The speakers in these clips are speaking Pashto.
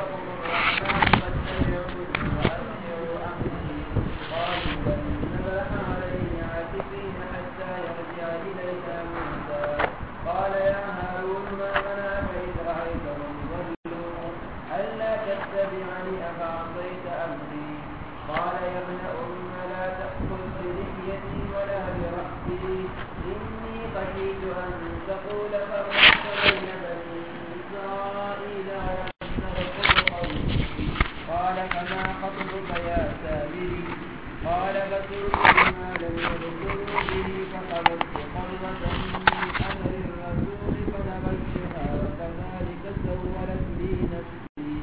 ربكم الرحمن فاتبعوني وأطيعوا أمري قالوا لن نبرح عليه عاكفين حتى يرجع إلينا موسى قال يا هارون ما منعك إذ رأيتهم ضلوا ألا تتبعني أفعصيت أمري قال يا ابن أم لا تأخذ بلحيتي ولا برأسي إني خشيت أن تقول فرقت بين بني إسرائيل ولم ترقب قولي قال فما خطبك يا سامري قال بصرت بما لم يبصروا به فقبضت قبضة من أثر الرسول فنبذتها وكذلك سولت لي نفسي.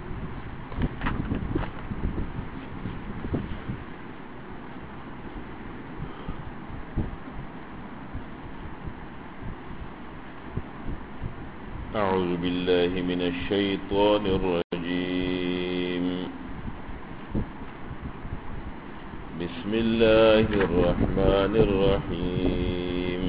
أعوذ بالله من الشيطان الرجيم. بسم الله الرحمن الرحيم.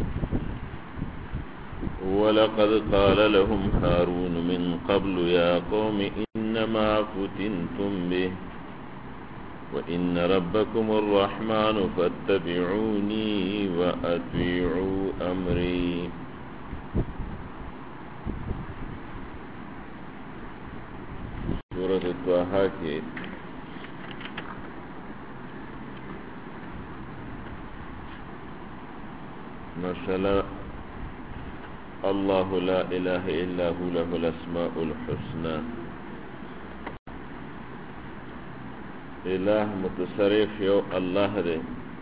ولقد قال لهم هارون من قبل يا قوم إنما فتنتم به وإن ربكم الرحمن فاتبعوني وأطيعوا أمري. سورة طه کې مسألة الله لا إله إلا هو له الأسماء الحسنى. إله متصرف یو الله دی،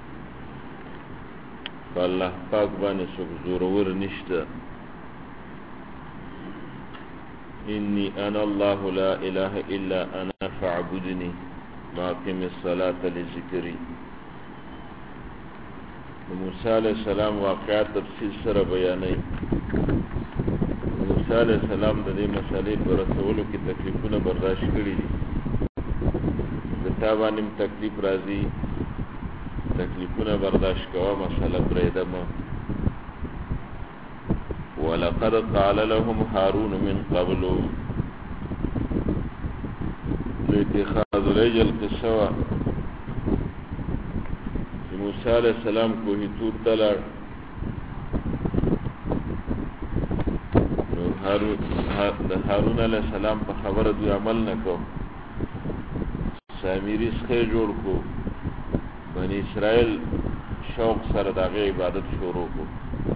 فالله پاک باندې څوک زورور نشته. إني أنا الله لا إله إلا أنا فاعبدني وأقم الصلاة لذكري. موسی علیہ السلام واقعات تفصیل سره بیانوي. موسی علیہ السلام د دې مسالې پر رسولو کې تکلیفونه برداشت کړي دي. د تا باندې تکلیف راځي، تکلیفونه برداشت کوه، مسله پرېږده مه. ولقد قال لهم هارون من قبل لاتخاذ العجل قصه. موسی علیہ السلام کوه تور ته لاړ، نو هارون علیہ السلام په خبره دوی عمل نه کو. سامری څخه جوړ کو، بنی اسرائیل شوق سره د هغې عبادت شروع کو.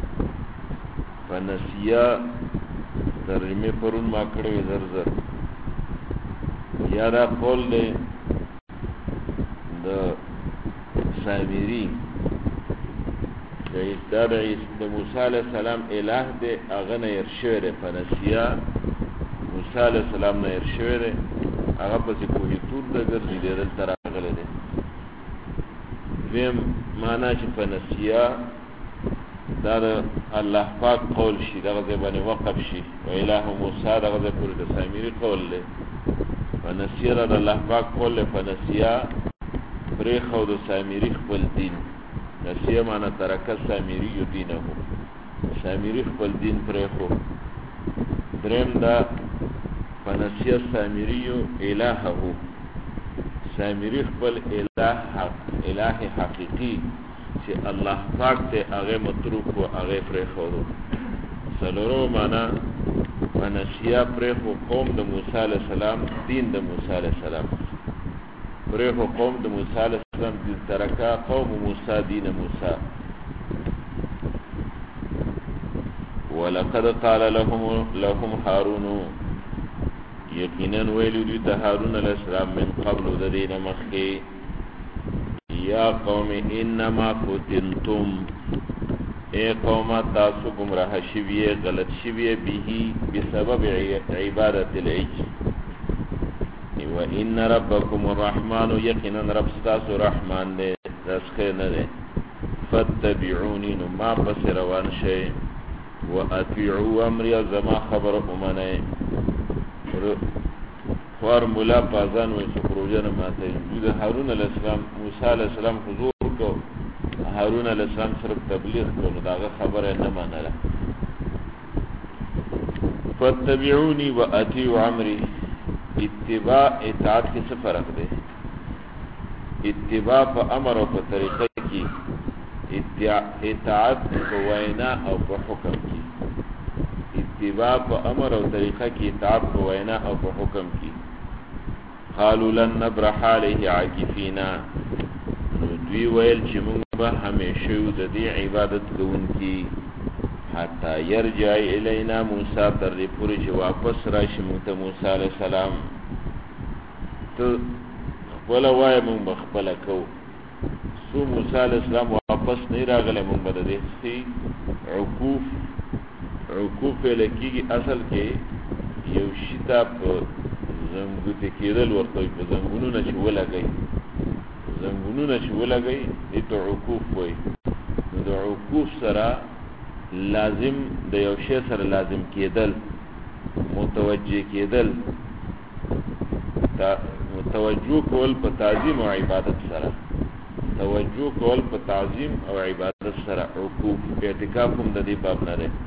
فنسیا ترجمه پرون ما کړی زر زر یا دا قول دی د سامری چې دا د موسی علیہ السلام الہ دی، هغه نه هېر شوی دی. فنسیا موسی علیہ السلام نه هېر شوی دی، هغه پسې کوه طور ته ګرځي دی، دلته راغلی دی. دویم معنا چې فنسیا دا د الله پاک قول شي، دغه ځای باندې وقف شي. و اله موسی دغه ځای پورې د سامري قول دی. فنسیه د الله پاک قول دی. فنسیه پرېښود د سامري خپل دین. نسیه معنا ترکه سامري دینه، سامري خپل دین پرېښود. دریم دا فنسیه سامري الهه، سامري خپل الہ حقیقي چې الله پاک ته هغه متروک و، هغه پرېښود. څلورم معنا فنسیه پرېښود قوم د موسی علیہ السلام دین، د موسی علیہ السلام پرېښود قوم د موسی علیہ السلام دین. ترکه قوم موسی دین موسی. ولقد قال لهم هارون، یقینا ویلو دوی ته هارون علیہ السلام من قبل د دې نه مخکې، یا قوم انما فتنتم، اے قوم تاسو گمراه شویه، غلط شویه، به بسبب عبادت العجل. و ان ربکم الرحمن، یقینا رب ستاسو رحمان دے، رسخه نه دے. فاتبعونی، نو ما پس روان شئ. و اطیعوا امری، زما خبر امنئ. خوار مولا پازان وی سپروجه نه ماته. دوی د هارون علیہ السلام موسی علیہ السلام حضور کو، هارون علیہ السلام صرف تبلیغ کو، نو داغه خبره نه منله. فاتبعونی و اطیعوا امری، اتباع اطاعت کې څه فرق دی؟ اتباع په امر او په طریقه کې، اطاعت په وینا او په حکم کې. اتباع په امر او طریقه کې، اطاعت په وینا او په حکم کې. قالوا لن نبرح عليه عاکفینا، نو دوی ویل چې موږ به همیشه یو د دې عبادت کوونکي، حتی یرجع الینا موسی، تر دې پورې چې واپس راشي موږ ته موسی علیه السلام. ته خپله وایه موږ به خپله کوو. څو موسی علیه السلام واپس نه راغلی، موږ به د دې څه عکوف ویل کېږي. اصل کې یو شي ته په زنګوتې کېدل ورته وایي، په زنګونونه چې ولګوي، زنګونونه چې ولګوي دې ته عکوف وایي. نو د عکوف سره لازم د یو شی سره لازم کېدل، متوجه کېدل، توجه کول په تعظیم او عبادت سره، توجه کول په تعظیم او عبادت سره. عکوف اعتکاف هم د دې باب نه دی.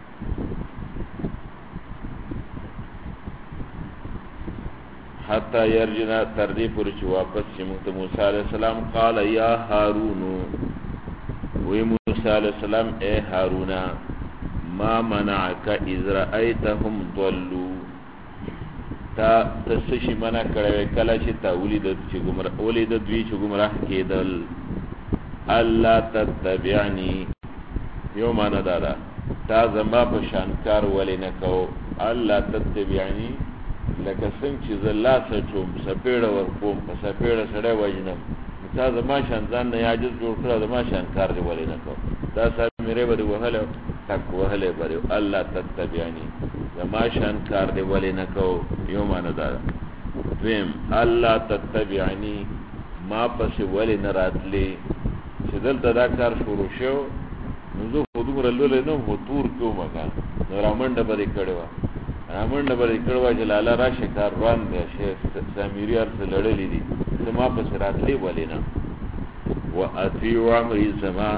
حتی یرجنا، تر دې پورې چې واپس شي موږ ته موسی علیه السلام. قال یا هارون، وی موسی علیہ السلام اے هارونا، ما منعک اذ رأیتهم ضلوا، تا تسشی منع کړی کله چې تا ولید دوی چې گمراه کېدل. الله تتبعنی، یو معنی دادا تا زما په شان کار ولې نه کو. الله تتبعنی، لکه څنګه چې زه لاسه چوم سپېړه ورکوم، په سپېړه سړی وژنم، تا زما شان ځان نه عاجز جوړ کړه، زما شان کار دی ولې نه کو. دا صاحب میرے به وهله تک وهله بری. الله تتبعنی، زما شان کار دی ولې نه کو، یو معنی دا. دویم الله تتبعنی، ما پسې ولې نه راتلی. چې دلته دا کار شروع شو نو زه خو دومره لولی نه وم، خو تور کې وم که نو رامنډه به دې کړې وه، رامنډه به دې کړې وه چې لاله راشه کار روان دی، شیخ سامیري هر څه لړلي دي، زه ما پسې راتلی ولې نه. و اطیعوا امري، زما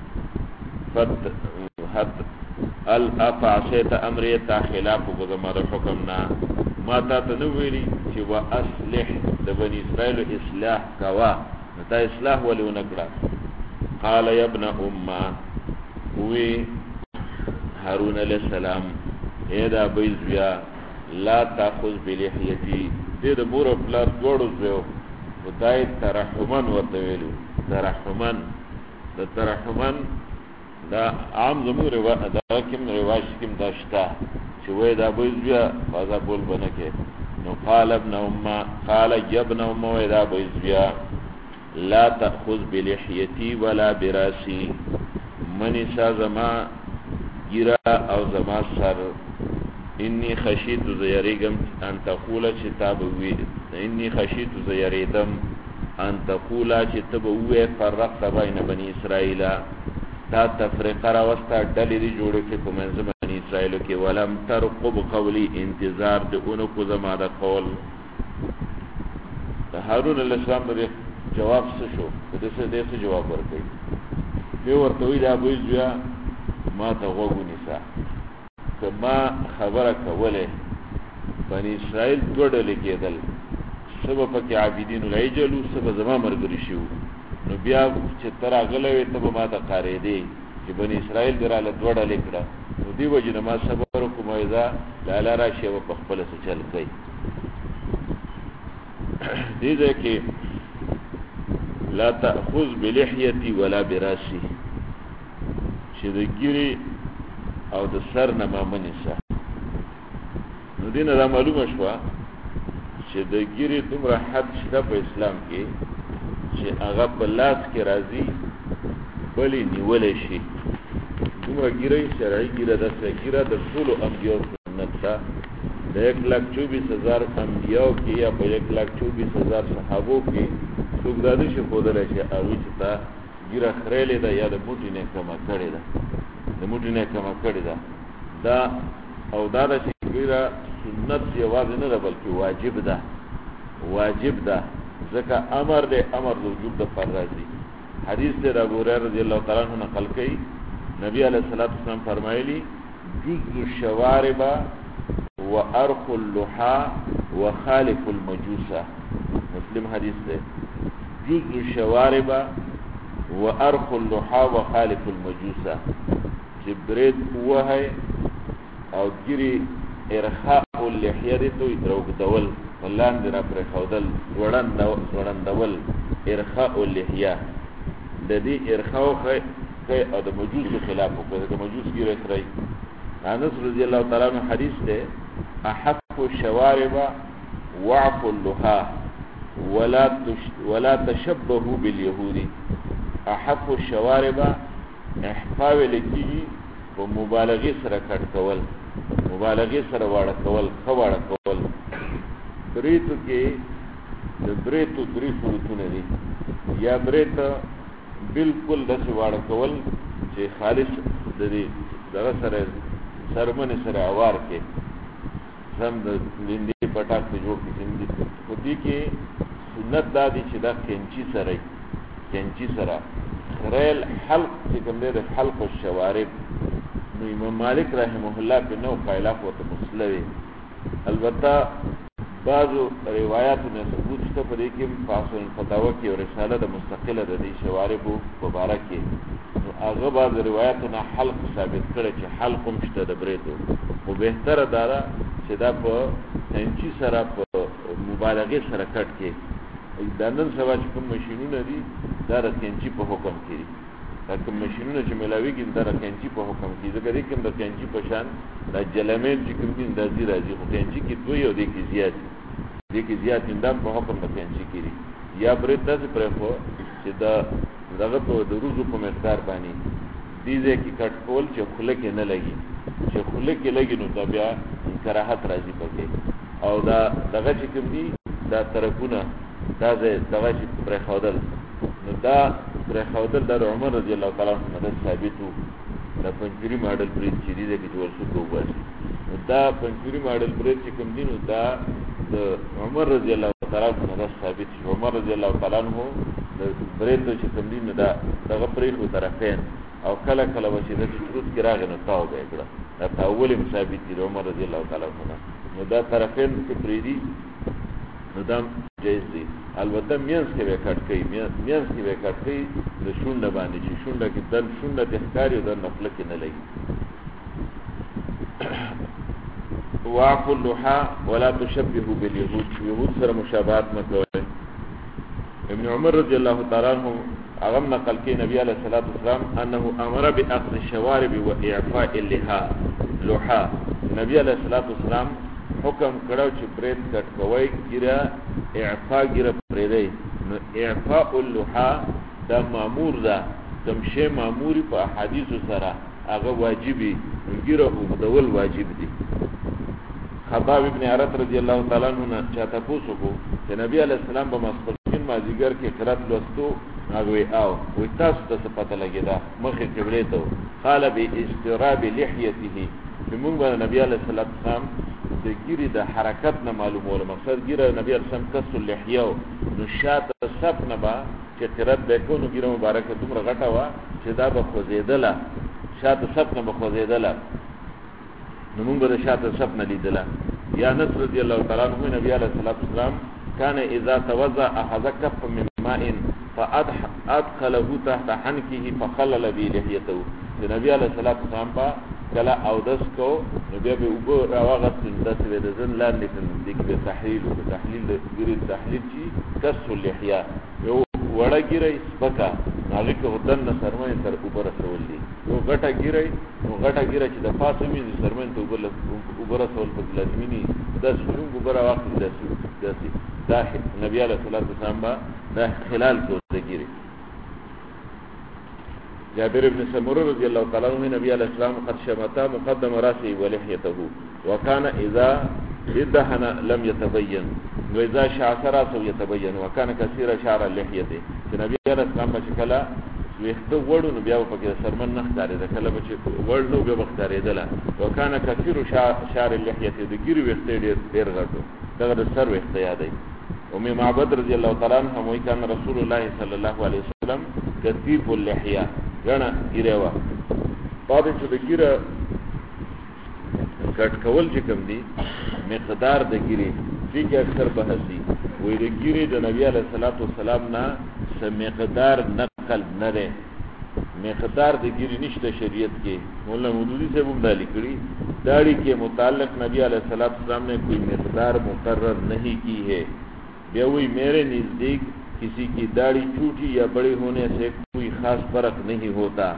افعصیت امری، تا خلاف وکړه زما د حکم نه. ما تا ته نه ویلي چې و اصلح، د بني اسرائیلو اصلاح کوه، نو تا اصلاح ولې ونه کړه. قال یا ابن امه، وی هارون علیہ السلام اے دا ابی زویا، لا تاخذ بلحیتی، دې د مور او پلار دواړو زویو خدای ترحمن ورته ویلو. ترحمن، د ترحمن دا عام زمون دا کوم رواج کوم دا شته چې وای دا ابی زویا بازا بول بنه کې. نو قال ابن امه، قال یا ابن امه، وای دا ابی زویا، لا تاخذ بلحیتی ولا براسی، منی سا زما ګیره او زما سر. انی خشیت زیریدم ان تقول چې تابوی، انی خشیت زیریدم ان تقول چې تبوی فرقت بین بنی اسرائیل، تا تفریقه راوسته ډلې دي جوړې کړې په منځ بني اسرائیلو کې. ولم ترقب قولی، انتظار د اونکو زما د قول. د هارون علیه السلام د جواب څه شو؟ دې څه جواب ورکړي؟ دی ورته وایي دا ابوی زویا ما ته غوږ ونیسه، که ما خبره کوله بني اسرائیل دوه ډلې کېدل، څه به پکې عابدین العجل وو، څه به زما ملګري شي وو. نو بیا چې ته راغلی وې ته به ما ته قارېدې چې بني اسرائیل دې راله دوه ډلې کړه. نو دې وجې نه ما صبر وکړم، وایي ځه لاله راشي به په خپله څه چل کوي. دې ځای کې لا تأخذ بلحیتی ولا براسی، چې د ګیرې او د سر نه ما منیسه. نو دې نه دا معلومه شوه چې د ګیرې دومره حد شته په اسلام کې چې هغه په لاس کې راځي بلې نیولی شي. دومره ګیره شرعي ګیره ده، ګیره د ټولو انبیاو سنت ده. د 1,24,000 انبیاو کې یا په 1,24,000 صحابو کې څوک دا نشي ښودلی چې هغوی چې تا ګیره خریلې ده یا د موټي نه کمه کړې ده، د موټي نه کمه کړې ده. دا او دا ده چې ګیره سنت یوازې نه ده بلکې واجب ده، واجب ده، ځکه امر دی، امر د وجوب د پر راځي. حدیث دی د ابوهریره رضی الله تعالی عنه نقل کوي، نبی علیہ الصلوۃ والسلام فرمایلی جز الشوارب و ارخ اللحى وخالف المجوسه مسلم حدیث ده جزء الشوارب وارخ اللحى وخالف المجوسه چې برید وهي او ګری ارخاء اللحيه دې تو روغدول ولاندې را پر خودل وړاندول ارخاء اللحيه د دې ارخاء کوي او د مجوس خلاف کوي د مجوس ګری سره انس رضی الله تعالی عنہ حدیث ده احف الشوارب وعف اللحى ولا تشبهوا باليهود احف الشوارب احفاء لکی په مبالغه سره کټ کول مبالغه سره واړه کول خواړه کول بریتو کې د بریتو درې صورتونه دي یا بریت بالکل د واړه کول چې خالص د دې دغه سره سرمنه سره اوار کې زم د لیندې پټاک ته جوړ کړي په دې کې سنت دا دي چې دا کینچی سره خریل حلق چې کوم دی د حلق الشوارب نو امام مالک رحمه الله په نو خلاف او مسلوي البته بعضو روایتو نه ثبوت شته په دې کې فاصل الفتاوا کې او رساله د مستقله د دې شوارب مبارک کې نو هغه بعض روایتو نه حلق ثابت کړي چې حلق مشته د بریتو او بهتره دارا چې دا په تنچی سره په مبالغه سره کټ کې دا نن سبا چې کوم ماشینونه دي دا د کینچی په حکم کې دي دا کوم ماشینونه چې ملاویږي دا د کینچی په حکم کې دي ځکه کوم د کینچی په شان د جلمین چې کوم دي د راځي خو کینچی کې دوی او د کې زیات اندام په حکم د کینچی کې دي یا برید داسې پرې خو چې دغه په د روزو په مقدار باندې دې کې کټ کول چې خله کې نه لګي چې خله کې لګي نو دا بیا کراهت راځي پکې او دا دغه چې کوم دي دا طرفونه دا دغه چې پرې خودل نو دا پرې خودل د عمر رضی الله تعالی عنہ د ثابتو د پنځوري ماډل برید چې دې کې ورسو کوباسي دا پنځوري ماډل برید چې کوم دي نو دا د عمر رضی الله تعالی عنہ د ثابت شو عمر رضی الله تعالی عنہ د برید چې کوم دي نو دا دغه پرې خو طرفین او کله چې د شروط کې راغی نو تاو به کړه دا تاول ثابت دي عمر رضی الله تعالی عنہ نو دا طرفین چې پرې دي نو دا جایز دي البته مینس کې وکټ کوي د شونډه باندې چې شونډه کې د شونډه د ښکاری د نفل کې نه لګي واعفوا اللحى ولا تشبهوا باليهود يهود سره مشابهت مکوئ ابن عمر رضی الله تعالی عنہ اغم نقل کې نبی علیہ الصلوۃ والسلام انه امر باخذ الشوارب واعفاء اللحى نبی علیہ الصلوۃ والسلام حکم کړو چې برید کټ کوي ګیره اعفاء ګیره پرې نو اعفاء اللحى دا مامور ده کوم شی ماموري په احادیث سره هغه واجبي ګیره او دول واجب دي خباب ابن عرط رضی الله تعالی عنہ چاته پوښتنه چې نبی علیہ السلام په مسجد مازیګر کې قرات لوستو هغه وی تاسو ته څه پته لګیدا مخې قبله ته قال باستراب لحيته موږ باندې نبی علیہ السلام د ګیری د حرکت نه معلومه مقصد ګیره نبی علیہ السلام کس اللحيه نشات سب نه با چې قرات به کو نو ګیره مبارکه دومره غټه وا چې دا به خوځیدله شات سب نه به خوځیدله نو موږ به شات سب نه لیدله یا انس رضی الله تعالی عنہ نبی علیہ السلام كان اذا توضا اخذ كف من ماء فادخله تحت حنكه فخلل به لحيته نبی علیہ السلام با کلا او دس کو نبی به وګ راوغت دس به ځن لاندې د تحلیل د ګری تحلیل چی کس اللحيه یو وړه ګری سپکا هغه کو دن سرمن تر اوپر رسول دي یو غټه ګری چې د پاسه وی سرمن ته اوپر رسول په لازمي داس شوم ګبره واخل داسي دا نبی علیہ السلام با دا خلال کو ګری جابر بن سمره رضی الله تعالی عنہ نبی علیہ السلام قد شمتا مقدم راسه ولحيته وكان اذا ادهن لم يتبين واذا شعر راسه يتبين وكان كثير شعر لحيته نبی علیہ السلام شکلا ویخته وړو نو بیا په کې سرمن نه ښکارې ده کله چې وړ نو بیا ښکارې ده وکانه کثیر شعر اللحيه د ګیری ویخته ډیر غټو دغه د سر ویخته یادای ام معبد رضی الله تعالی عنہ وی کان رسول الله صلی الله علیه وسلم کثیف اللحيه غنا ګیره وا پاتې چې د ګیره کټ کول چې کوم دی مقدار د ګیری دې کې اکثر بحثي وې د ګیرې د نبی علیه الصلاۃ والسلام نه څه مقدار نقل نه دی مقدار د ګیرې نشته شریعت کې مولانا مودودی صاحب هم دا لیکلي داڑھی کے متعلق نبی علیہ السلام نے کوئی مقدار مقرر نہیں کی ہے بیا وہی میرے نزدیک کسی کی داڑھی چھوٹی یا بڑی ہونے سے کوئی خاص فرق نہیں ہوتا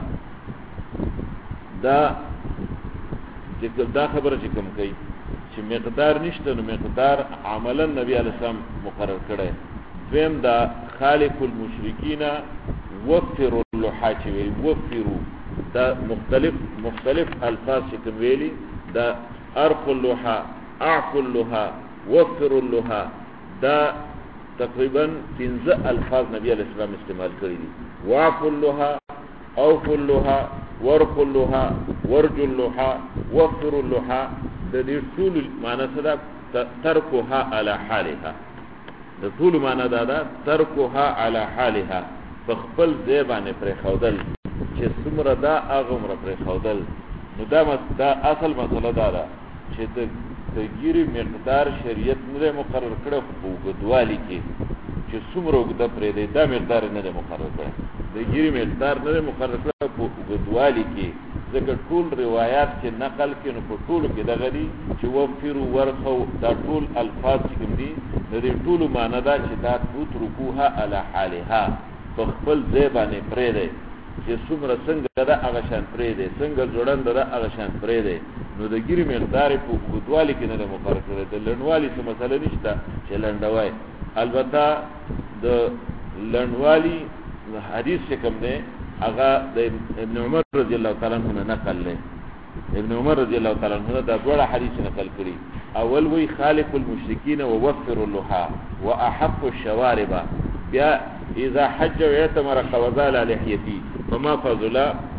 دا خبر چکم کئی چې مقدار نشته نو مقدار عملا نبی علیہ السلام مقرر کړی دویم دا خالق المشرکین وفروا اللحا چې ویل وفروا دا مختلف الفاظ چې کوم ویلي دا ارقوا اللحا اعفوا اللحا وفروا اللحا دا تقریبا 15 الفاظ نبی علیہ السلام استعمال کړی دي واعفوا اللحا اوفوا اللحا ورقوا اللحا ورجوا اللحا وفروا اللحا د دې ټول معنی سره ترکها علی حالها د ټول معنی دا ترکها علی حالها فخپل ځای باندې پر خودل چې څومره دا هغه عمر پر خودل نو دا اصل مسله ده چې د ګیری مقدار شریعت نه مقرر کړو په وګدوالي کې چې څومره وګد پرې دی دا مقدار نه مقرر کړی د ګیری مقدار نه مقرر کړو په وګدوالي کې ځکه ټول روایت چې نقل کې نو په ټولو کې دغه دي چې وفروا ورخوا دا ټول الفاظ چې کوم دي د دې ټولو معنی دا چې دا اترکوها علی حالها په خپل ځای باندې پرې دی چې څومره څنګه دا هغه شان پرې دی څنګه جوړند دا هغه شان پرې دی نو د ګیری مقدار په وګدوالي کې نه مقرر کړی د لنډوالي څه مسله نشته چې لنډوي البته د لنډوالي حدیث چې کوم دی هغه د ابن عمر رضی الله تعالی عنہ نقل لې ابن عمر رضی الله تعالی عنہ دا ډول حدیث نقل کړي اول وی خالق المشرکین ووفر اللحا واحق الشوارب بیا اذا حج ويتمر قوزال لحيتي فما فضل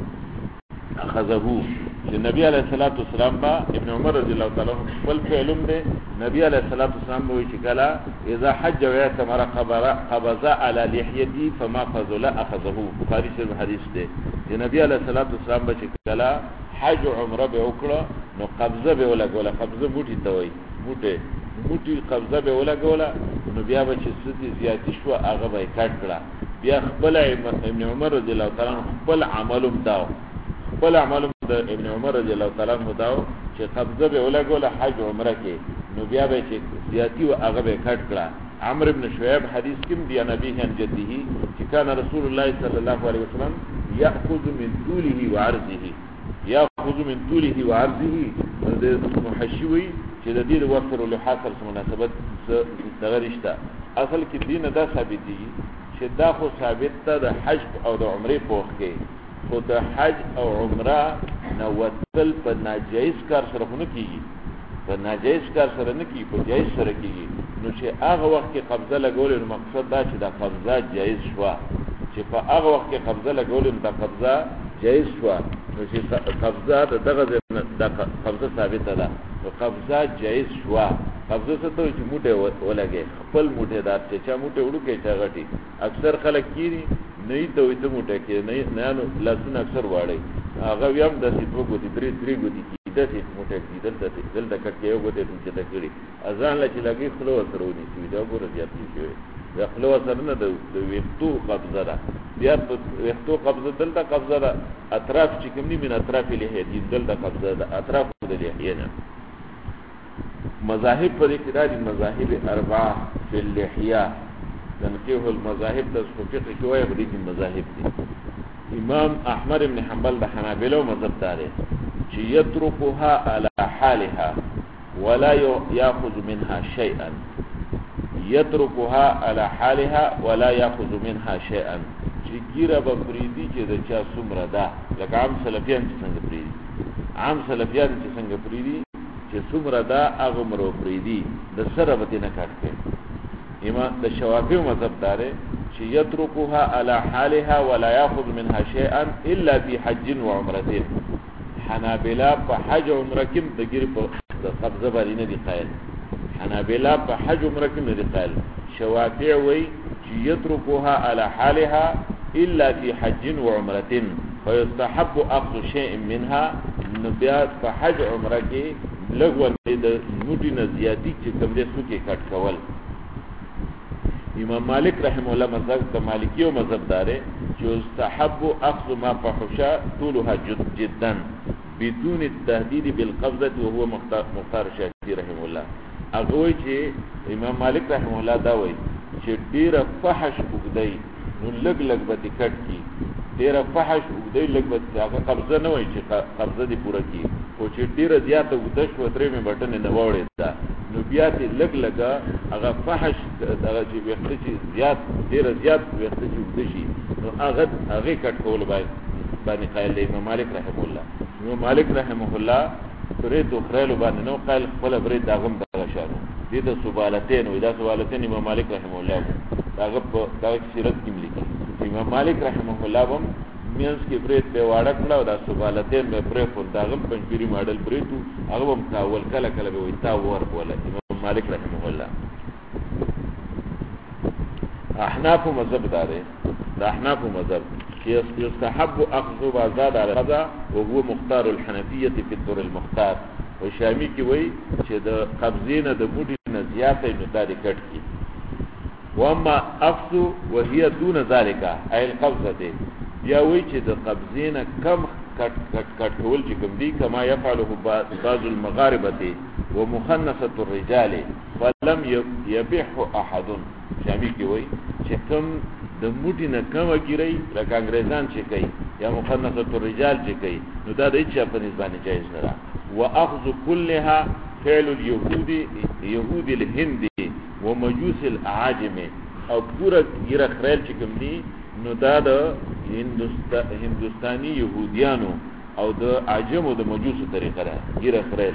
اخذه چې نبی علیہ الصلوۃ والسلام با ابن عمر رضی الله تعالی عنہ خپل علم دی نبی علیہ الصلوۃ والسلام وی چې کلا اذا حج ويتمر قبض على لحيتي فما فضل اخذه بخاری شریف حدیث دی چې نبی علیہ الصلوۃ والسلام به چې کلا حج عمره به وکړه نو قبضه به ولګوله قبضه موټی ته وای موټی قبضه به ولګوله نو بیا به چې ستې زیاتی شو هغه به کټ کړه بیا خپل ابن عمر رضی الله تعالی عنہ خپل عملم داو خپل عملم د ابن عمر رضی الله تعالی عنہ داو چې قبضه به ولګوله حج عمره کې نو بیا به چې زیاتی او هغه به کټ کړه عمرو بن شعیب حدیث کې دی نبی هن جديه چې کان رسول الله صلی الله علیه وسلم یاخذ من طوله وعرضه یاخذ من طوله وعرضه د محشوی چې د دې وفر له حاصل مناسبت دغه رشتہ اصل کې دین دا ثابت دي چې دا خو ثابت ده د حج او د عمره په وخت کې خو د حج او عمره نو وتل په ناجایز کار سره نه کیږي په ناجایز کار سره نه کیږي په جایز سره کیږي نو چې هغه وخت کې قبضه لګول نو مقصد دا چې دا قبضه جایز شوه چې په هغه وخت کې قبضه لګول نو دا قبضه جایز شوه نو چې قبضه دغه د قبضه ثابت ده نو قبضه جایز شوه قبضه څه ته چې موټه ولګي خپل موټه دار چې چا موټه وړو کې چا غټي اکثر خلک کیږي نه ته وي ته موټه کې نه نو لاسونه اکثر واړي هغه یم د سیټو ګوتی درې ګوتی د دې موټه کې دلته کټ یو ګوتی چې ته کړی اذان لا چې لګي خلو سره ونی چې دا ګوره زیات شي د خلو سره نه د ویختو قبضه ده بیا په ویختو قبضه دلته قبضه ده اطراف چې کوم دي من اطراف له دې دلته قبضه ده اطراف د لحیه نه مذاهب پر اقرار مذاهب اربعه فی اللحیه تنقیح المذاهب د فقه شويه په دې مذاهب دي امام احمد بن حنبل د حنابلو مذهب دار چې یترکها علی حالها ولا یاخذ منها شیئا یترکها علی حالها ولا یاخذ منها شیئا چې ګیره به پریدي چې د چا څومره ده لکه عام سلفیان چې څنګه پریدي عام سلفیان چې څنګه پریدي چې څومره ده هغه مرو پریدي د سره به نه کټ کوي امام د شوافی مذهب دار چې یترکها علی حالها ولا یاخذ منها شیئا الا فی حج وعمره حنابلہ په حج او عمره کې د ګیر په قبضه باندې نه دي قائل حنابلہ په حج عمره کې نه دي قائل شوافی وی چې یترکها علی حالها الا فی حج وعمره فيستحب اخذ شيء منها نبيات په حج عمره کې لغون د موټی نه زیاتی چې کوم دې سو کې کټ کول. امام مالک رحم الله مذهب د مالکیو مذهب داره چې استحب اخذ ما فحشا طولها جدا بدون التهديد بالقبضه وهو مختار شافعي رحم الله. هغه چې امام مالک رحم الله دا وایي چې ډیره فحش وګدای نو لګ لګ به کټ کی، ډیره فحش وګدای لګ به هغه قبضه نه وایي چې قبضه دی پوره کی، او چې ډیره زیاته وګدای شو درې مې بټن نه وړي دا نو بیا ته لګ لګا هغه فحش هغه چې وخت چې زیات ډیره زیات وخت چې وګدای شي نو هغه کټ کول باندې قائل امام مالک رحم الله. امام مالک رحمه الله پرې دوخرل باندې نو قائل خپل پرې داغم دغه شانو دې ته سوالتين وې دا سوالتين امام مالک رحمه الله داغه په دغه سیرت کې لیکي. امام مالک رحمه الله هم مینس کې پرې په واړه کړه او دا سوالتين مې پرې په داغم پنځپيري ماډل پرې تو هغه هم کاول کله کله به وې تا ور کوله. امام مالک رحمه الله احناف مذهب داره، دا احناف مذهب يستحب اخذ بازاد على القضاء وهو مختار الحنفيه في الدور المختار. وشامي کی وای چې د قبضینه د موټی نه زیاته نو داري کټ کی. واما اخذ وهي دون ذلك اي القبضه بیا وای چې د قبضینه کم کټ کول چې کوم دي کما يفعله بعض المغاربه ومخنثه الرجال فلم يبيح احد. شامي کی وای چې کم د موټی نه کم ګیری لکه انګريزان چې کوي یا مخنثه الرجال چې کوي نو دا د هیڅ په نسبت جایز نه ده. واخذ كلها فعل اليهود الهند ومجوس الاعاجم او پورا ګیره خریل چې کوم دي نو دا د هندوستاني يهوديانو او د عجمو د مجوسو طریقه ده ګیره خریل.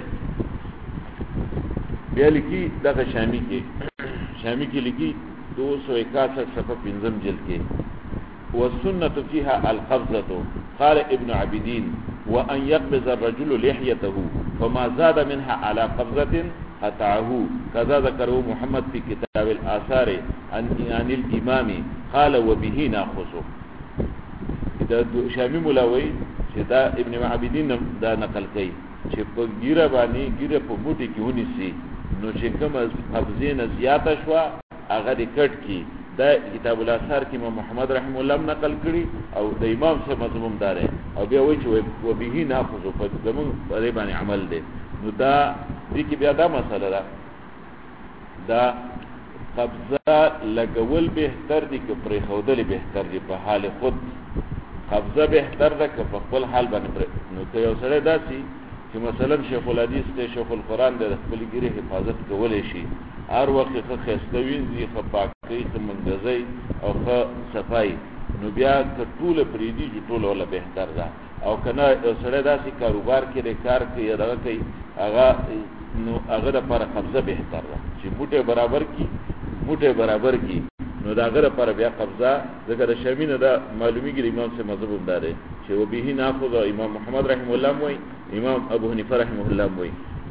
بیا لیکي دغه شامي کې لیکي 261 صفحه 5 جلد کې والسنه فيها القبضه. قال ابن عابدين وان يقبض الرجل لحيته فما زاد منها على قبضه قطعه كذا ذكره محمد في كتاب الاثار عن الامام قال وبه ناخذ. دا شامي مولوي چې دا ابن عابدين دا نقل کوي چې په ګیره باندې ګیره په موټي کې ونیسي نو چې کوم قبضینه زیاته شو هغه د کټ کی. دا کتاب الاثار کې امام محمد رحم الله نقل کړي او د امام صاحب مذهب دار او بیا وایي چې و به ناخذ په زمون په باندې عمل دي. نو دا دې کې بیا دا مسله ده دا قبضه لګول بهتر دي که پرې خودل بهتر دي. په حال خود قبضه بهتر ده که په خپل حال باندې. نو که یو سره داسي چې مثلا شیخ الحدیث ته شیخ القرآن د خپل ګیره حفاظت کولای شي هر وخت ښه خستوینځي ښه پاکي ښه منځي او ښه صفای نو بیا ټول پریدي چې ټول ولا بهتر ده. او کنه سره داسي کاروبار کې د کار کې دغه کوي هغه نو هغه لپاره قبضه بهتر ده چې موټه برابر کی نو دا هغه لپاره بیا قبضه ذکر شامینه ده. معلومیږي امام سے مذهب داره چې و به ناخذ امام محمد رحم الله وای امام ابو حنیفه رحم الله وای.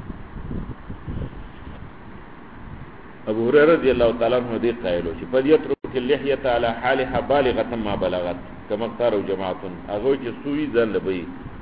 ابو هريره رضی الله تعالی عنہ دې قائل چې فلیترک اللحیه علی حالها بالغه ما بلغت كما اختاروا جماعه. هغه چې سوی ځل لبی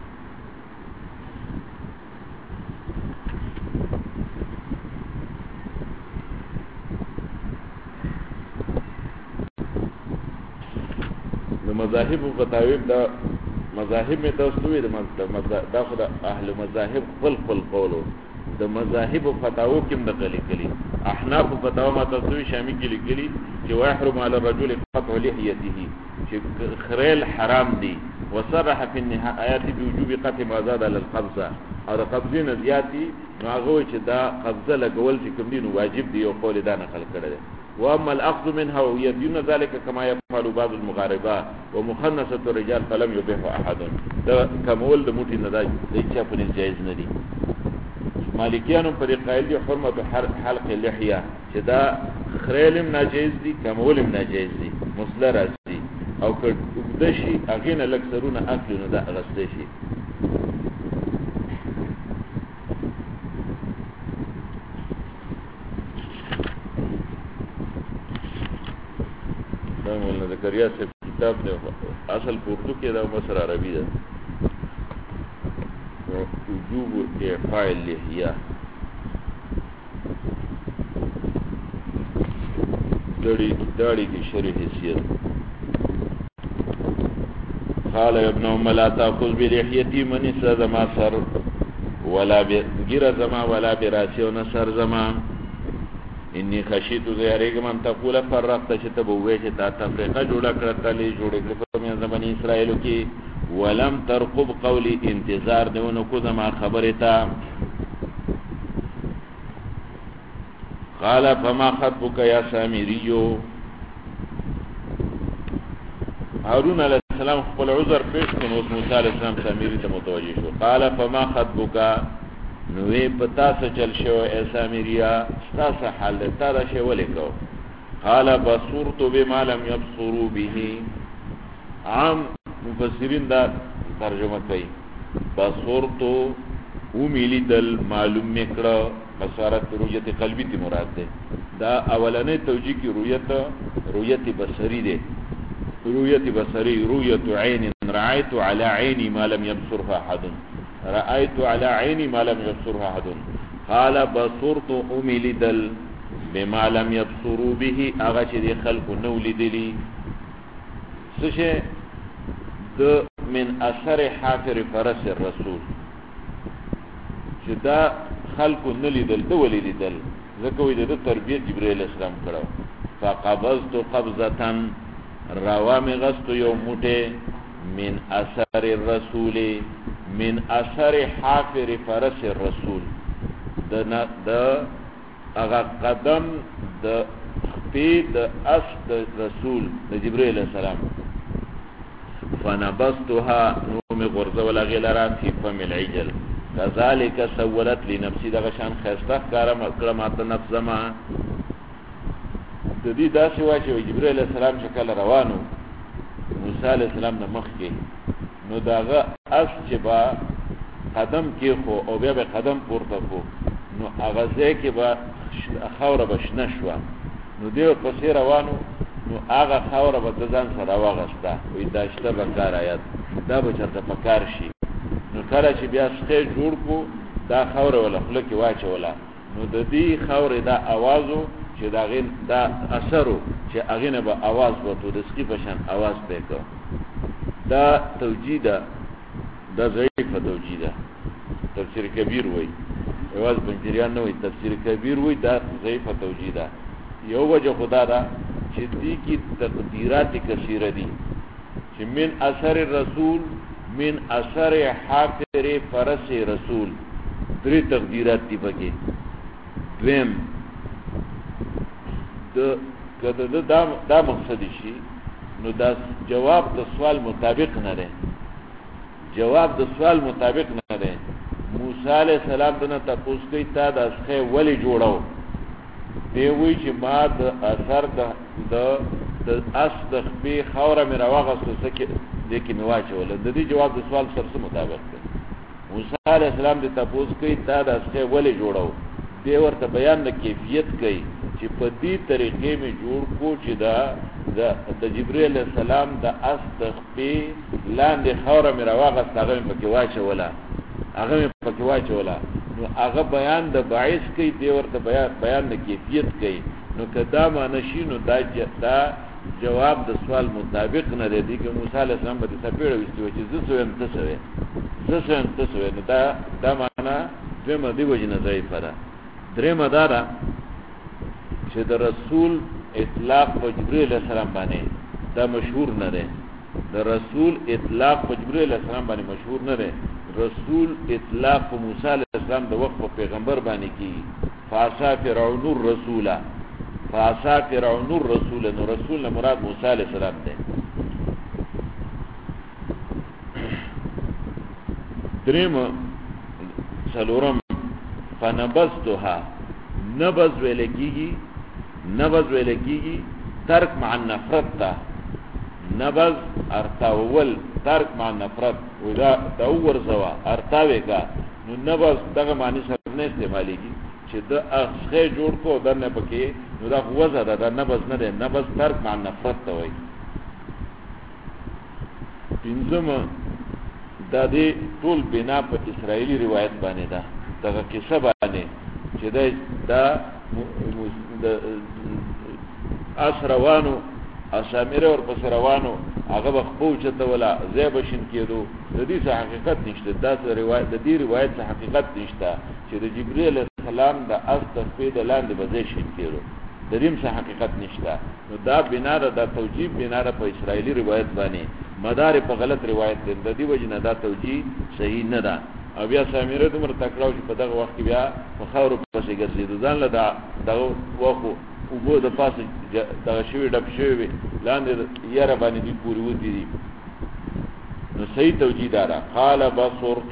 نو مذاهب او فتاوی دا مذاهب می تاسو وی دا خو د اهل مذاهب خپل قولو د مذاهب او فتاوی کې مدغلي کلی. احناف فتاوا ما تاسو شامل کې لیکلي چې ويحرم على الرجل قطع لحيته چې خریل حرام دي. وصرح في النهايات بوجوب قطع ما زاد على القبضه او د قبضین زیاتی نو هغه چې دا قبضه لګول چې کوم دي نو واجب دی او قول دا نقل کړی. واما الاخذ منها ويدين ذلك كما يفعل بعض المغاربه ومخنثه الرجال فلم يبيح احد. دا کمول د موټي نه دا هیڅ په جایز نه دي. مالکیانو پر قائل دي حرمت حلق اللحيه چې دا خریلم ناجیز دي کمولم ناجیز دي مسله راځي او کده شي اغه نه لکسرونه اخلونه دا غسته شي. دا مولانا زکریا سے کتاب دی اصل اردو کې دا مصر عربي ده وجوب اعفاء اللحيه داړي کې شری حیثیت. قال ابن ام لا تاخذ بلحيتي من زما سر ولا بغير زما ولا براسي ونسر زما اني خشيت زياريك من تقول فرقت شتبوي شتا تفرقه جوړه کړه لي جوړه کړه په زمانه اسرائيل کې ولم ترقب قولي انتظار دیونه کو زما خبره تا. قال فما خطبك يا سامريو. هارون علیہ السلام خپل عذر پیش کړ او موسی علیہ السلام سامری ته متوجه شو. قال فما خطبك نوې پتا څه چل شو اے سامریا ستاسو حال ته دا شی ولیکو. قال بصرت بما لم يبصروا به. عام مفسرین دا ترجمه کوي بصرت وملی دل معلوم میکړه بصارت رؤیت قلبی تی مراد ده. دا اولنې توجیه کی رؤیت بصری ده. رؤیت بصری رؤیت عین رأيت على عینی ما لم يبصرها احد. رأيت على عینی ما لم يبصرها احد. قال بصرت املی دل بما لم يبصروا به اغه چې خلق نو لیدلی څه د من اثر حافر فرس الرسول چې دا خلق نو لیدل د ولیدل زکه وې د تربیت جبرئیل السلام کړو. فقبضت قبضه روامي غست یو موټه من اثر الرسول من اثر حافر فرس الرسول د اغا قدم د خپید اس د رسول د جبرئیل السلام. فنبستها نوم غرزه ولا غلرا فی فم العجل كذلك سولت لنفسي دغه شان خسته کارم کړه ماته نفس زما. د دې داسې واچوي جبرئیل السلام شکل روانو موسی علیہ السلام د مخ کې نو داغه اس چې با قدم کې خو او بیا به قدم پورته کو نو هغه ځای کې با خوره بشنه شو نو دی په سیر روانو نو هغه خوره به ځان سره واغسته وې داشته به کار آیات دا به چرته پکار شي. نو کله چې بیا څخه جوړ کو دا خوره ولا خپل کې واچولا نو د دې خوره دا आवाजو چې دا غین دا اثرو چې اغینه به आवाज وته د سکی پشان आवाज پېکو. دا توجیده دا ضعیفه توجیده. تفسیر کبیر وای اواز بنجریان نه وای تفسیر کبیر وای دا ضعیفه توجیده. یو وجه خدا دا چې دې کی تقدیرات کثیره دي چې من اثر الرسول من اثر حافر فرس رسول درې تقدیرات دي پکې. دویم کده دا مقصد شي نو دا جواب د سوال مطابق نه ده. جواب د سوال مطابق نه ده. موسی علیہ السلام دنه تاسو کوي تا د اسخه ولی جوړاو دی وی چې ما د اثر د اس د خپې خوره مې راوغسته سکه دې کې مې واچول. د دې جواب د سوال سره مطابق ده. موسی علیہ السلام د تاسو کوي تا د اسخه ولی جوړاو دی ورته بیان د کیفیت کوي چې په دې طریقې می جوړ کو چې د جبرئیل السلام د اس د خپې لاندې خوره مې راوغسته هغه پکې واچوله نو هغه بیان د باعث کوي دی ورته بیان د کیفیت کوي. نو کدا ما نشي نو دا جواب د سوال مطابق نه دی چې موسی علیہ السلام به سپېړ وستو چې زسویم تسوي نو دا معنا دمه دی وجنه ضعیفه ده. درې مدارا چې د رسول اطلاق په جبرئیل السلام باندې دا مشهور نه ده. د رسول اطلاق په جبرئیل السلام باندې مشهور نه ده. رسول اطلاق په موسی علیہ السلام د وخت په پیغمبر باندې کی فاسا فرعون الرسول نو رسول نه مراد موسی علیہ السلام ده. دریم سلورم فنبذتها نبذ ولکیږي ترک مع النفرت تا نبذ ارتاول ترک مع النفرت ودا دور زوا ارتاوي کا نو نبذ دغه معنی سره نه استعماليږي چې د اخخه جوړ کو درنه پکې نو دا وزه ده نبذ نه ده. نبذ ترک مع النفرت ته وایي. پنځم دا دې ټول بنا په اسرائیلی روایت باندې ده دغه کیسه باندې چې دا اس روانو اسامره ور پس روانو هغه بخپوچته ولا زیبشن کېدو د دې څه حقیقت نشته دا روایت د دې روایت څه حقیقت نشته چې د جبرئیل السلام د اس تفید لاندې بزیشن کېدو د دې څه حقیقت نشته نو دا بنا د توجیه بنا په اسرایلی روایت باندې مدار په غلط روایت دی د دې وجنه دا توجیه صحیح نه ده او بیا سامره د مر تکړه چې په دغه وخت بیا په خاور پسې ګرځېدو ځان له دا وخت او بو د پاسه دغه شوی ډب شوی لاندې یاره باندې دی پوری ودی دي نو صحیح توجیه دارا قال بصرت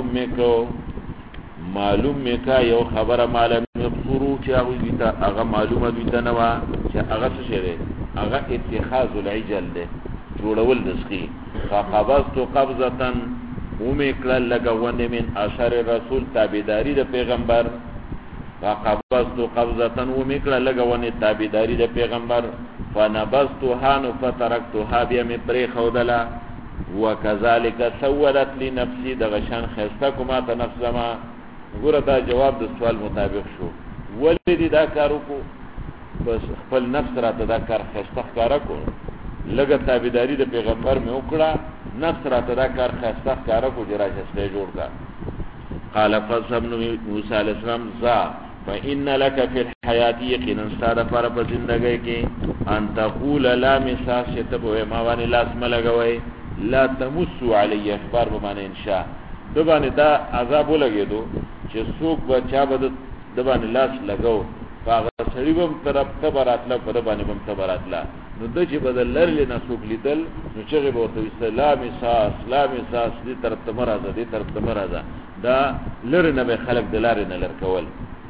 معلوم میکا یو خبره معلوم یبصرو چې هغه معلومه دي ته نو چې هغه څه شری هغه اتخاذ العجل ده جوړول د سخي فقبضت قبضه ومکل لګونه من اثر رسول تابعداري د پیغمبر فقبضت قبضه ومکل لګونه تابعداري د پیغمبر فنبذتها فتركتها بهم پرې خودلا وكذلك سولت لنفسي دغشان خسته کومه ته نفسما ګوره دا جواب د سوال مطابق شو ولې دا کارو کو بس خپل نفس راته دا کار خسته ښکارا کو لګه تابعداري د پیغمبر مې وکړه نفس راته دا کار خسته ښکارا کو جرا شسته جوړ کا قال فصبن موسی علیہ السلام ذا فإن لك في الحياة يقينا استاد پر په زندګۍ کې ان تقول لا مساس تبو ما باندې لاس ملګوي لا تمسوا علی اخبار به باندې انشاء د باندې دا عذاب لګیدو چې څوک بچا بد د باندې لاس لګاو هغه سړی بم طرف ته براتله په باندې بم ته براتله نو د چې بدل لرل نه څوک لیدل نو چې به ورته اسلام اساس دې طرف ته مرزه دې طرف ته مرزه دا لره نه به خلق دلار نه لر کول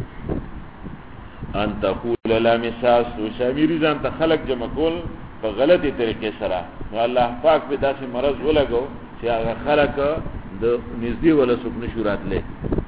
ان تقول لا مساس وشامری ځان ته خلق جمع کول په غلطی طریقې سره نو الله پاک به داسې مرض ولګو چې هغه خلق د نږدې ولا څوک نشو راتله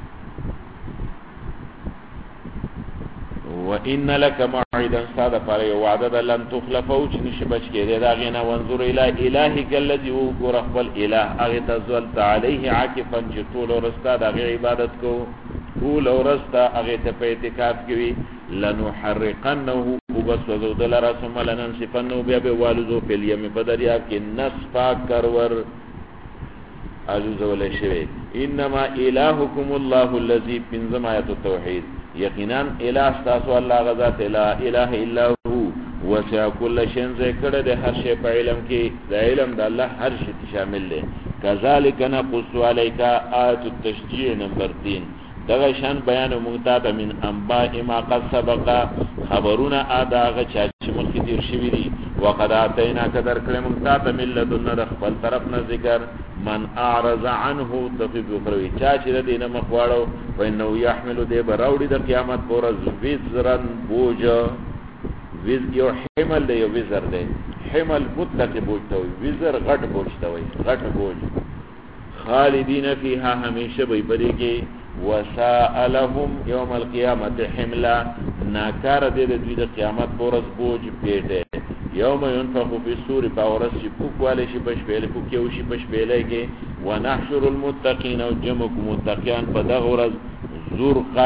وان لك موعدا صاد پر وعده لن تخلفوا چې نشي بچ کېږي دا غینا وانظر الى الهك الذي هو رب الاله اغه تزلت عليه عاكفا چې ټول ورستا د عبادت کو ټول ورستا اغه ته په اعتکاف کوي لنحرقنه وبسوذ دلر ثم لننسفنه بیا به والذو په اليم په دریاب کې نصفا کرور عزوز ولا شوی انما الهكم الله الذي بنظم آیات التوحید یقینا الہ تاسو الله غزا لا اله الا هو وسع كل شيء ذکر د هر شی په علم کې د علم د الله هر شی شامل دی کذالک نقص علیک آیت التشجیع نمبر 3 دغه شان بیان مونږ من انباء ما قد سبق خبرونه اداغه چې مخکې تیر شوی دي وقد اتینا قدر کلم مونږ من لدن خپل طرف نه ذکر من اعرض عنه تفید اخروی چا چې دینه مخواړو وانه يحمل دی براوړي د قیامت پورز وزرن بوج وز یو حمل دی یو وزر دی حمل مطلق بوج ته وي وزر غټ بوج ته وي غټ بوج خالدین فیها همیشه به پدې کې وسائلهم یوم القیامت حملا ناکار دې د دوی د قیامت پورز بوج پیټه یوم ينفخ فی الصور باورس چې پوکواله شي پښپېل پوکیو شي پښپېلې کې ونحشر المتقین او جمع متقین په دغه ورځ زرقا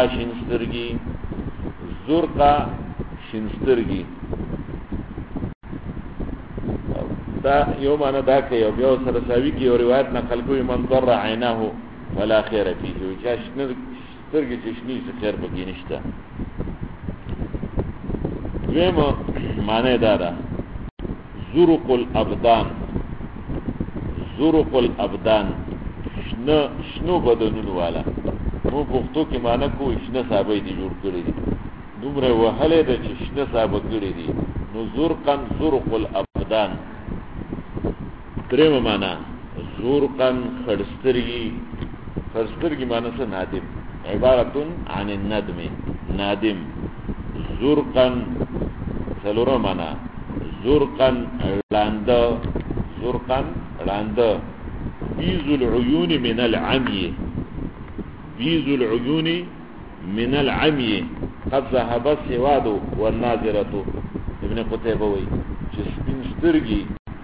شنسترګي دا یو معنا دا کوي او بیا سره ساوي کې یو روایت نقل کوي من ضر عیناه ولا خیر فيه چې شنسترګي چې شنی څه خیر پکې نشته ویمه معنی دا ده زرق الابدان شنو بدنونو والا مو پښتو کې معنی کوی شنه صاحب دي جوړ کړی دي دومره وهله د شنه صاحب کړی دي نو زرق الابدان درېم معنی زرقن خرسترګي معنی څه نادم عبارت عن الندم نادم زرقن سلورم معنی زرقن لاند بیز العیون من العمی قد ذهب السواد والناظرة ابن قتيبه وی چې سپینسترګي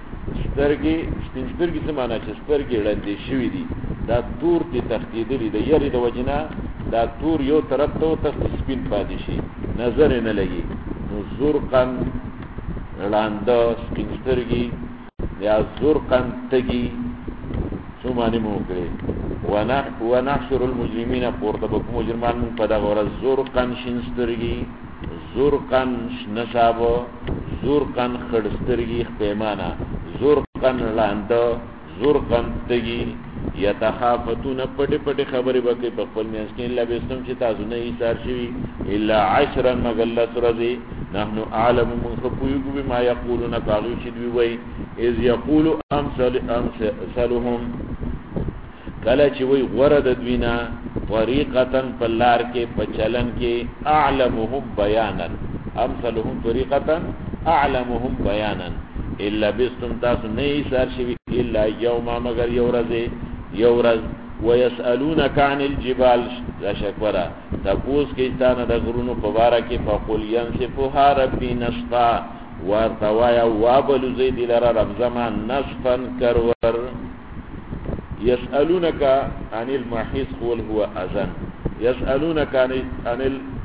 څه معنی چې سترګي لاندې شوی دي دا تور ته تختیدلی د یری د وجنه دا تور یو طرف ته سپین پاتې شي نظر نه لګي نو زرقن رلانده سپینسترگی یا زرقن تگی سو معنی موکړي ونحشر المجرمین پورته بک مجرمان من پدا غور زرقن شنسترگی زرقن نصاب زرقن خړسترگی پیمانه زرقن رلانده زرقن تگی یتخافتون پټ پټ خبرې وکي په خپل میاس کې الا بسم چې تاسو نه ایثار شي الا عشرا مغلت رضی نحنو اعلم من خبيغو بما يقولون باغي شدوي وي اذ يقول امثلهم کله چې وي ورد دوینا طریقتا پلار کې پچلن کې اعلمهم بیانا امثلهم طریقتا اعلمهم بیانا الا بسم تاسو نه ایثار شي الا يوم مگر یورز ويسألونك عن الجبال لا شکورا تپوس کې ستانه د غرونو په باره کې فقل ينسفها ربي نسفا ورتوایا وابل زید لرا رب زمان نسفا کرور يسألونك عن المحيص قول هو اذن يسألونك عن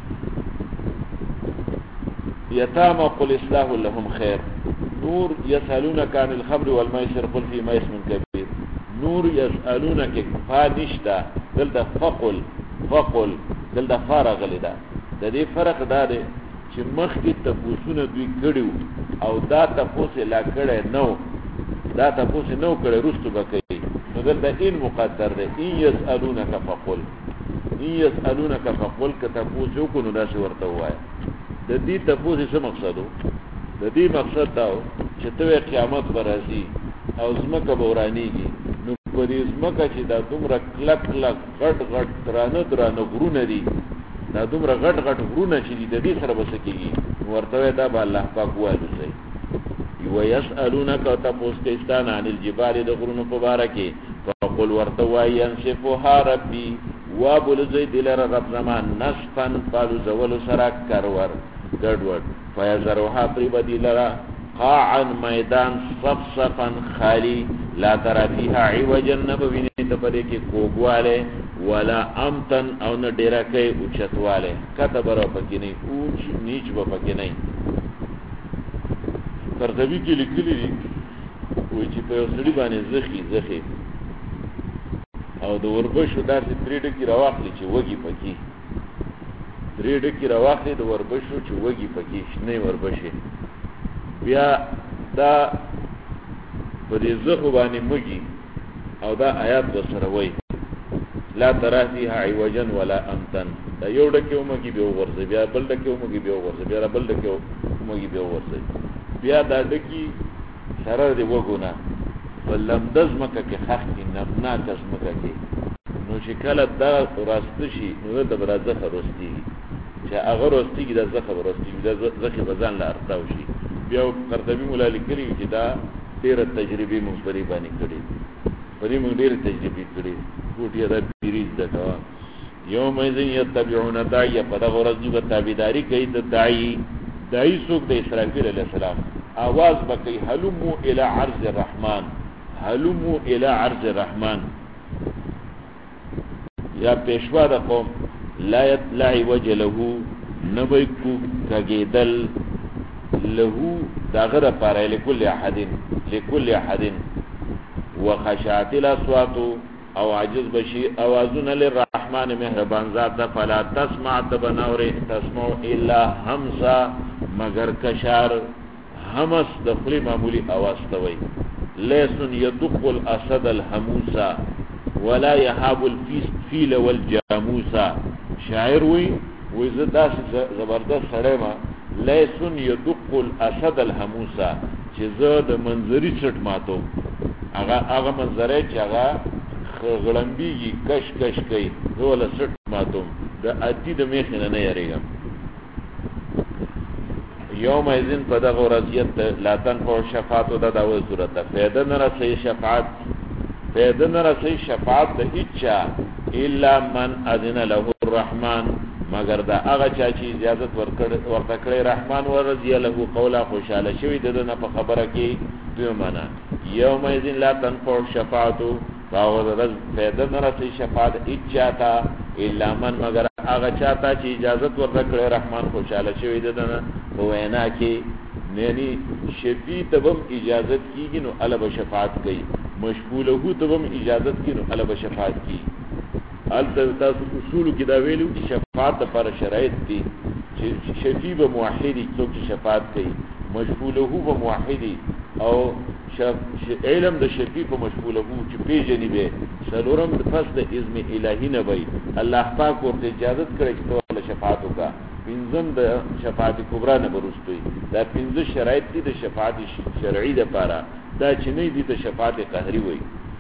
اليتامى قل اصلاح لهم خير نور يسألونك عن الخمر والميسر قل فيما اسم كبير نور يسألونك فانشتا دلتا فقل دلتا فارغ لدا دا دې فرق دا دی چې مخکې تپوسونه دوی کړیو او دا تپوس لا کړی نو دا تپوس نو کړی رستو بکې نو دلتا ان مقدر دی ان يسألونك فقل که تپوس وکړو نو داسې ورته ووایه د دې تپوس څه مقصدو د دې مقصد دا چې ته قیامت پر راځي او زمکه بورانیږي نو په دې زمکه چې دا دومره کلک غټ درانه غرونه دي دا دومره غټ غرونه چې د دې سره بسکیږي ورته دا به الله پاک وایي زي یو يسالونک تپوس کیستان عن الجبال د غرونو په باره کې فقل ورته وایي انصفها ربي وابل زید لرا رب زمان نصفا قالو زول سرا کرور ګډوډ فیذروها پریبدی لرا قاعا میدان صفصفا خالی لا ترى فيها عوجا نبوینه ته پدې کې کوګواله ولا امتن او نه ډیره کې اوچتواله کتبر پکې نه اوچ نیچ و پکې نه ترغبی کې لیکلي وي چې په سړي باندې زخي او د وربشو داسې تریډ کې راوخلی چې وږي پکې تریډ کې راوخلی د وربشو چې وږي پکې شنه وربشي بیا دا په دې زخو باندې مږي او دا آیات وسره وای لا ترى فيها عوجا ولا امتن دا یو ډکه ومږي به ورځي بیا بل ډکه ومږي به ورځي بیا بل ډکه ومږي به ورځي بیا دا ډکی سره دی وګونه ولمدز مکه کې خخ کې نبنا کس مکه کې نو چې کله دا راست شي نو د برازه خرستی چې هغه راستی د زخه ورستی د زخه بزن لا ارتاو شي بیا قرطبي مولا لیکلی چې دا ډېر تجربه مونږ پرې باندې کړې پرې مونږ ډېر تجربه کړې ګوټیا دا پیریز دغه یوم اذن یتبعون داعی په دغه ورځ به تابعداري کوي د داعی څوک د اسرافیل علیه السلام आवाज بکې حلمو الی عرض الرحمن حلمو الی عرض الرحمن یا پیشوا د قوم لا يطلع وجه له نبيكو کګیدل له داغره پر لكل احد وخشعت الاصوات او عجز بشي اوازن للرحمن مهربان ذات فلا تسمع تبنور تسمع الا همسا مگر کشار همس دخلی معمولی آواز توي ليسن يدق الاسد الحموسا ولا يهاب الفيل والجاموسا شاعر وي زدا زبردست سره ما ليسن يدق الاسد الحموسا چې زه د منظري چټ ماتو هغه منظره چې هغه غړمبيږي کش کوي زول چټ ماتو د ادي د میخنه نه یریږم یوم اذن پدغه ورځیت لا تنفع شفاعت د داوود صورت فائدہ نه رسي شفاعت د اچا الا من اذن له الرحمن مگر دا هغه چا چې اجازه ورته کړی رحمان ورضی له قولا خوشاله شوی دنه په خبره کې دوی معنا یوم اذن لا تنفع شفاعت باور رز فائدہ نه رسي شفاعت اچا الا من مگر هغه چاته چې اجازه ورته کړی رحمان خوشاله شوی دنه په وینا کې یعنی شفیع تبم اجازت کیږي نو الله به شفاعت کوي، مشغوله تبم اجازت کیږي نو الله به شفاعت کوي. تاسو اصول کې دا ویلو چې شفاعت لپاره شرایط دي چې شفیع به موحدی څوک شفاعت کوي، مشغوله به موحدی او علم د شفیع په مشغوله چې پیژني به سلورم د پس د اذن الهی نه وي الله پاک ورته اجازه کړی چې ته شفاعت وکړه. پنځم د شفاعت کبرا نه برستوي. دا پنځه شرایط دي د شفاعت شرعي لپاره، دا چې نه دي ته شفاعت قهري وي.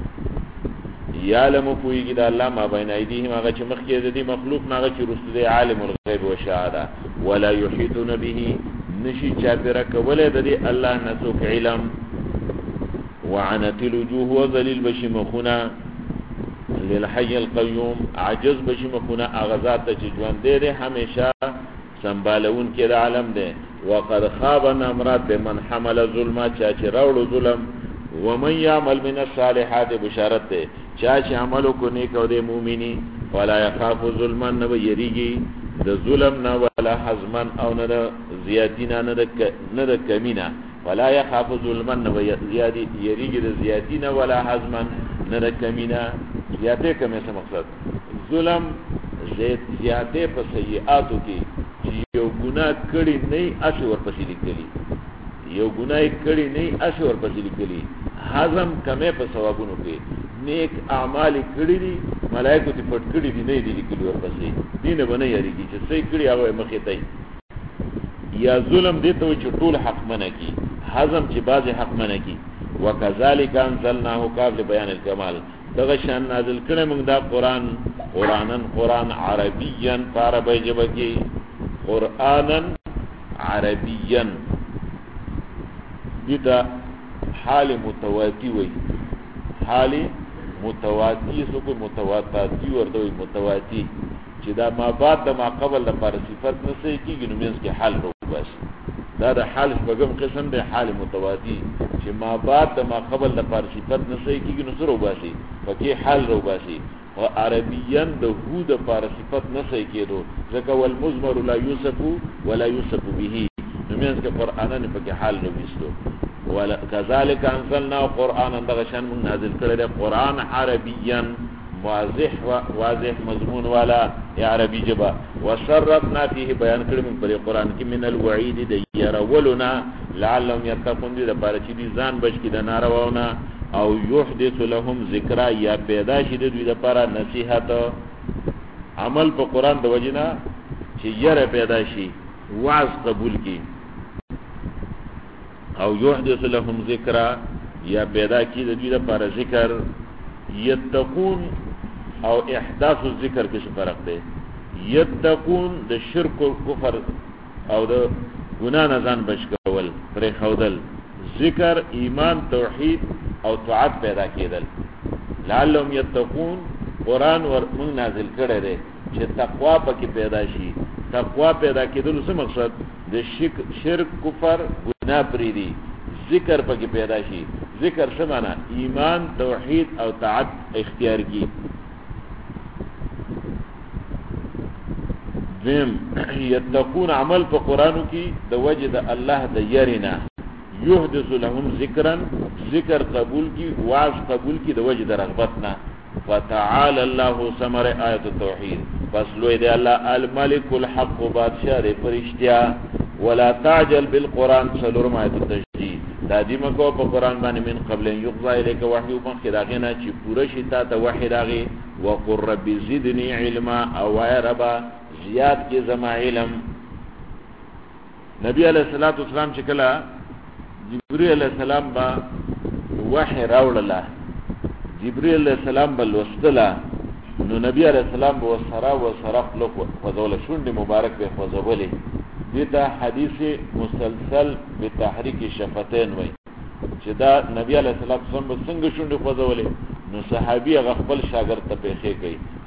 یعلم کویږي دا الله ما بین ایدیهم هغه چې مخکې د دې مخلوق هغه چې رسول عالم الغیب و شهاده ولا یحیطون به نشي چاپیره کوله د دې الله نسوک علم. وعنت الوجوه وذلل بشمخنا للحي القيوم عجز بشمخنا اغذات چې ژوند دې همیشه سنبالون کې د عالم دې. وقد خاب امرات بمن حمل ظلم چا چې راوړو ظلم. ومن يعمل من الصالحات بشارت دې چا چې عمل کو نیک او دې مؤمنی ولا يخاف ظلما نو یریږي د ظلم نه ولا حزما او نه زیاتینا نه د کمینا ولا يخاف ظلما نو زیادی یریږي د زیاتینا ولا حزما نه د کمینا. زیاته کومه څه مقصد ظلم زیاته په سیئاتو کې چې یو ګناه کړی نه اسی ورپسې لیکلی، یو ګناه کړی نه اسی ورپسې لیکلی. حزم کمه په ثوابونو کې نیک اعمال کړی دي ملائکه ته پټ کړی دي نه دي لیکلی ورپسې دینه باندې یریږي چې صحیح کړی هغه مخې ته. یا ظلم دې ته چې ټول حق منه کی، حزم چې بعض حق منه کی. وکذالک انزلناه قبل بیان الکمال دغه شان نازل کړه موږ دا قرآن عربیاً عربی ژبه کې قرآنن عربیاً دته حال متواتی وي، حال متواتی سو کو متواتاتی ورته وي متواتی چې دا ما بعد د ما قبل لپاره صفت نه سي کیږي نو مینس کې حال رو بس دا د حال شپږم قسم دی حال متواتی چې ما بعد د ما قبل لپاره صفت نه سي کیږي نو سره وباسي پکې حال رو باسي. او عربیان د هو د لپاره صفت نه سي کېدو ځکه والمزمر لا یوصف ولا یوصف به نو مینس کې قرآن نه پکې حال رو وستو. ولا كذلك انزلنا قرانا دغشان من نازل کړه قرآن عربيا واضح مضمون والا یا عربی جبا. وشرفنا فيه بیان کړه من پر قرآن کې من الوعید د يرولنا لعلهم يتقون دې لپاره چې دي ځان بچ کی د نارواونه او يحدث لهم ذکر یا پیدا شي د دوی لپاره نصيحت عمل په قرآن د وجنا چې یره پیدا شي واعظ قبول کی او یحدث لهم ذکر یا پیدا کی د دې لپاره ذکر. یتقون او احداث الذکر کې څه فرق دی؟ یتقون د شرک او کفر او د ګناه نه ځان بچ کول پرې خودل، ذکر ایمان توحید او طاعت پیدا کېدل. لعلهم یتقون قرآن ورمون نازل کړی دی چې تقوا پکې پیدا شي. تقوا پیدا کېدل څه مقصد؟ د شرک کفر ګناه پرې دی ذکر پکې پیدا شي. ذکر څه معنا؟ ایمان توحید او طاعت اختیار کی. دیم یتقون عمل په قرآنو کې د وجه د الله د یرینا یحدث لهم ذکرا ذکر قبول کی واعظ قبول کی د وجه د رغبتنا. فتعال الله ثمر آیت التوحید پس لوی دی الله الملک الحق بادشاہ دی فرشتیا. ولا تعجل بالقران سلورم آیت التشدید دادی مکو په قرآن باندې من قبل ان يقضى اليك وحي مخکې داغه نه چې پوره شي تا ته وحي راغی. وقر رب زدني علما او یا رب زیاد کې زما علم. نبی علیہ الصلوۃ والسلام چې کله جبرئیل علیہ السلام با وحي راوړله جبرئیل علیہ السلام بل وستلا نو نبی علیہ السلام و سرا خلق وذول شوند مبارک به خوځولې دته حدیث مسلسل بتحریک شفتین وای چې دا نبی علیہ السلام څنګه شوند خوځولې نو صحابي خپل شاګرد ته پیښې کوي چې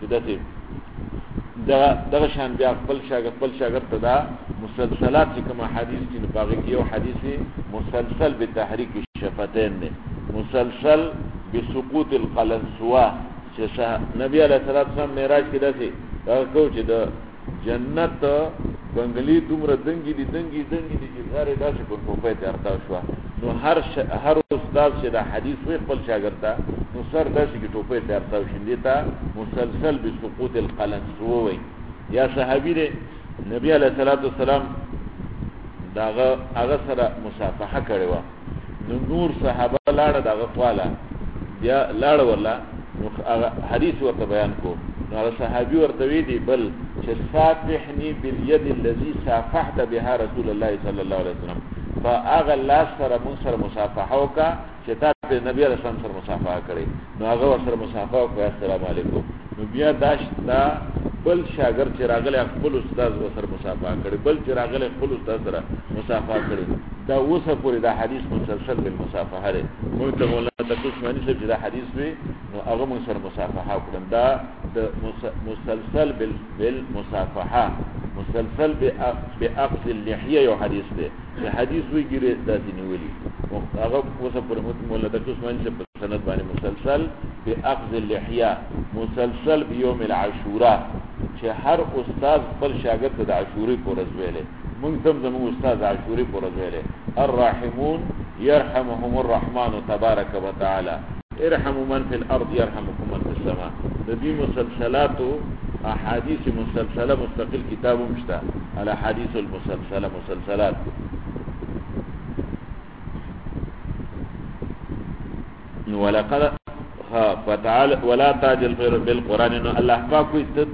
دغه شان بیا خپل شاګرد ته دا مسلسلات چې کوم حدیث چې په هغه کې یو حدیث مسلسل بتحریک شفتین نه مسلسل بسقوط القلنسوا چې نبی علیہ الصلوۃ والسلام معراج کې داسې هغه کو چې د جنت بنگلی دومره دنګي دي چې غاره داسې په ټوپۍ ته ارتاو شو. نو هر استاد چې دا حدیث وی خپل شاګرد ته نو سر داسې کې ټوپۍ ته ارتاو شیندې ته مسلسل بسقوط القلم وی. یا صحابي دی نبی علیه الصلاۃ والسلام داغه هغه سره مصافحه کړې و. نو نور صحابه لاړه داغه خواله بیا لاړه ولا نو حدیث ورته بیان کو. نو صحابي ورته وی دی بل چې صافحني باليد الذي صافحت بها رسول الله صلی الله علیه وسلم. فاغه لاس سره مون سره مصافحه وکا چې تا په نبی رسول الله سره مصافحه کړې. نو هغه سره مصافحه وکړه السلام علیکم. نو بیا داشتا بل شاګرد چې راغلی خپل استاد سره مصافحه کړي، بل چې راغلی خپل استاد سره مصافحه کړي. دا اوسه پورې دا حدیث مسلسل بالمصافحه لري. موږ ته مولانا تقی عثماني صاحب چې دا حدیث وی نو هغه موږ سره مصافحه وکړه. دا د مسلسل بالمصافحه مسلسل باخذ اللحيه یو حدیث دی. چې حدیث وی ګیره داسې نیولي هغه اوسه پورې مولانا تقی عثماني صاحب په سند باندې مسلسل باخذ اللحيه مسلسل بيوم العاشوراء چې هر استاد خپل شاګرد ته د عاشورې په ورځ ویلې. مونږ هم زموږ استاد عاشورې په ورځ ویلې الراحمون يرحمهم الرحمن تبارك وتعالى ارحموا من في الارض يرحمكم من في السماء. د دې مسلسلات احاديث مسلسله مستقل کتاب مشته الاحاديث المسلسله مسلسلات. ولقد فتعال ولا تعجل بالقران انه الله پاک وي ته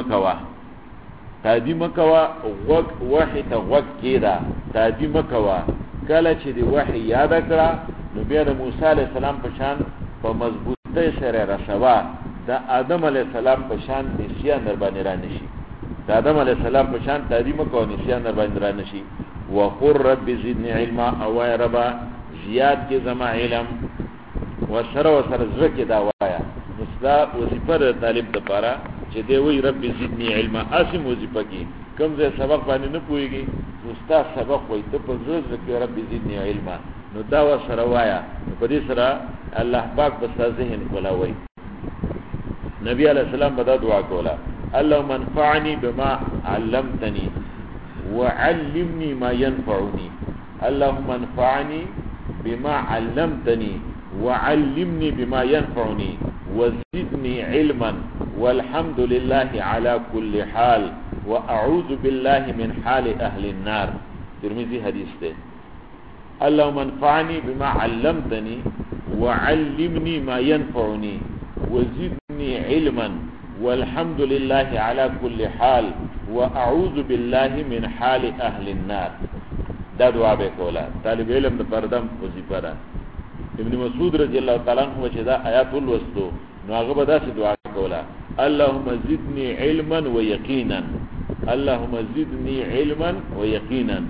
تعظیم کوا وحی ته وق کیدا تعظیم کوا کله چې دی وحی یاد کړه نو بیا د موسی علی السلام په شان په مضبوطی سره رسوا د آدم علی السلام په شان نسیان در باندې را نشي. د آدم علی السلام په شان تعظیم کوا نسیان در باندې را نشي. وقر رب زدنی علما او رب زیاد کې زما علم وسره زړه کې دا وایا. مسلا وظیفه د طالب د پاره چې دی وی رب زدنی علما اسم وظیفه کې کوم ځای سبق باندې نه پويږي استاد سبق وای ته په زړه کې رب زدنی علما نو دا وسره وایا. په دې سره الله پاک بس ذهن کولاوي. نبی علیہ السلام بدا دعا کولا اللهم انفعني بما علمتني وعلمني ما ينفعني. اللهم انفعني بما علمتني وعلمني بما ينفعني وزدني علما والحمد لله على كل حال واعوذ بالله من حال اهل النار. ترمذی حدیث ده. اللهم انفعني بما علمتني وعلمني ما ينفعني وزدني علما والحمد لله على كل حال واعوذ بالله من حال اهل النار. دا دعا به کولا طالب علم د پردم وظیفه ده. ابن مسعود رضی الله تعالی عنہ چې دا آیات ولوستو نو هغه به داسې دعا کولا اللهم زدني علما ويقينا اللهم زدني علما ويقينا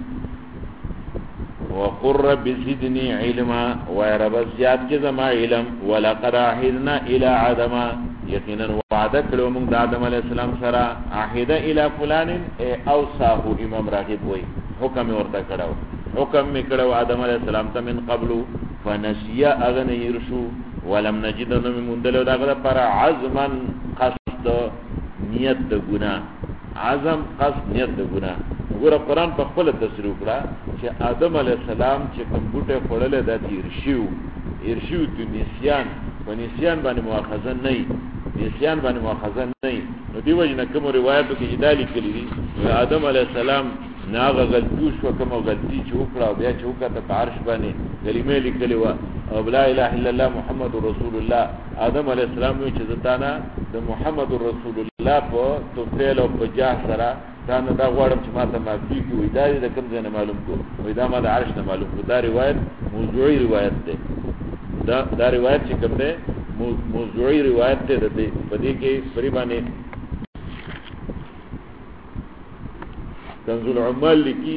وقر رب زدني علما ورب زیاد کې زما علم. ولقد عهدنا الى آدم یقینا وعده کړو موږ د آدم علی السلام سره عهد الى فلان اوصاه امام راغب وای حکم ورته کړو حکم میکړو آدم علی السلام ته من قبل فنسي اغن يرشو ولم نجد من دلو داغه پر عزما قصد نیت د ګنا عزم قصد نیت د ګنا. وګوره قرآن په خپل تفسیر کړه چې آدم علی السلام چې کمبوټه خړل د ارشیو د نسیان په نسیان باندې مؤاخذه نه نسیان باندې مؤاخذه نه. نو دی وجه کوم روایتو کې جدالي کړی دي آدم علی السلام ناغه غلطي شو کوم غلطي چې وکړه بیا چې وکړه په عرش باندې کلمې لیکلې و او لا اله الا الله محمد رسول الله. آدم علی السلام وی چې ځتانا د محمد رسول الله په توفیل او په جاه سره دا نه دا غواړم چې ماته معافي کوي. دا د کوم ځای نه معلوم کو وای دا ما د عرش نه معلوم کو. دا روایت موضوعي روایت ده. دا روایت چې کوم ده موضوعي روایت ده. د په دې کې پری باندې کنز العمال لکی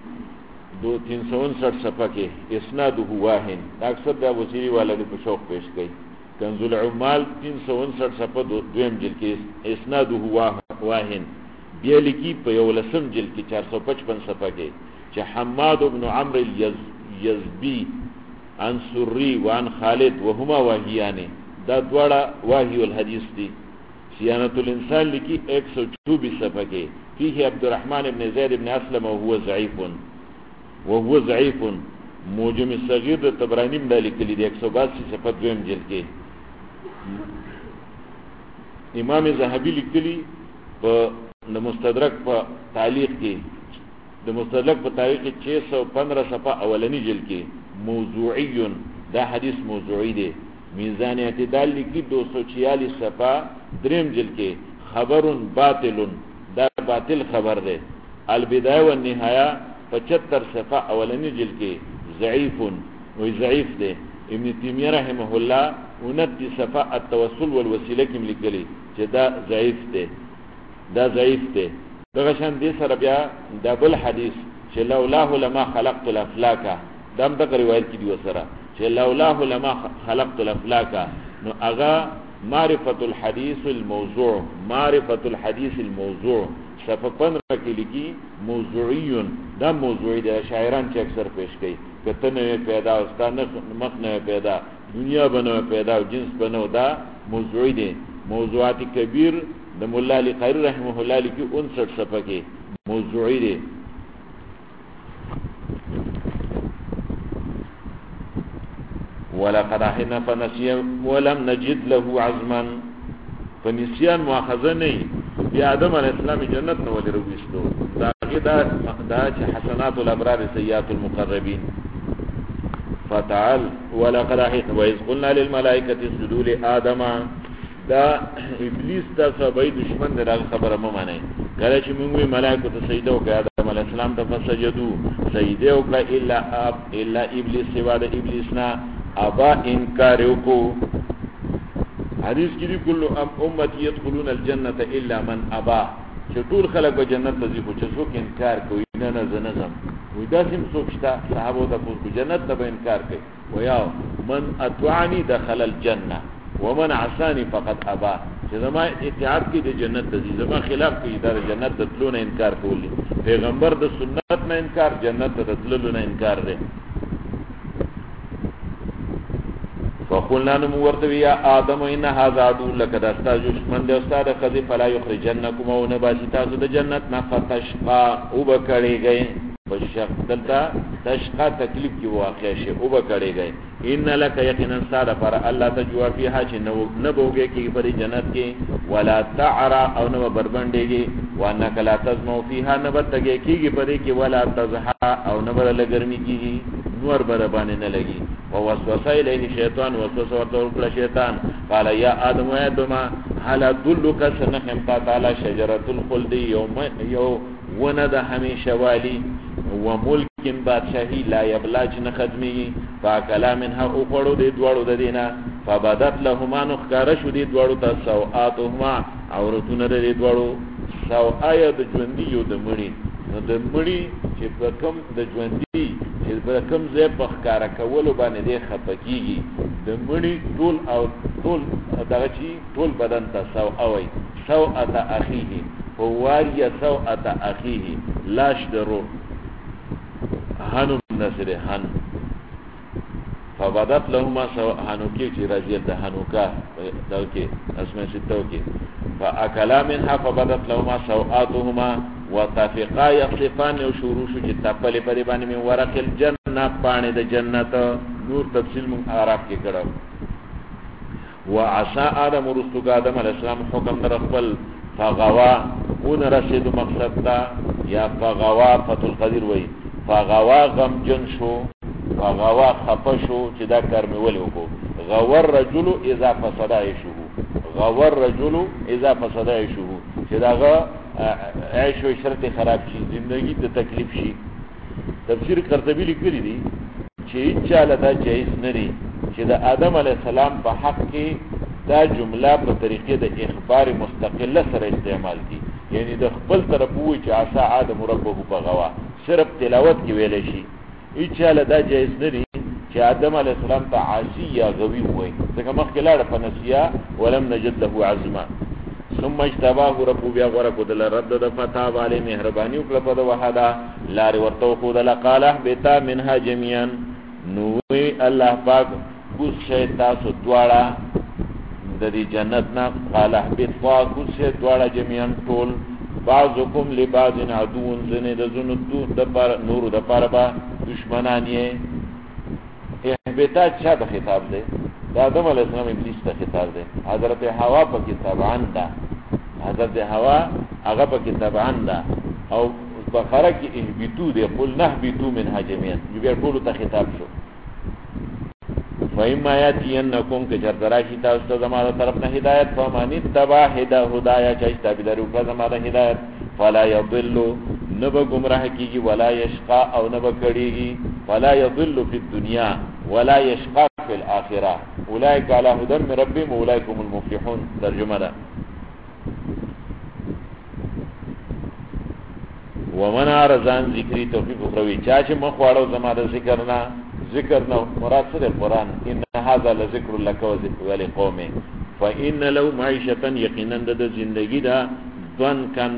359 صفحه کې اسناده واهن اکثر دا وسیری والا په شوق پیش کړي. کنز العمال 359 صفحه دویم جلد کې اسناده واهن بیا لکی په یو لسم جلد کې 455 صفحه کې چې حماد بن عمرو اليزبي عن سري وعن خالد وهما واهيان دا دواړه واهي الحديث دي. صيانة الانسان لکی 124 صفحه کې فيه عبد الرحمن بن زید بن اسلم وهو ضعيف موجم الصغير د طبرانی د لیکلي د 182 صفحه دویم جلد کې امام زاهبی لیکلي په مستدرک په تعلیق کې د مستدرک په تعلیق کې 615 صفحه اولنی جلد کې موضوعی دا حدیث موضوعی دی میزان اعتدال لیکي 246 صفحه دریم جلد کې خبر باطل دا باطل خبر دی البدایه والنهایه 75 صفحه اولنی جلد کې ضعیف دی ابن تیمیه رحمه الله 29 صفحه التوسل والوسیله کې لیکلي چې دا ضعیف دی دغه شان دي سره بیا دبل حدیث چې لولاه لما خلقت الافلاک دم د روایت کې دی وسره چې لولاه لما خلقت الافلاک نو اغا معرفت الحديث الموضوع صفحه 15 کې لیکي موضوعي دا موضوعي د شاعران چې اکثر پیش کوي کته نه پیدا واستانه مخ نه پیدا دنیا بنو پیدا او جنس بنو دا موضوعي دي موضوعات کبیر د مولا علی قاری رحمه الله لیکي 59 صفحه کې موضوعي دي ولقد احنا فنسي ولم نجد له عزما فنسيان مؤاخذه نه بیا آدم علیہ السلام جنت نو ولې رويستو دا چې حسنات الابرار سیئات المقربین فتعال ولقد احنا واذ قلنا للملائکه اسجدوا لآدم دا ابلیس تاسو به دشمن دغه خبره مې معنی کله چې موږ ملائکه ته سجده وکړه آدم علیہ السلام ته فسجدوا سجده وکړه الا ابلیس سوا د ابلیس نه ابا انکار وکړو حدیث کې دی کله امتی يدخلون الجنه الا من ابا چې ټول خلک به جنت ته ځي خو چې څوک انکار کوي نه زنزم وې دا سم څوک شته صحابه ته په جنت ته به انکار کوي ویا من اطاعني دخل الجنه ومن عصاني فقد ابا چې زما اطاعت کې د جنت ته ځي زما خلاف کوي د جنت ته تلو نه انکار کوي پیغمبر د سنت نه انکار جنت ته تلو نه انکار دی فقلنا نمورتو یا آدم ان هذا عدو لك دستا دشمن دی استاد خذ فلا يخرجنكم ونباسي تاسو د جنت نه فتشقا او بکړی گئے فشق دلتا تشقا تکلیف کی واقع شي او بکړی گئے ان لك یقینا صاد پر الله تجوا فيها چې نو بوګه کی پر جنت کې ولا تعرى او نو بربندېږي وانك لا تزمو فيها نبتګه کیږي پرې کې ولا تزحا او نو بل ګرمي کیږي نور بر باندې نه لګي او وسوسه الیه شیطان وسوسه ورته شیطان قال یا آدم هل ادلک سنهم تعالی شجره الخلد یو ونده همیشه والی وملک بادشاہی لا یبلاج نخدمی فاکلا منها او پړو دې دوړو د دینه فبدت لهما نخکار شو دې دوړو ته سوءاتهما عورتونه دې دوړو سوءایه د ژوندۍ یو د مړي نو د مړي چې په کوم د ژوندۍ چې په کوم ځای په ښکارا کولو باندې دې خپکیږي د مړي ټول دغه چی ټول بدن ته سوءوي سوءت اخیه هواریا سوءت اخیه لاش درو هنو نصر هن فبدت لهما هنوکی چې راځي د هنوکا دغه اسمه ستو کې فاکلا منها فبدت لهما سوءاتهما وتفقا يخصفان وشروش چې تپلې پرې باندې من ورق الجنه باندې د جنت نور تفصیل من اعراف کې کړو وعصى آدم رستو آدم علیہ السلام حکم در خپل فغوا اون رسید مقصد تا یا فغوا فتح القدیر وی فغوا غم جن شو فغوا خفشو چې دا کار مې ولې وکړو غور رجل اذا فسد عيشه غور رجل اذا فسد عيشه چې داغه عيش او شرط خراب شي زندگی ته تکلیف شي تفسیر قرطبی لیکلی دی چې چاله دا جایز نه دی چې د آدم علی السلام په حق کې دا جمله په طریقې د اخبار مستقله سره استعمال کی یعنی د خپل طرف وی چې عصا آدم ربه بغوا صرف تلاوت کې ویل شي چاله دا جایز نه دی چې آدم علی السلام ته عاصی یا غوی وای ځکه مخکې لاړه فنسیا ولم نجد له عزما ثم اجتباه رب بیا غره کو دل رد د فتاب علی مهربانی وکړه په وحدا لار ورته خو دل قاله بتا منها جميعا نو الله پاک کوس شي تاسو دواړه د دې جنت نه قال اهبطوا کوسه دواړه جميعا ټول بعضکم لبعض عدو زنه د زنتو د پر نور د پر با دشمنان یې اهبطا چا د خطاب ده د آدم علیه السلام ابلیس ته خطاب ده حضرت حوا په کتابان ده حضرت حوا هغه په کتابان ده او بقره کې اهبطو ده قل نهبطو منها جميعا بیا ټول ته خطاب شو فإما يأتينكم كجردراشي تاسو زمانه طرف نه هدایت فمن اتبع هدايا چا تابعداري وکړه زمانه هدایت فلا يضل نب گمراه کیږي ولا يشقى او نب کړيږي ولا يضل في الدنيا ولا يشقى في الاخره اولئك على هدى من ربهم اولئك هم المفلحون ترجمه ده ومن ارزان ذکری توفیق اخروی چا چې مخواړو زمانه ذکر نو مراد سره قران ان هذا لذکر لك ولقومه فان لو معيشه يقينا د زندگی دا ځوان کن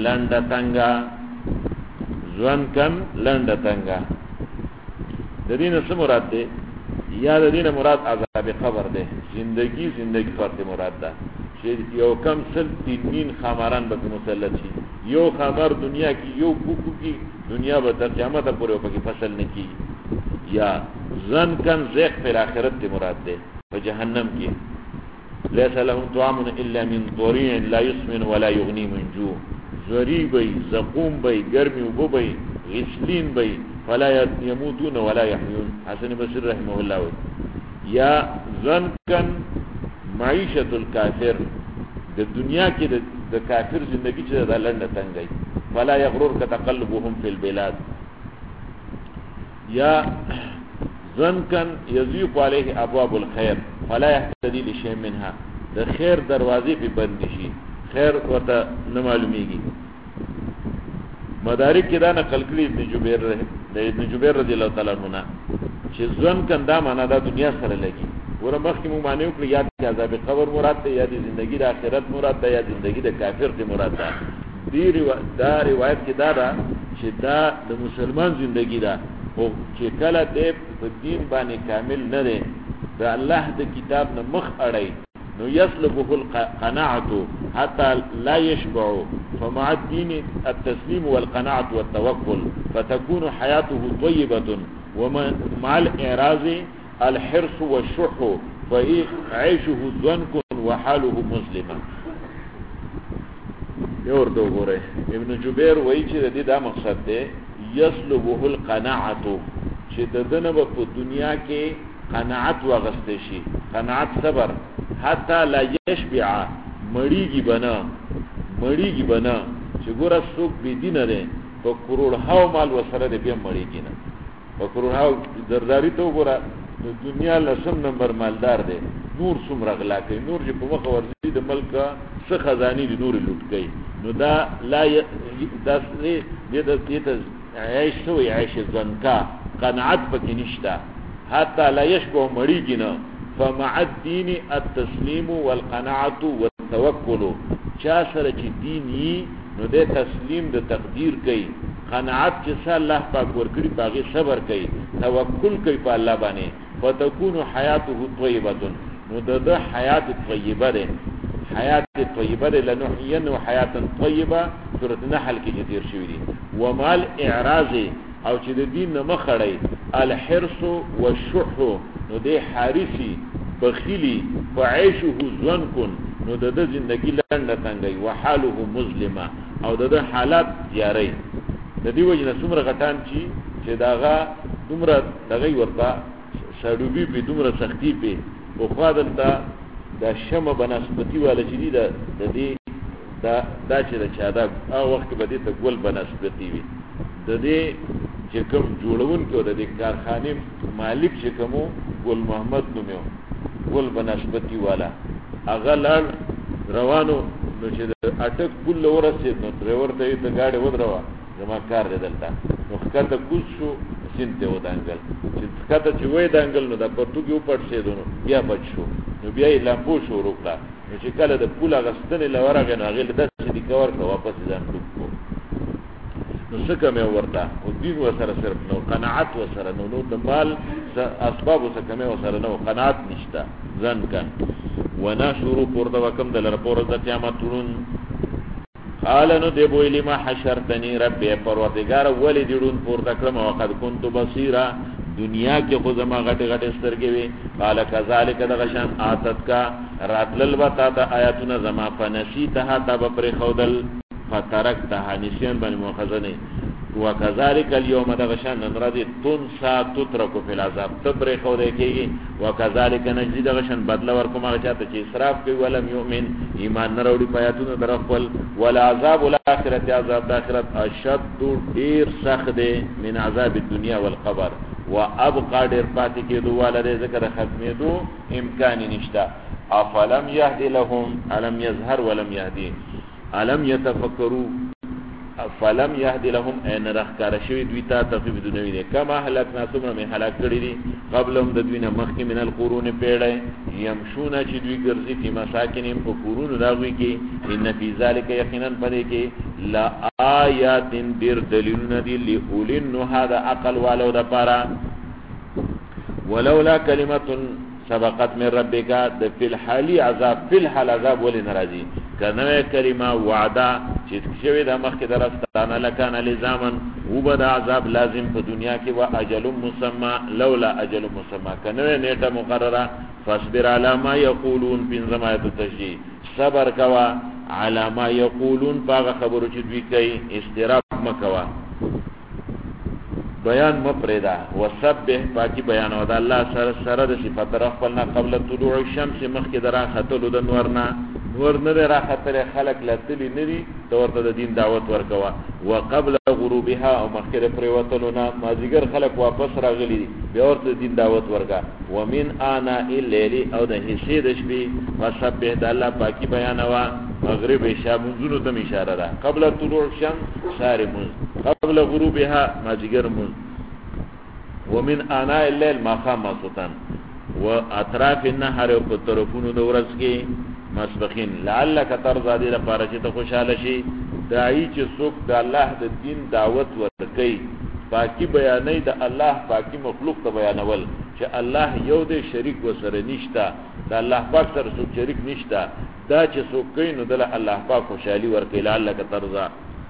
لنډه تنگا د دینه څه مراد ده یا د دینه مراد عذاب قبر ده زندگی فرت مراد ده چې یو کم سل تنین خماران به مسلط شي یو خمار دنیا کې یو کوکو کې دنیا به تر قیامت پورې په کې فصل نه کی یا ځن کن زیق پر آخرت ته مراد ده په جهنم کې ليس لهم طعام الا من ضريع لا يسمن ولا يغني من جوع ذريبي زقوم بي گرمي وبوبي غسلين بي فلا يموتون ولا يحيون حسن بصري رحمه الله یا ځن کن معيشه الكافر د دنیا کې د کافر زندگی چې د لنډه تنګي فلا يغررك تقلبهم في البلاد یا ځنکن یضيق عليه ابواب الخير فلا يهتدي لشيء منها د خیر دروازې په بند شي خیر ورته نه معلومیږي مدارک کې دا نقل کړي ابن جبیر رضی الله تعالی عنہ چې ځنکن دا معنا د دنیا سره لګي ور مخکې مو معنی وکړي یا د عذاب قبر مراد ده یا د ژوندۍ د آخرت مراد ده یا د ژوندۍ د کافر ته مراد ده دا روایت کې دا چې دا د مسلمان ژوندۍ ده او چې کله دې په دین باندې کامل نه ده د الله د کتاب نه مخ اړای نو يسلبه القناعه حتى لا يشبع فمع الدين التسليم والقناعه والتوكل فتكون حياته طيبه ومع الاعراض الحرص والشح فعيشه ضنك وحاله مسلما یور دو ګوره ابن جبیر وایي چې د دې دا مقصد دی یسلبه القناعه چې د دنه په دنیا کې قناعت واغسته شي قناعت صبر حتی لا يشبع مړیږي بنا چې ګوره څوک بي دین نه په کروڑ هاو مال وسره دې بیا مړیږي نه په کروڑ هاو درداری ته ګوره د دنیا لسم نمبر مالدار دی نور څومره غلا کوي نور چې په مخ ورځي د ملک څه خزاني دي نور لوټ کوي نو دا لا دې عيش سوی عيش زنکا قناعت پکې نشته حتی لا يشبع مړیږي فمع الدين التسليم والقناعه والتوكل چا سره چې دیني نو د تسلیم د تقدیر کوي قناعت چې الله پاک ورکړي باغی صبر کوي توکل کوي په الله باندې فتكون حياته طيبه نو د حیات طیبه ده حیات طیبه ده لنحيينه حیاتا طیبه سورۃ النحل کې ذکر شوی دي ومال اعراض او چې د دین نه مخړی الحرص والشح نو د حارسی بخیلی فعيشه ځنکن نو د زندگی لنډه تنګي وحاله مظلمه او د حالات یاري د دې وجه نه څومره غټان چې داغه دومره دغه ورته سړوبي په دومره سختی په او خادلته د شمه بنسبتی والا چې دی د دې دا چې د چاده او وخت به دې ته ګل بنسبتی وي د دې چې کوم جوړون کو د دې کارخانه مالک چې کومو ګل محمد نومو ګل بنسبتی والا اغه لړ روانو نو چې اٹک کله ورسید نو ډرایور ته د گاډي ودروا زما کار دلته نو خاطر کوز شو سینته ودانګل چې خاطر چې وې دانګل نو د پرتګیو پټ سیدونو بیا بچ شو نو بیا یې لامبو شو وکړه نو چې کله د پوله غستنې لورغه نه غل د چې د کور ته واپس ځان ټوک نو څه کمه ورته او دین وسره صرف نو قناعت وسره نو د مال اسباب څه کمه وسره نو قناعت نشته ځن کن ونشرو پورته وکم د لر پور د قیامت ورون قال نو دی بویلی ما حشرتنی رب پروردگار ولی دیړون پورته کړم او قد كنت بصيرا دنیا کې خو زما غټه غټه سترګې وي قال كذلك دغشان اتت کا راتلل وتا ته آیاتنا زما فنسیتها تب پر خودل فترکتها نسیان باندې مؤاخذه وكذلك اليوم دغشان نرادي تنسا تترك في العذاب تبر خودې کېږي وكذلك نجزي دغشان بدل ورکوم هغه چاته چې اسراف کوي ولم يؤمن ایمان نه وروړي پیاتونه در خپل ولا عذاب الاخرت عذاب الاخرت اشد ډیر سخت دی من عذاب الدنيا والقبر وابقى ډیر پاتې کېدو والده ذکر ختمېدو امکان نشته افلم يهدي لهم الم يظهر ولم يهدي الم يتفكروا فلم يهدي لهم ان رخکار شوی دوی ته تفیب دنوی دی کما هلاکنا ثم من هلاک کړی دي قبلهم د دوی نه مخکې من القرون پیړې يمشون چې دوی ګرځي په مساکنهم په قرون راوي کې ان فی ذلک یقینا پدې کې لا آیات دیر دلیلونه دي لئولن نو هذا عقل والو د پارا ولولا کلمه سبقت من ربک د فی الحال عذاب فی الحال عذاب ولې ناراضي کنه کلمه وعده چې شوی د مخکې درستانه لکان لزامن وبد عذاب لازم په دنیا کې وا اجل مسمى لولا اجل مسمى کنه نیټه مقرره فاصبر علی ما یقولون بن زمایت تشجیع صبر کوا علی ما یقولون باغ خبرو چې دوی کوي استراب مکوا بیان مپریدا وسبح پاکی بیان او د الله سره د صفات رخلنا قبل طلوع الشمس مخک درا خطلو د نورنا نور نه را خطر خلق لتلی نری تورته د دین دعوت ورکوا وقبل غروبها او مخکره پریوتلونا مازیګر خلق واپس راغلی بیا ورته دین دعوت ورکا ومن انا الليل او د حصے د شپې وسبح د الله پاکی بیان وا مغرب شام منځونو ته اشاره ده قبل طلوع الشمس صارم قبل غروبها مازیګر من ومن آناء الليل ما خام سلطان و اطراف النهار په طرفونو د ورځ کې مسبخین لعلک ترضى دې لپاره چې ته خوشاله شي دای چې څوک د الله د دین دعوت ورکړي پاکي بیانې د الله پاکي مخلوق ته بیانول چې الله یو دې شریک وسره نشتا د الله پاک سره څوک شریک نشتا دا چې څوک کین نو د الله پاک خوشالي ورکړي لعلک ترضى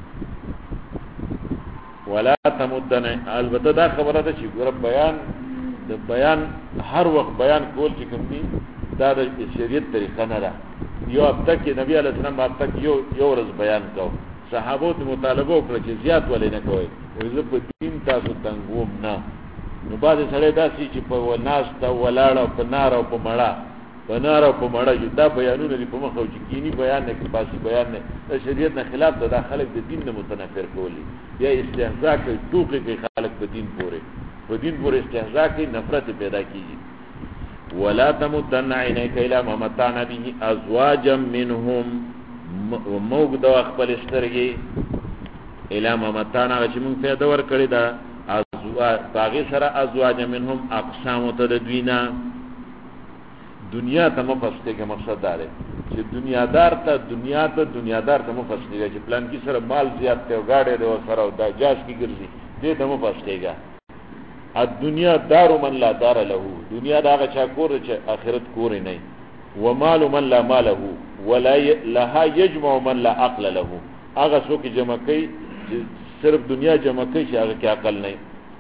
ولا تمدن البته دا خبره ده چې ګور بیان هر وخت بیان کول چې کوم دي دا د شریعت طریقه نه ده یو ابته کې نبی علیہ السلام ابته کې یو ورځ بیان کو صحابو ته مطالبه وکړه چې زیات ولې نه کوي وایي په دین تاسو تنګوم نه نو بعد سره داسي چې په وناس ته ولاړه په نار او په مړه یو دا بیانونه لري په مخ او چې کینی بیان نه کې پاسي بیان نه د شریعت نه خلاف ده خلک د دین نه متنفر کولی یا استهزاء کوي ټوکې کوي خلک په دین پورې استهزاء کوي نفرت پیدا کیږي ولا تمدن عینیک الی ما متعنا به ازواجا منهم وموږ د خپل سترګې الی ما متعنا چې موږ پیدا ور کړی دا ازواج باغی سره ازواج منهم اقسام ته د دوینا دنیا ته مفسده کې مقصد دا دی چې دنیادار ته مفسده چې پلان کې سره مال زیات ته غاړه دی او سره د جاس کې ګرځي دې ته مفسده الدنيا دار من لا دار له دنیا دا هغه چا کور چې آخرت کور نه و مال من لا ماله ولا لها يجمع من لا عقل له هغه څوک جمع کوي صرف دنیا جمع کوي چې هغه کې عقل نه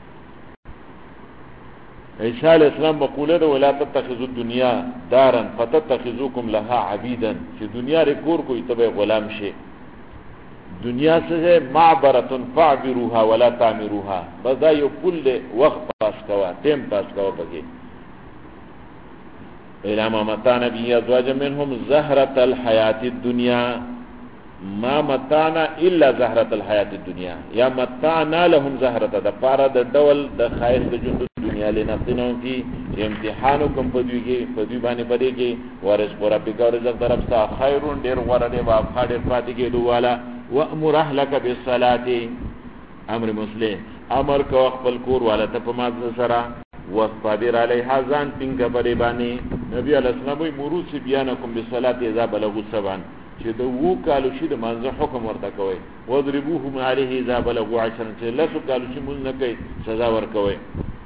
عیسی علیہ السلام مقوله ده ولا تتخذوا الدنيا دارا فتتخذوكم لها عبيدا چې دنیا ری کور کوئی تبه غلام شي دنیا سے معبرۃ فاعبروها ولا تعمروها بدا یو کل وقت پاس کوا ټیم پاس کوا پکې الهما متانا بی ازواج منهم زهرة الحیات الدنیا ما متانا الا زهرة الحیات الدنیا یا متانا لهم زهرة د پارا د ډول د خایس د ژوند دنیا لنفتنهم فی امتحانکم پدویږي پدوی باندې پدېږي ورزق ربک ورزق درفتا خیرون ډیر غوړه دی واف ډیر پاتې کېدو والا وامر اهلک بالصلاه امر مسلم امر کو خپل کور والا ته په ماده سره واصبر علیها ځان پینګه پرې باندې نبی علیہ السلام وی مروسی بیانکم بالصلاه اذا بلغوا سبعا چې د وو کالو شي د منځ حکم ورته کوي وضربوهم عليه اذا بلغوا 10 چې لاسو کالو شي مول نه کوي سزا ورکوي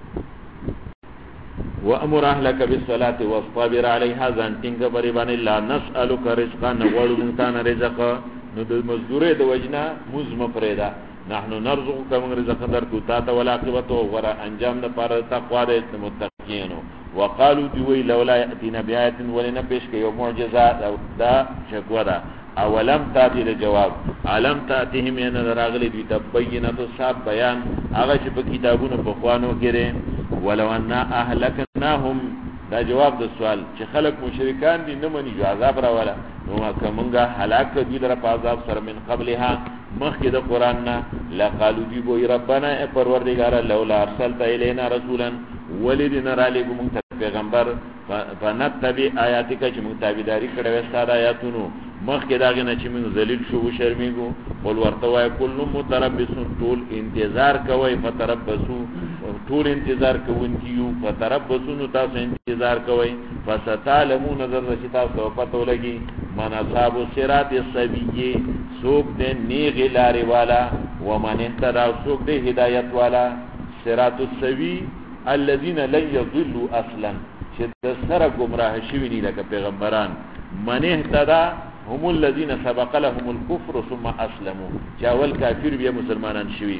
وامر اهلك بالصلاه واصطبر عليها ذان ټینګه بری باندې لا نسالك رزقا نغړو مونږ ته رزق نو د مزدوري د وجنا مزم پرېدا نحنو نرزقك من رزق درکو تا ته ولا عاقبت او انجام د پر تقوا د متقینو وقالوا دوی لولا یاتینا بیات ولنا پیش کې یو معجزه دا شکوه ده اولم تاتی د جواب علم تاتهم ان راغلی دوی تبینات صاحب بیان هغه چې په کتابونو په خوانو کې ولو ان اهلكناهم دا جواب د سوال چې خلق مشرکان دي نه مني عذاب را ولا نو کومه هلاک دي لره په عذاب سره من قبلها مخکې د قران نه لقالو دی بو ربنا پروردگار لولا ارسلت الینا رسولا ولدنا علیکم پیغمبر فنتبع آیاتک چې موږ تابعداري کړو ستاره آیاتونو مخکې داغه نه چې موږ ذلیل شو شرمېګو ول ورته وای کله متربصون ټول انتظار کوي فتربصوا ټول انتظار کوونکیو فتربصون تاسو انتظار کوي فستعلمون نظر چې تاسو پته ولګي من اصحاب الصراط السوي سوق دې نیغ لارې والا ومن اهتدى سوق دې هدایت والا صراط السوي الذين لن يضلوا اصلا چې د سره گمراه شوی نه لکه پیغمبران من اهتدى هم الذين سبق لهم الكفر ثم اسلموا چاول کافر بیا مسلمانان شوی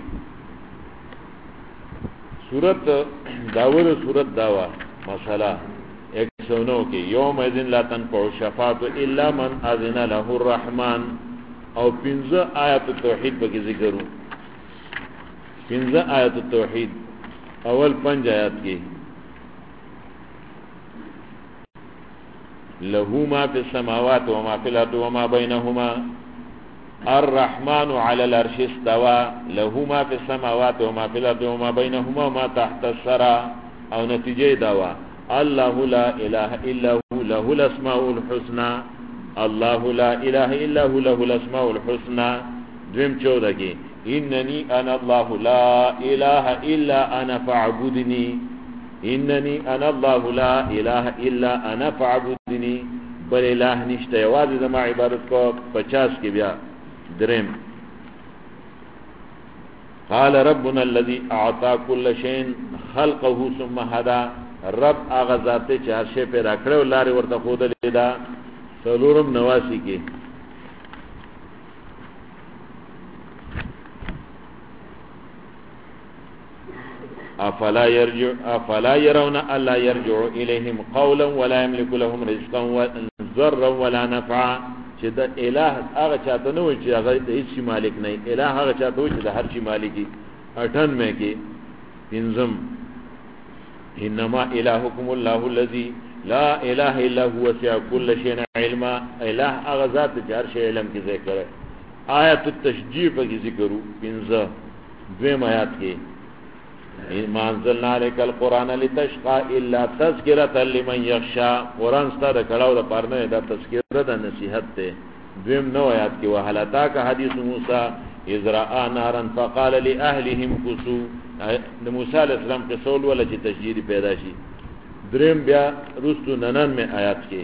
سورت داور سورت داوا مساله 109 کې یوم اذن لا تنفع الشفاعه الا من اذن له الرحمن او 15 آیات توحید به ذکرو 15 آیات توحید اول 5 آیات کې له ما فی السماوات وما فی الارض وما بینهما الرحمن على العرش استوى له ما في السماوات وما في الارض وما بينهما ما تحت الثرى او نتیجه داوا الله لا اله الا هو له الاسماء الحسنى الله لا اله الا هو له الاسماء الحسنى دویم 14 کې انني انا الله لا اله الا انا فاعبدني انني انا الله لا اله الا انا فاعبدني بل اله نشته یوازې زما عبادت کو 50 کې بیا درم قال ربنا الذي اعطى كل شيء خلقه ثم هدى رب هغه ذات چې هر شی پیدا کړو لارې ورته خود لیدا سلورم 89 کې افلا يرون الا يرجع اليهم قولا ولا يملك لهم رزقا ضرا ولا نفعا چې د الہ هغه چاته نه وي چې هغه د هیڅ مالک نه الہ هغه چاته وي چې د هر شي مالکی 98 کې پنځم انما الهكم الله الذي لا اله الا هو وسع كل شيء علما الہ هغه ذات چې هر شي علم کې ذکر ہے آیت التشجیع په ذکرو 15 دویم آیات کې ما انزلنا عليك القرآن لتشقى الا تذكرة لمن يخشى قرآن ستاره کړهو د پرنه د تذکرہ د نصیحت ته دویم نو آیات کې وحلتا کا حدیث موسی اذ راى نارا فقال لاهلهم كسوا د موسی علیہ السلام کې سوال ولا چې تشجیع پیدا شي دریم بیا رستو 99 آیات کې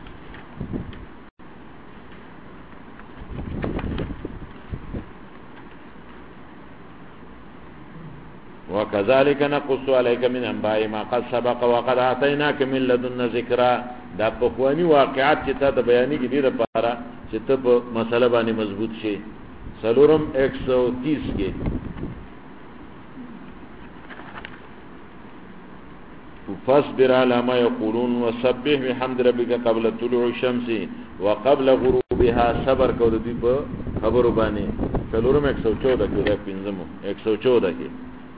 وكذلك نقص عليك من انباء ما قد سبق وقد اعطيناك من لدن ذكرا دا پخوانی واقعات چې ته بیانې کې دي لپاره چې ته په مسله باندې مضبوط شې سلورم 130 کې فاصبر على ما يقولون وسبح بحمد ربك قبل طلوع الشمس وقبل غروبها صبر کو دې په خبرو باندې سلورم 114 کې دا پنځمو 114 کې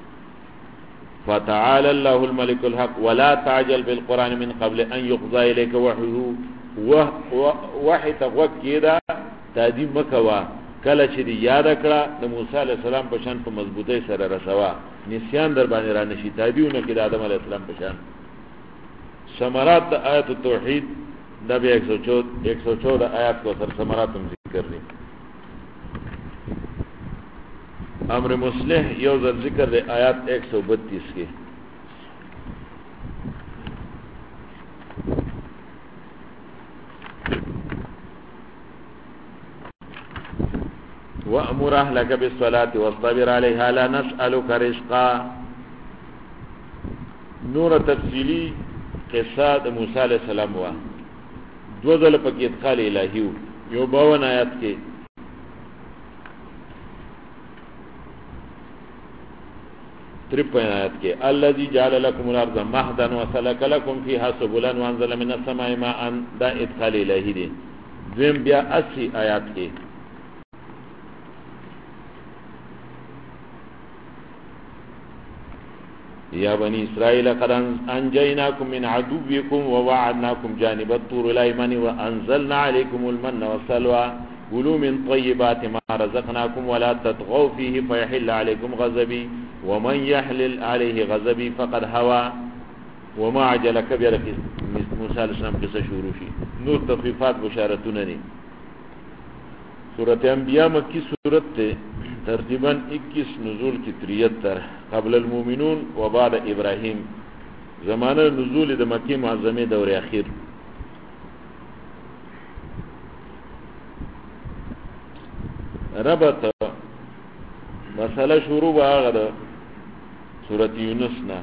فتعالى الله الملك الحق ولا تعجل بالقران من قبل ان يقضى اليك وحيه وحي توکیدا تادیم مکوا کله چې یاد کړه د موسی علی السلام په شان په مضبوطی سره رسوا نسیان در باندې را نشي تادیونه کې د آدم علی السلام په شان ثمرات د آیت التوحید د 114 آیات کو سر ثمرات ذکر دي امر مصلح یو ځل ذکر دی آیات 132 کې وامر اهلك بالصلاه واصطبر عليها لا نسالك رزقا. نور تفصیلی قصه د موسی علیہ السلام وا دو ځله پکې ادخال الهی یو 52 آیات کې آیات کې الذي جعل لكم الارض مهدا وسلك لكم فيها سبلا وانزل من السماء ماء دا ادخال الهی دی. دویم بیا 80 آیات کې یا بني اسرائيل قد انجيناكم من عدوكم ووعدناكم جانب الطور الايمن وانزلنا عليكم المن والسلوى كلوا من طيبات ما رزقناكم ولا تطغوا فيه فيحل عليكم غضبي ومن يحلل عليه غضبي فقد هوى وما عجلك برك موسى عليه السلام قصه شروع شي. نور تخفيفات بشارتونه دي. سورۃ انبیاء مکی سورۃ ته ترتیباً 21 نزول کی 73 قبل المؤمنون و بعد ابراهیم زمانه نزول د مکی معظمه دور اخیر. ربط مسئله شروع باغه ده سورۃ یونس نه.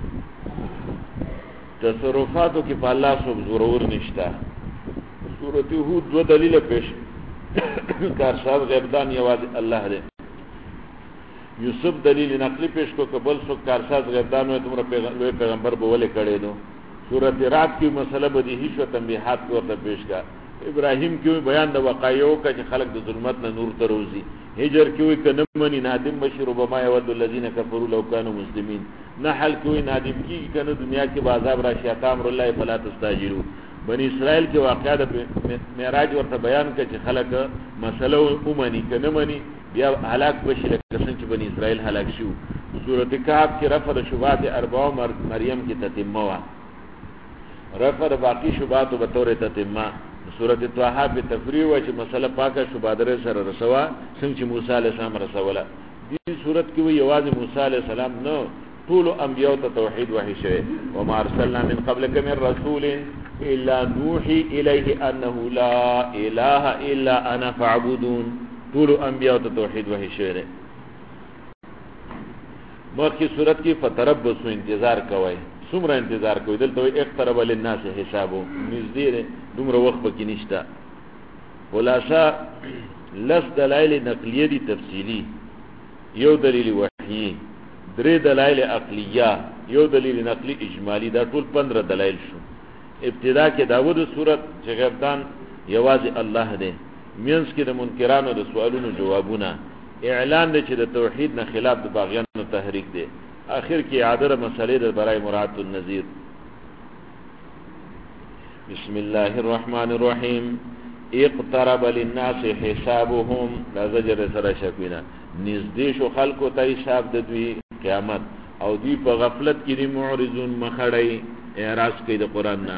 تصرفاتو کې په الله سب ضرور نشتا. سورۃ هود دو دلیل پیش کار صاحب غیبدان یواز الله دې. یوسف دلیل نقلی پیش کو قبل سو کارساز غیبدان ہوئے تمہارا پیغمبر بولے کڑے دو. سورۃ رات کی مسئلہ بدیہی شو تنبیحات کو ورته پیش کا. ابراہیم کیوں بیان د وقایعو کا چې خلق د ظلمت نه نور تروزی. هجر کیوں کنمنی نادم بشیر وبما يود الذين كفروا لو كانوا مسلمين. نحل کیوں نادم کی کنه دنیا کې عذاب راشي امر الله فلا تستعجلوا. بنی اسرائیل کې واقعات معراج ورته بیان کړي چې خلق مسئله اومني کنه منی بیا هلاک بشي لکه څنګه چې بنی اسرائیل هلاک شو. سورۃ کهف کې رفع شبهات اربع مریم کې تتمه وا رفع باقی شبهات به تور تتمه. سورۃ طه په تفریح و چې مسله پاکه شبهات سره رسوا څنګه چې موسی علیه السلام رسوله. دې سورۃ کې وی یوازې موسی علیه السلام نو طول انبیاء ته توحید وحی شوه. وما ارسلنا من قبلك من رسول الا نوحي اليه انه لا اله الا انا فاعبدون. طول انبیاء ته توحید وحی شوه. مخکې صورت کې فتربصوا انتظار کوي. څومره انتظار کوي؟ دلته اقترب للناس حسابو نږدې ده دومره وخت پکې نشته. خلاصه لس دلایل نقلیه دي تفصیلی، یو دلیل وحی، درې دلایل عقلیه، یو دلیل نقلی اجمالی. دا ټول 15 دلایل شو. ابتدا کې داود صورت چې غیبدان یوازې الله دی. مینس کې د منکرانو د سوالونو جوابونه، اعلان دی چې د توحید نه خلاف د باغیانو تحریک دی. آخر کې عادره مسئله د برای مراد النذیر. بسم الله الرحمن الرحیم. اقترب للناس حسابهم. دا زجر سره شکوینا نزدې شو خلکو ته حساب د دوی قیامت او دوی په غفلت کې دي معرضون مخړی اعراض کوي د قران نه.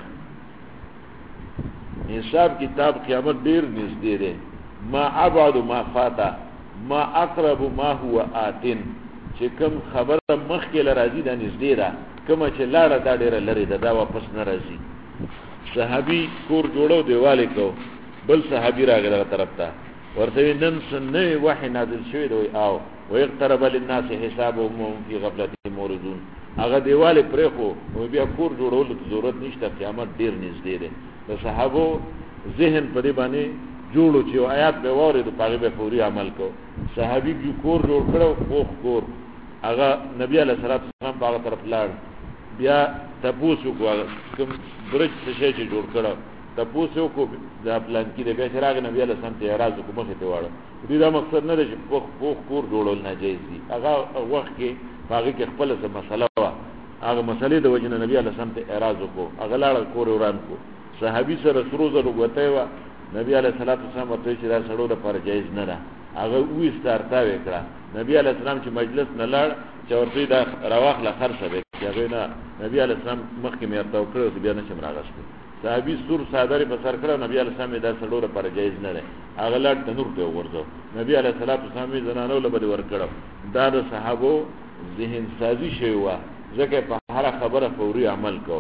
حساب کتاب قیامت ډیر نږدې دی. ما ابعد ما فاتا ما اقرب ما هو آتن. چې کوم خبره مخکې لراځي دا نږدې ده، کوم چې لاړه دا ډیره لري ده، دا واپس نه راځي. صحابي کور جوړو دیواله کو، بل صحابي راغله طرف ته ورته نن سنه وحی نازل شوی دی او ويقترب للناس حسابهم وهم في غفلة معرضون. هغه دیواله پرې خو بیا کور جوړول ته ضرورت نشته، قیامت ډیر نږدې ده. د صحابو ذهن په دې باندې جوړو چې آیات به وره د پاغه به فوري عمل کو. صحابي جو کور جوړ کړو، خوخ کور. هغه نبی علیہ الصلوۃ والسلام په طرف لاړ، بیا تاسو کو کوم برج څه شي جوړ کړو، تاسو کو د پلان کې د بیا شراغ نبی علیہ السلام ته اعتراض کوم څه ته واړو. دې دا مقصد نه دی چې خوخ کور جوړول ناجیز دي. هغه وخت کې هغه کې خپل څه مسله وا، هغه مسلې د وجنه نبی علیہ السلام ته اعتراض وکړو. هغه لاړ کور وران کو. صحابي سره سروزه وګته وا، نبی علیہ الصلوۃ والسلام ورته چې دا سړو د پر جایز نه ده. هغه وې ستارتا وکړه. نبی علیہ السلام چې مجلس نه لاړ چې ورته دا رواخله خرڅه به هغه نه. نبی علیہ السلام مخکې مې ورته وکړو چې بیا نشم راغسته. صحابي سور صادره په سر کړو. نبی علیہ السلام دا سړو د پر جایز نه ده. هغه لاړ تنور ته ورځو. نبی علیہ الصلوۃ والسلام زنانو له بده ور کړو. دا د صحابو ذهن سازي شوی و، ځکه په هر خبره فوري عمل کو.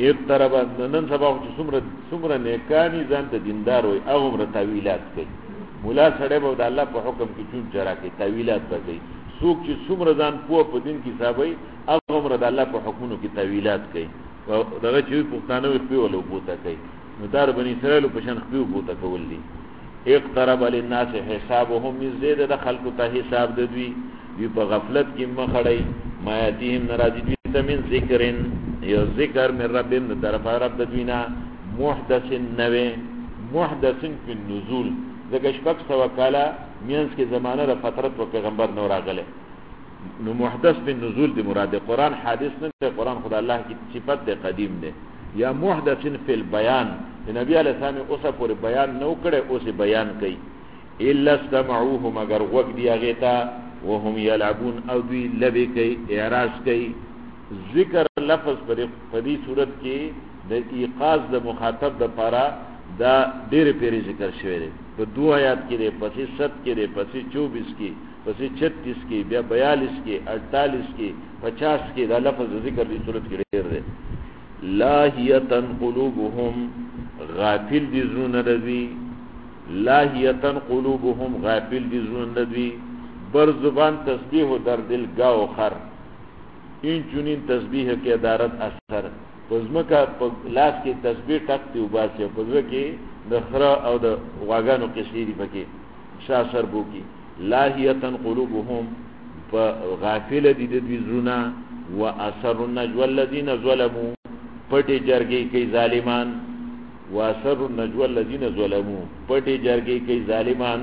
اقترب نن سبا چې څومره نیکانی ځان ته دیندار وي او عمر تعویلات کوي. مولا سړی به د الله په حکم کې چون جرا کوي تعویلات به کوي څوک چې څومره ځان پوه په دین کې حسابوي هغه عمره د الله په حکمونو کې تعویلات کوي دغه چې پښتانه وي خپې ولو بوته کوي نو دا د بني اسرائیلو په شان خپې بوته کول دي اقترب للناس حسابهم زید د خلقو ته حساب د دوی په غفلت کې مخړی ما یاتیهم ناراضی دوی ته من ذکرن یو ذکر من ربهم د طرف رب د دوی نه محدث نوې محدث فی النزول زګه شپږ سو کاله مینس کې زمانه د فترت او پیغمبر نو راغله نو محدث فی النزول دی مراد قرآن حادث نه دی قرآن خدای الله کی صفت دی قدیم دی یا محدث فی البیان نبی علیہ السلام اوسه پورې بیان نو کړي اوسه بیان کوي الا استمعوه مگر وق دی هغه ته وهم یلعبون او دوی لبی کوي اعراض کوي ذکر لفظ په دې صورت کې د ایقاظ د مخاطب د پاره دا ډېر پیری ذکر شوی دی په دوه آیات کې دی پسې 7 کې دی پسې 24 کې پسې 36 کې بیا 42 کې 48 کې 50 کې دا لفظ ذکر دې صورت کې ډېر دی لاهیتن قلوبهم غافل دي زړونه دوی لاهیتن قلوبهم غافل دي زړونه دوی بر زبان تسبیح و در دل گاو خر این چونین تسبیح کې ادارت اثر پزمکا لاس کې تسبیح ټکتی وباسي پزو کې د خره او د واغانو کثیری پکې شاسر بو کې لاهیتن قلوبهم غافل دي د دوی زړونه واثر النجوى الذين ظلموا پټي جرګي کوي ظالمان واثر النجوى الذين ظلموا پټي جرګي کوي ظالمان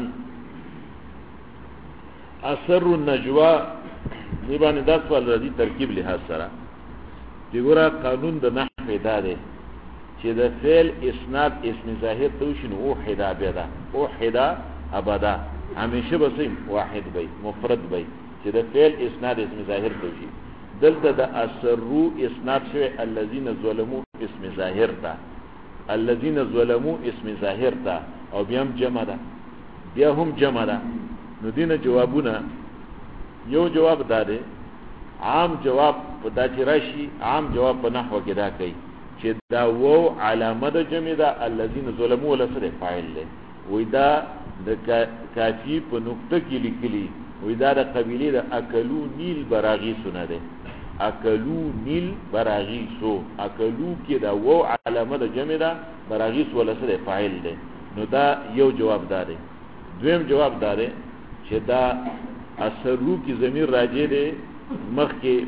اثر النجوى نیبانه د سوال راځي ترکیب لحاظ سره دیګورا قانون د نحوی دا دی چې د فعل اسناد اسم ظاهر توشن او حدا بدا او حدا ابدا همیشه بسیم واحد بی مفرد بی چې د فعل اسناد اسم ظاهر توشي دلته د اثرو اسناد شوی الذين ظلموا اسم ظاهر تا الذين ظلموا اسم ظاهر تا او بیا هم جمع ده بیا هم جمع ده نو دینه جوابونه یو جواب داده عام جواب پتا چې راشي عام جواب په نحو کې دا کوي چې دا وو علامه د جمع ده الذين ظلموا لسره فاعل له وې دا د کافی په نقطه کې لیکلي وې دا د قبيله د اکلو نیل براغي سونه ده اکلو نیل براغي سو اکلو کې دا وو علامه د جمع ده براغي سو لسره فاعل ده نو دا یو جواب داده دویم جواب داده چې دا اثرو کی ضمیر راجع ده مخ کې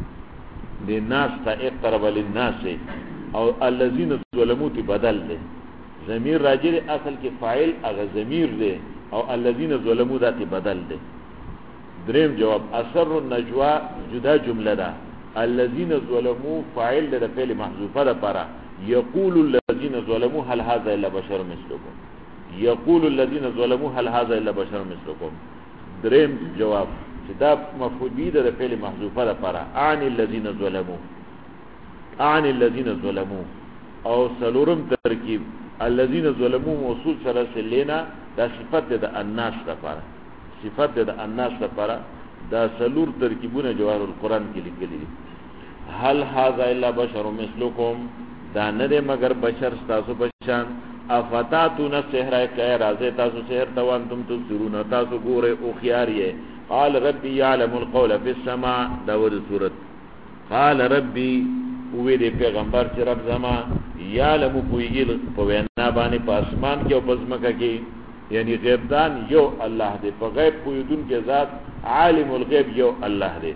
د ناس ته اقترب للناس او الذين ظلموا تی بدل ده ضمیر راجع ده اصل کې فاعل هغه ضمیر ده او الذين ظلموا ذات بدل ده دریم جواب اثر النجوى جدا جمله ده الذين ظلموا فاعل ده فعل محذوفه ده para يقول الذين ظلموا هل هذا الا بشر مثلكم يقول الذين ظلموا هل هذا الا بشر مثلكم دریم جواب چې دا مفعول به د فعل محذوفه لپاره عن الذين ظلموا عن الذين ظلموا او سلورم ترکیب الذين ظلموا موصول سره سلینا دا صفت د الناس لپاره صفت د الناس لپاره دا سلور ترکیبونه جواهر القرآن کې لیکلي هل هذا الا بشر مثلكم دا نه مگر بشر تاسو بشان افتاتون السحر کای راځه تاسو سحر ته وانتم تبصرون تاسو ګوره او خياريه قال ربي يعلم القول في السماء داود سورت قال ربي وې دې پیغمبر چې رب زما يعلم کوي په وینا باندې په اسمان کې او په ځمکه کې یعنی غیب دان یو الله دې په غیب کویدون کې ذات عالم الغیب یو الله دې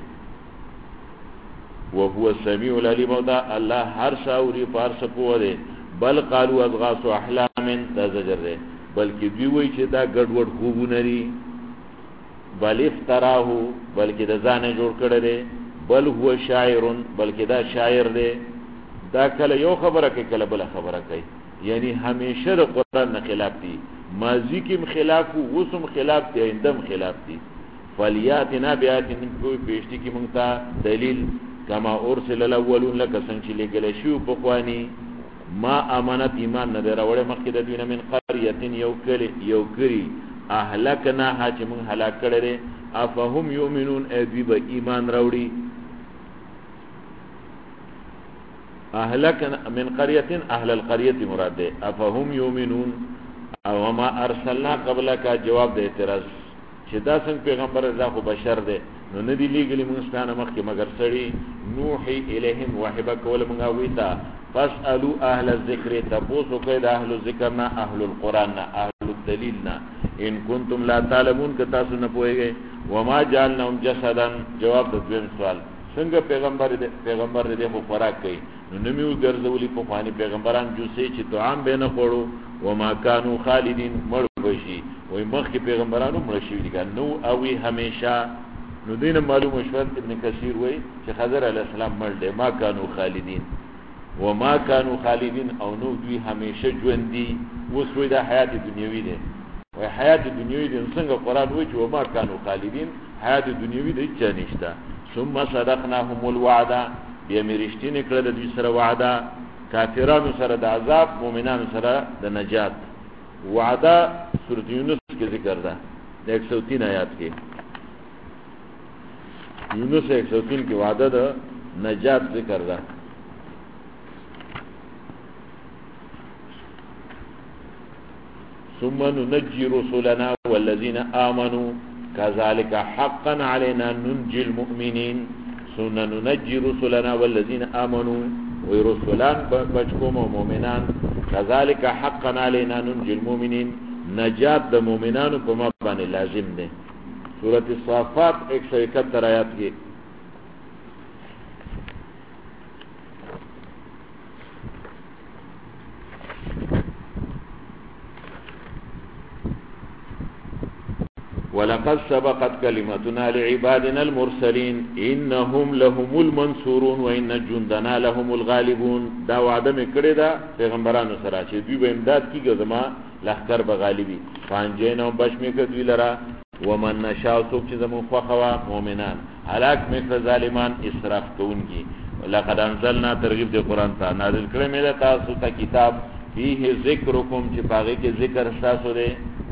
وهو السميع العليم دا الله هر شاوري پار سپو دې بل قالوا اضغاث احلام دا زجر ده بلکې دوی وایي چې دا ګډوډ خوبونه لري بل افتراه بلکې د ځان جوړ کړی دی بل هو شاعر بلکې دا شاعر دی دا کله یو خبره کوي کله بل خبره کوي یعنی همیشه د قرآن نه خلاف دي ماضی کې خلاف وو وسم خلاف دي ایندم خلاف دي فلیاتنا بیاتن کوئی پیشتی کې مونږ ته دلیل کما ارسل الاولون لك څنګه چې لګل شو په خواني ما امانت ایمان نه دراوړې مخکې د دوی نه من قريه یو کری اهلکنا چې موږ هلاک کړل افهم یؤمنون ادی به ایمان راوړي اهلکنا من قريه اهل القريه مراد ده افهم یؤمنون او ما ارسلنا قبلک جواب د اعتراض چې دا څنګه پیغمبر دا خو بشر دی نو ندی لیګلی مونږ ستانه مخکې مگر سړی نوحي الیهم وحبه کول مونږه ویتا فاسالو اهل الذکر تاسو کوي د اهل الذکر نه اهل القران نه اهل الدلیل نه ان کنتم لا تعلمون که تاسو نه پوهیږئ وما جعلناهم جسدا جواب د دویم سوال څنګه پیغمبر دې خو خوراک کوي نو نمیو ګرځولي په خواني پیغمبران جو سي چې طعام به نه خوړو وما كانوا خالدين مړ بشي وای مخکې پیغمبرانو مړ شي دي نو اوي هميشه نو دین معلوم شو ابن کثیر وای چې خضر علی السلام مړ دي ما كانوا خالدين وما كانوا خالدين او نو دوی هميشه ژوند دي وسوي د حیات دنیوي دي وای حیات دنیوي دي څنګه قران وای چې وما كانوا خالدين حیات دنیوي دي چې نشته ثم صدقناهم الوعد بیا مرشتین کړه د دې سره وعده کافرانو سره د عذاب مؤمنانو سره د نجات وعده سورۃ یونس کې ذکر ده د 103 آیات کې یونس 103 کې وعده د نجات ذکر ده ثم ننجي رسلنا والذين آمنوا كذلك حقا علينا ننجي المؤمنين ثم ننجي رسلنا والذين آمنوا ورسولان بچکوم و مومنان كذلك حقا علينا ننجي المؤمنين نجات د مومنانو په ما باندې لازم ده سورۃ الصافات 171 آیات کې ولقد سبقت كلمتنا لعبادنا المرسلين انهم لهم المنصورون وان جندنا لهم الغالبون دا وعده میکړه دا پیغمبرانو سره چې دوی به امداد کیږي زما لخر به غالبي فانجینو بشمی کدوی لرا ومن نشاء سوک چې زمو خوخوا مؤمنان هلاک میکړه ظالمان اسراف کوونکی لقد انزلنا ترغیب دی قران ته نازل کړه مې تاسو ته کتاب فيه ذکرکم چې پاګه کې ذکر تاسو دی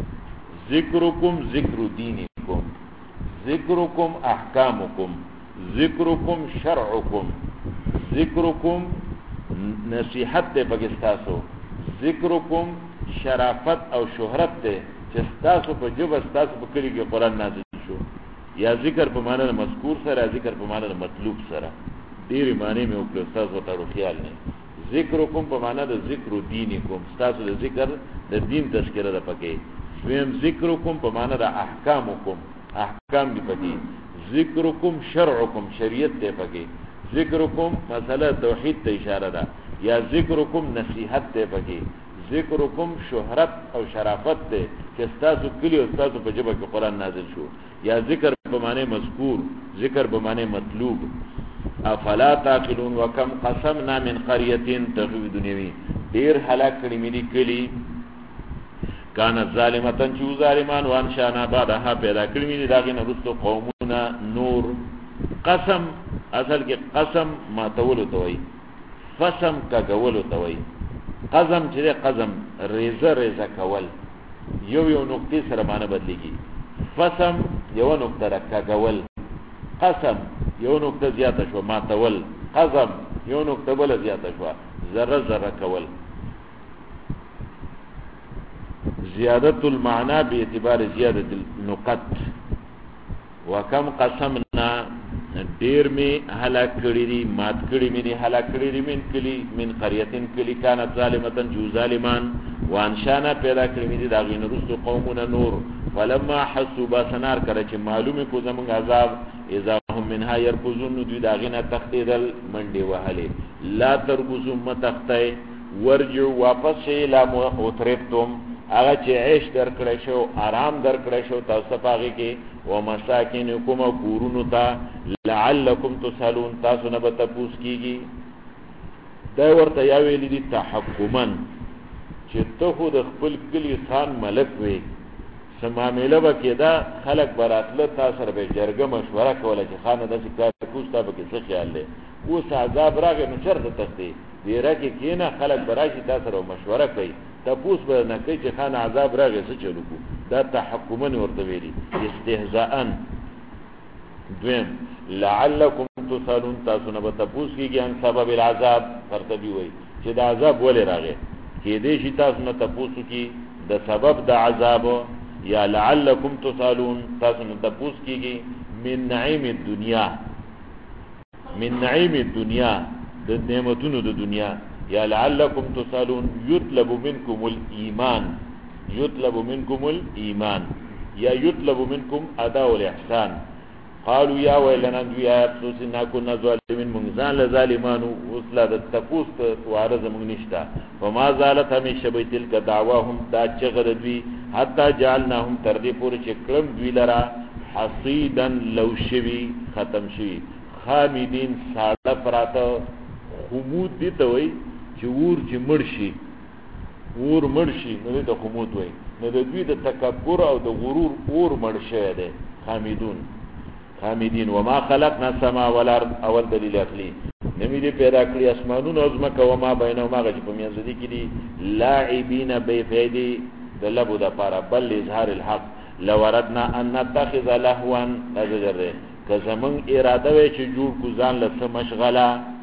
ذکرکم ذکر دینکم ذکرکم احکامکم ذکرکم شرعکم ذکرکم نصیحت ته پاکستاسو ذکرکم شرافت او شهرت ته چې تاسو په جبه تاسو په کلی کې قران نازل شو یا ذکر په معنی د مذکور سره ذکر په معنی د مطلوب سره ډېری معنی مې وکړ تاسو ته خیال نه ذکرکم په معنی د ذکر دینکم تاسو د ذکر د دین تذکرہ ده پکې ویم ذکرکم په معنا د احکامکم احکام دی پکې ذکرکم شرعکم شریعت دی پکې ذکرکم مسله توحید ته اشاره ده یا ذکرکم نصیحت دی پکې ذکرکم شهرت او شرافت دی چې تاسو کلی او تاسو په جبه کې قران نازل شو یا ذکر په معنی مذکور ذکر په معنی مطلوب افلا تعقلون وکم قسمنا من قريه تغوی دنیوی ډیر هلاک کړي مې کلی کانت ظالمتن چو ظالمان وانشانا بعدها پیدا کړی داغه نرستو قومونه نور قسم اصل کې قسم ما تولو توي فسم کا غولو توي قسم چې قسم ریزه کول یو نقطې سره معنی بدلېږي فسم یو نقطه راکا غول قسم یو نقطه زیاته شو ما تول قسم یو نقطه بل زیاته شو ذره کول زیادت المعنى باعتبار زیادت النقط وکم قسمنا دیر می هلاک کړي دي مات کړي می دي هلاک کړي دي من کلی من قريهن کلی كانت ظالمتن جو ظالمان وانشانا پیدا کړي می دي دا غین رسو قومنا نور فلما حسوا بسنار کړه چې معلومه کو زمونږ عذاب اذا هم منها يركضون دوی دا غینه تختیدل منډي وهلي لا تركضوا متختای ورجو واپس الى مترفتم هغه چې عيش درکړی شو آرام درکړی شو تاسو پاږي کې و مساکینکم کورونو ته لعلکم تسالون تاسو نه به تاسو کیږي دا ورته یا ویل دي تحکمن چې ته خو د خپل کلی خان ملک وي سمامله وکدا خلق براتله تاسو سره به جرګه مشوره کوله چې خان د کار کوستا به څه خیال لري اوس عذاب راغی نو چرته تختی دی راکې کینه خلق براشي تاسو سره مشوره کوي تاسو به نه کوي چې خان عذاب راغی څه چلو کو دا تحکمن ورته ویلي استهزاء دویم لعلکم تسالون تاسو نه به تاسو کیږي ان سبب العذاب ترتبی وي چې دا عذاب ولې راغی کې دې شي تاسو نه تاسو کی د سبب د عذاب یا لعلکم تسالون تاسو نه تپوس کیږي من نعیم الدنیا من نعیم الدنیا د نعمتونو د دنیا یا لعلکم تسالون یطلب منکم الايمان یطلب منکم الايمان یا یطلب منکم اداء الاحسان قالوا یا ویلنا یا افسوس ان كنا ظالمین منزان لظالمان وصلا د تپوس وارز منشتا وما زالت همیشه به تلک دعواهم دا چغر دوی حتی جعلناهم تردی پور چکرم دوی لرا حصیدا لو شوی ختم شوی خامدین ساده پراته خمود دي ته وای چې ور چې مرشي ور مرشي نو د خمود وای نو د دوی د تکبر او د غرور اور مرشه ده خامدین وما خلقنا السماء والارض اول دلیل عقلی نمی دی پیدا کړی اسمانونو او زمکه وما بینهما غج په میانځ دي کې دي لاعبین بفیدی د لبو د پاره بل اظهار الحق لو اردنا ان نتخذ لهوا نذره که زمون اراده وي چې جوړ کو ځان له مشغله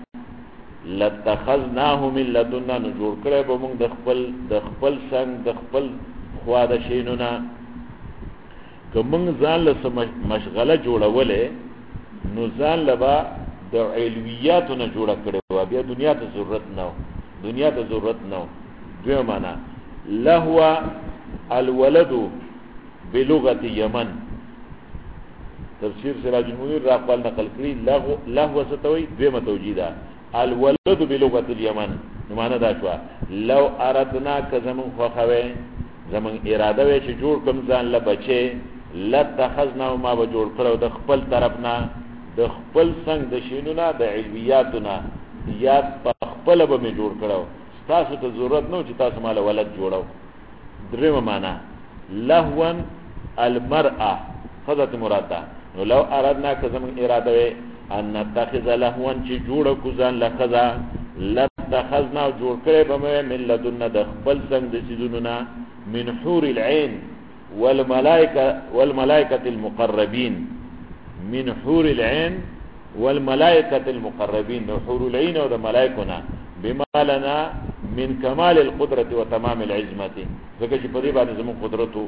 لتخذناه من لدنا جوړ کړي به موږ د خپل څنګه د خپل خوا د شینونه کوم ځان له مشغله جوړولې نو ځان لبا د علویاتو نه جوړ کړي و بیا دنیا ته ضرورت نه دوی معنا لهو الولد بلغه یمن تفسیر سراج المنیر را خپل نقل کړي لهو ستوي دوی توجیدا الولد بلغه اليمن نو معنا دا شو لو اردنا کزمن خوخوي زمن اراده وي چې جوړ کوم ځان له بچي لتخذنا ما بجوړ کړو د خپل طرفنا د خپل څنګه د شینونه د علویاتنا یا خپل به می جوړ کړو تاسو ته ضرورت نو چې تاسو مال ولد جوړو درېم معنا لهون المرأه خذت مراده نو لو اردنا کزمن اراده وي ان نتخذ لهون چې جوړ کو ځان لخذا لتخذنا جوړ کړي به من لدن د خپل څنګه د سيزوننا من حور العين والملائكه المقربين من حور العين والملائكه المقربين حور العين او د ملائکنا بما لنا من كمال القدره وتمام العظمه ځکه چې په دې باندې زموږ قدرت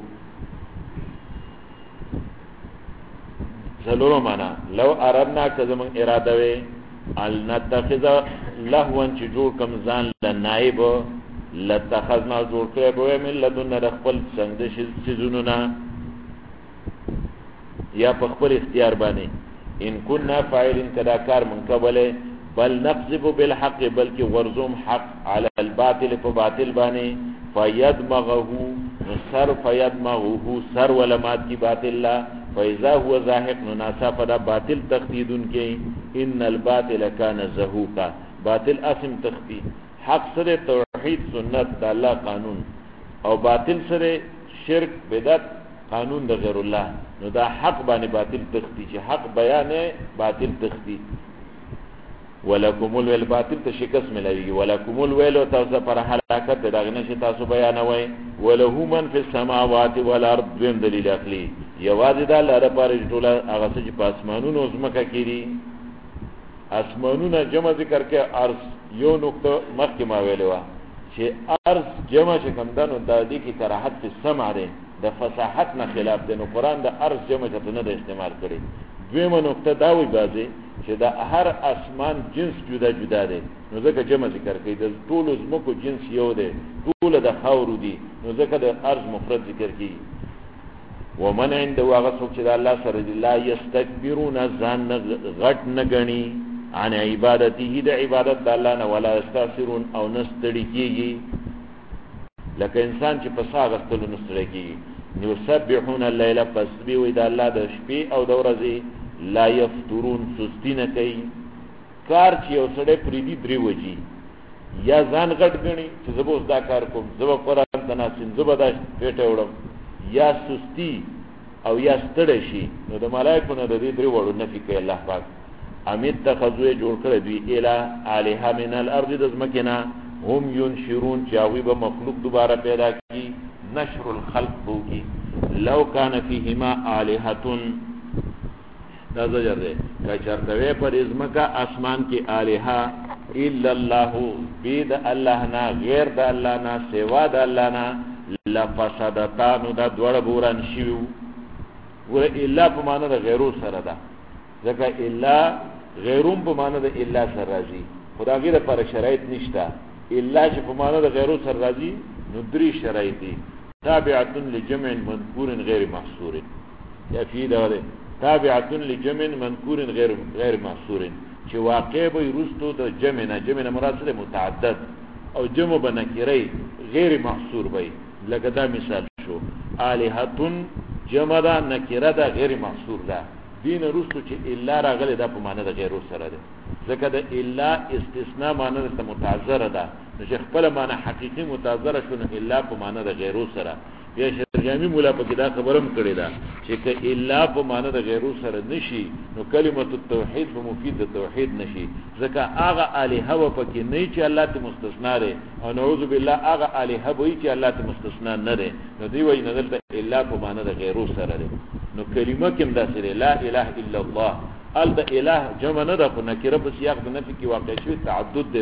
زلورو معنا لو اردنا کزمن اراده وي ان نتخذ لهوا چې جوړ کم ځان له نائب لتخذنا جوړ کړي به من لدن خپل څنګه شي نه یا په خپل اختیار باندې ان كنا فاعلين کدا کار من قبله بل نقذف بالحق بلکې ورزم حق على الباطل فباطل باندې فيدمغه سر ولمات کی باطل لا فاذا هو زاهق ناسا فدا باطل تخدیدن کې ان الباطل كان زهوقا باطل اسم تخدید حق سره توحید سنت د الله قانون او باطل سره شرک بدعت قانون د غیر الله نو دا حق باندې باطل تخدید چې حق بیان باطل تخدید ولکم الباطل ته شکست ملوي ولکم الویل تاسو پر هلاکت دغه نشي تاسو بیانوي وله من فی السماوات والارض ذم دلیل عقلی یوازې دا لاره پر ټوله هغه چې په اسمانونو زمکه کېږي اسمانونه جمع ذکر کې ارض یو نقطه مخکې ما ویلو چې ارض جمع چې کوم دنو د دې کې کراحت په سمع ده د فصاحت نه خلاف ده نو قران د ارض جمع ته نه استعمال کړي دویمه نقطه دا وی بازي چې د هر اسمان جنس جدا جدا ده نو ځکه جمع ذکر کوي د ټول زمکو جنس یو ده ټول د خاورو دي نو ځکه د ارض مفرد ذکر کوي ومن عند واغسوک چې الله سره لا یستكبرون ځان غټ نه غني عن عبادته د عبادت د الله نه ولا استغفرون او نستړي کیږي لکه انسان چې په ساغستلو نستړي کیږي نو سبحون الليل فسبحوا د الله د شپې او د ورځې لا یفترون سستینه کوي کار چې یو سړی پریدي درې وجي یا ځان غټ غني چې زبوس دا کار کوم زبو قرآن تناسین زبو دا پیټه وړم یا سستی او یا ستړی شي نو د ملائکو نه د دې درې وړو نفي کوي الله پاک امیت تخذوی جوړ کړی دوی اله الها من الارض دزمکنا هم ينشرون چاوی به مخلوق دوباره پیدا کی نشر الخلق بوگی لو کان فیهما الهتون دا زجر ده که چرتوی پر ازمکا اسمان کی الها الا الله بيد الله نا غیر د الله نا سوا د الله نا لفسدتا نو دا دوړه بوران شیو ګوره الا په معنا د غیرو سره ده ځکه الا غیروم په معنا د الا سره راځي خدا غیره پر شرایط نشته الا چې په معنا د غیرو سره راځي نو درې شرایط دي تابعه لجمع منکور غیر محصور یا فی دا تابعه لجمع منکور غیر محصور چې واقع به رستو د جمع نه مراد سره متعدد او جمع بنکری غیر محصور وي لکه دا مثال شو الہتن جمع دا نکره دا غیر محصور ده دین رستو چې الا راغله دا په معنی د غیرو سره ده ځکه د الا استثناء معنی د متعذره ده چې خپل معنی حقيقي متعذره شونه الا په معنی د غیرو سره بیا شرجامی مولا په دا خبرم کړی دا چې ک الا په معنی د غیرو سره نشي نو کلمۃ التوحید به مفید د توحید نشي ځکه هغه الہ و پکې نه چې الله ته مستثنا ده او نعوذ بالله هغه الہ وي چې الله ته مستثنا نه ده نو دی وایي نظر ته الا په معنی د غیرو سره ده نو کلمه کوم داسې لا اله الا الله ال د اله جمع نه ده په نکره په سیاق د نفي کې واقع شوی تعدد دی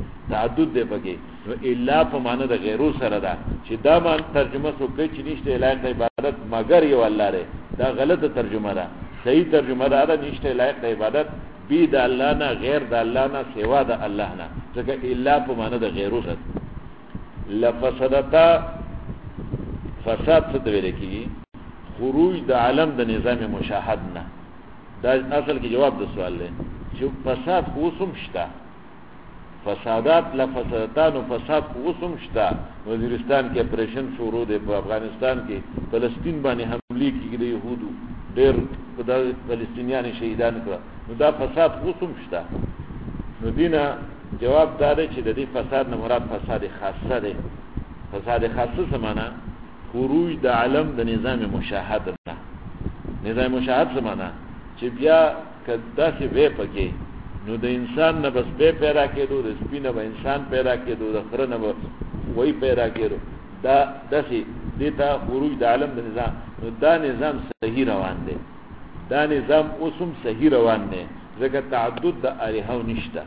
پکې نو الا په معنی د غیرو سره ده چې دا مان ترجمه سو کوي چې نشته لایق عبادت مگر یو الله ره دا غلطه ترجمه ده صحیح ترجمه ده نشته لایق عبادت بی د الله نه غیر د الله نه سوا د الله نه ځکه الا په معنی د غیرو سره لفسدتا فساد څه دی لکه خروج د عالم د نظام مشاهد نه دا اصل کې جواب د سوال دی چې فساد اوسم شته فسادات لفسادتان او فساد اوسم شته وزیرستان کې اپریشن شروع دی په افغانستان کې فلسطین باندې حمله کیږي د يهودو ډېر فلسطینیان شهیدان کړه نو دا فساد اوسم شته نو دینه جواب دا دی چې د دې فساد نه مراد فساد خاصه دی فساد خاصه څه معنی خروج د عالم د نظام مشاهد نه نظام مشاهد څه معنی چې بیا کدا چې وې پکې نو د انسان نه بس به پیدا کېدو د سپینه به انسان پیدا کېدو د خره نه وای پیدا کېدو دا داسې دیتا خروج د عالم د نظام نو دا نظام صحیح روان دی دا نظام اوسم صحیح روان دی ځکه تعدد د الہو نشته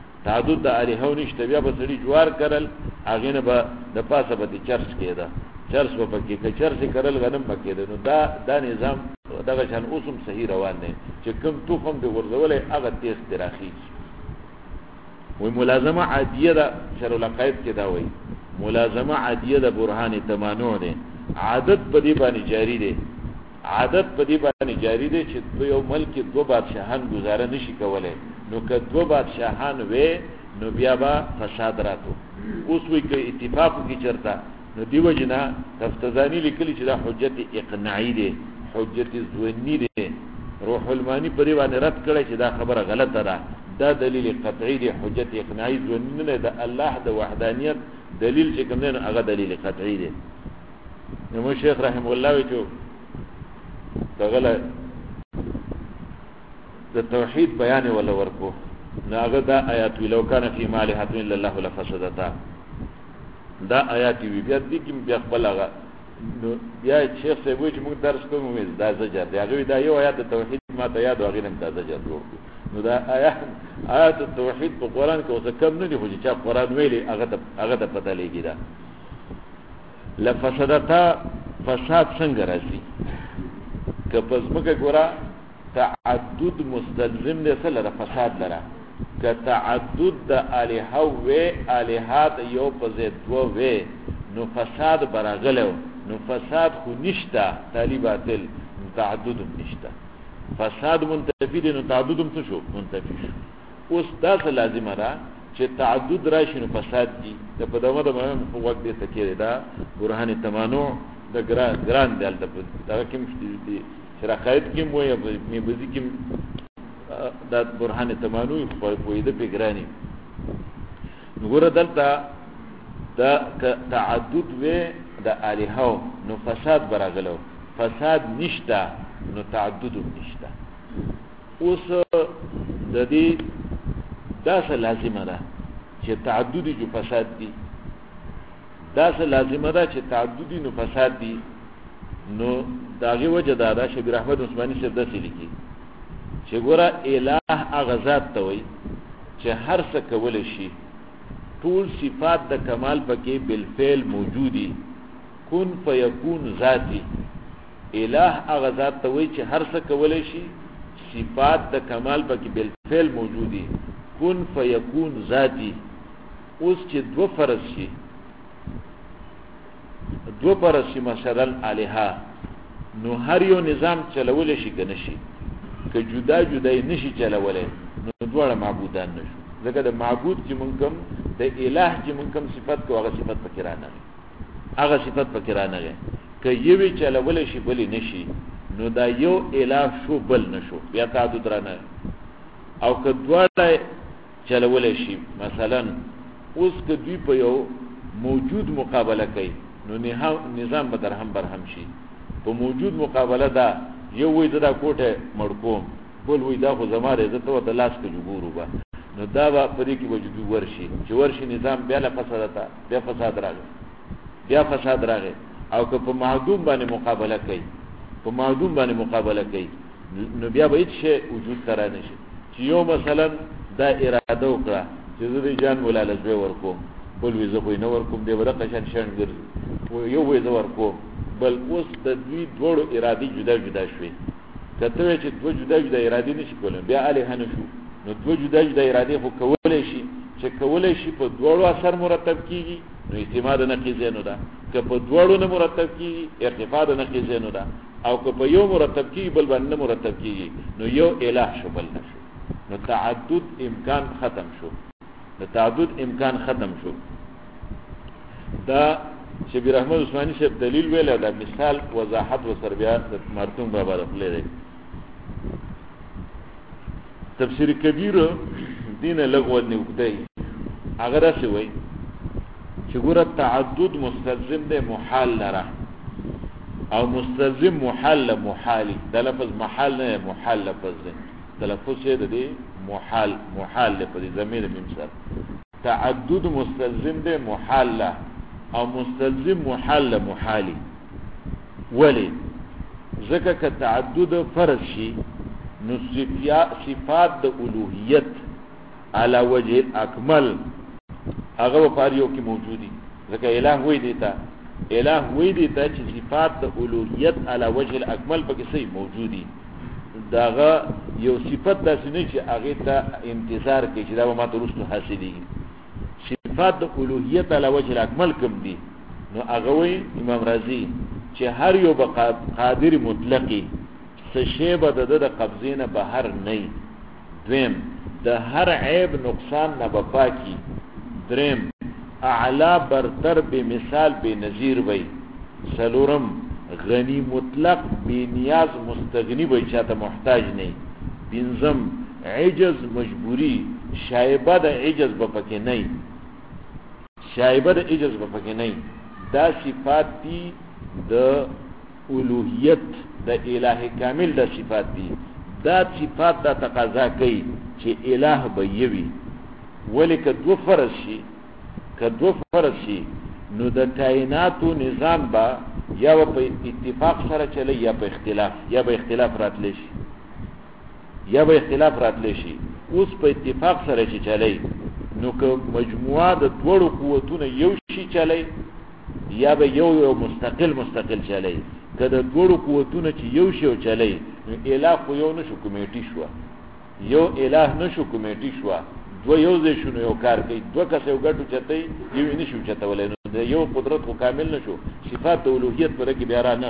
بیا به سړي جوار کرل هغه نه به د پاسه به چرس کېده چرس و پکې که چرس کرل غنم پکې ده نو دا نظام دغه شان اوسم صحیح روان دی چې کوم توفم دی ورزولې هغه تیز دراخي وي ملازمه عادیه ده شرع العقائد کې دا وایي ملازمه عادیه ده برهان تمانع ده عادت په دې باندې جاری ده چې یو ملک دو بادشاہان گزاره نشي کولای نو که دو بادشاہان وې نو بیا با فساد راتو اوس وی کې اتفاق کی چرتا نو دیو جنا تفتزانی لیکلی چې دا حجت اقناعی ده حجت زونی ده روح المانی پرې باندې رد کړی چې دا خبره غلطه ده دا دلیل قطعی ده حجت اقناعی زونی نه ده الله د وحدانیت دلیل چې کوم نه هغه دلیل قطعی ده نو شیخ رحم الله وی چې دغه د توحید بیان ولا ورکو ناغه دا آیات ولو کان فی مالحه الا الله لفسدتا دا آیات وی بیا دې کې بیا خپلغه بیا شیخ صاحب چې موږ درس کوو دا زجر دی هغه دا یو آیات توحید ما ته یاد واغې نه دا زجر جوړ نو دا آیات توحید په قران کې اوسه کم نه دی خو چې قران ویلي هغه د پته لګی دا لفسدتا فساد څنګه راځي که پس مکه ګورا تعدد مستلزم دی سره فساد لره که تعدد د الہو و الہات یو په ضد و نو فساد براغلو نو فساد خو نشتا تالی باطل تعدد نشتا فساد منتفی دی نو تعدد هم شو منتفی شو اوس دا لازمه را چې تعدد راشي نو فساد دی د په دغه د مهم په وخت دی تکیه دا برهان تمانع د ګران دی دا کوم دي شرقایت کې مو یا می بزی کې دا برهان تمانع په پویده پیګرانی وګوره دلته دا تعدد و د الہو نو فساد براغلو فساد نشتا نو تعدد نشتا اوس د دې دا څه لازمه ده چې تعدد جو فساد دي دا څه لازمه ده چې تعدد نو فساد دي نو داغه وجه دا ده شبیر احمد عثماني صاحب د لیکي چې ګوره الہ هغه ذات ته وي چې هر څه کول شي ټول صفات د کمال پکې بالفعل موجودي کن فیکون ذاتی الہ هغه ذات ته وایي چې هر څه کولی شي صفات د کمال پکې بالفعل موجودي کن فیکون ذاتی اوس چې دو فرض شي مثلا الها نو هر یو نظام چلول شي کنه شي که جدا جدا نشي چلولای نو دواړه معبودان نشو ځکه د معبود چې مونږ کوم د الہ چې مونږ کوم صفت کو هغه صفت پکې رانه که یوې چلول شي بل نشي نو دا یو الہ شو بل نشو بیا تعدد رانه او که دواړه چلول شي مثلا اوس که دوی په یو موجود مقابله کوي نو نظام به درهم برهم شي په موجود مقابله دا یو وې دا کوټه مړکوم بل وې دا خو زماره عزت او د لاس کې جوړو با نو دا به پرې کې وجود ورشي نظام بیا له فساد راغی او که په معدوم باندې مقابله کوي نو بیا به هیڅ شی وجود تر نه شي چې یو مثلا دا اراده وکړه چې زه د جان مولا لزوی ورکوم بل وې زه خو نه ورکوم دی ورته شان ګرځي یو وې زه ورکوم بل اوس د دوی دوړو ارادي جدا شوي کته چې دوه جدا ارادي نشي کولای بیا الہ نه شو نو دوه جدا ارادي خو کولای شي چې کولای شي په دوړو اثر مرتب کیږي نو اعتماد نه کیږي نو دا که په دوړو نه مرتب کیږي ارتفاع نه کیږي نو دا او که په یو مرتب کیږي بل باندې مرتب کیږي نو یو الہ شو بل نشو نو تعدد امکان ختم شو دا شبیر احمد عثماني صاحب دلیل ویل دا مثال وضاحت و سربیا د مرتوم بابا خپل دی تفسیر کبیر دین لغو نیوکدی اگر څه وای چې ګوره تعدد مستلزم دی محال لره او مستلزم محالی دا لفظ محال نه محال لفظ دی تلفظ یې دی محال لفظ ضمیر میم سره تعدد مستلزم دی محال او مستلزم محالی ولی ځکه که تعدد فرض شي نو صفات د الوهیت علی وجه الاکمل هغه په اړیو کې موجودي ځکه الہ وې دیتا چې صفات د الوهیت علی وجه الاکمل پکې صحیح موجودي داغه یو صفت داسې نه چې هغه ته انتظار کوي چې دا ما ته رسو حاصلېږي صفات د الوهیت علی وجه الاکمل کوم دي نو هغه وی امام رازی چې هر یو قادر مطلقی څه شی به د قبضینه بهر نه دویم د هر عیب نقصان نه بپاکی دریم اعلا برتر به مثال به نظیر وی سلورم غنی مطلق بی نیاز مستغنی وی چاته محتاج نه پنځم عجز مجبوری شایبه د عجز بپکې نه دا صفات دي د الوهیت د الہ کامل د صفات دي دا صفات د تقاضا کوي چې الہ به یوي ولی که دو فرض شي نو د کائناتو نظام با یا په اتفاق سره چلی یا په اختلاف راتلی شي اوس په اتفاق سره چې چلی نو که مجموعه د دوړو قوتونه یو شي چلی یا به یو مستقل چلی که د دوړو قوتونه چې یو شي چلی نو الہ خو یو نشو کمیټي شو دو یو ځای شنو یو کار کوي دو کس یو ګټو چتای یو نشو چتولای نو د یو قدرت خو کامل نشو صفات د الوهیت پر کې بیا را نه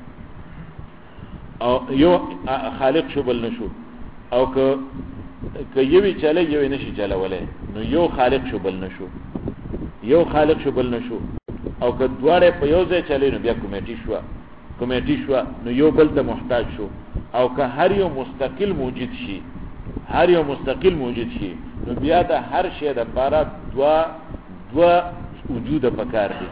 او یو خالق شو بل نشو او که یوی چلی یو نشي چلولای نو یو خالق شو بل نشو او که دواړه په یو ځای چلی نو بیا کمیټي شو نو یو بل ته محتاج شو او که هر یو مستقل موجود شي نو بیا د هر شی د لپاره دوا وجود پکار دي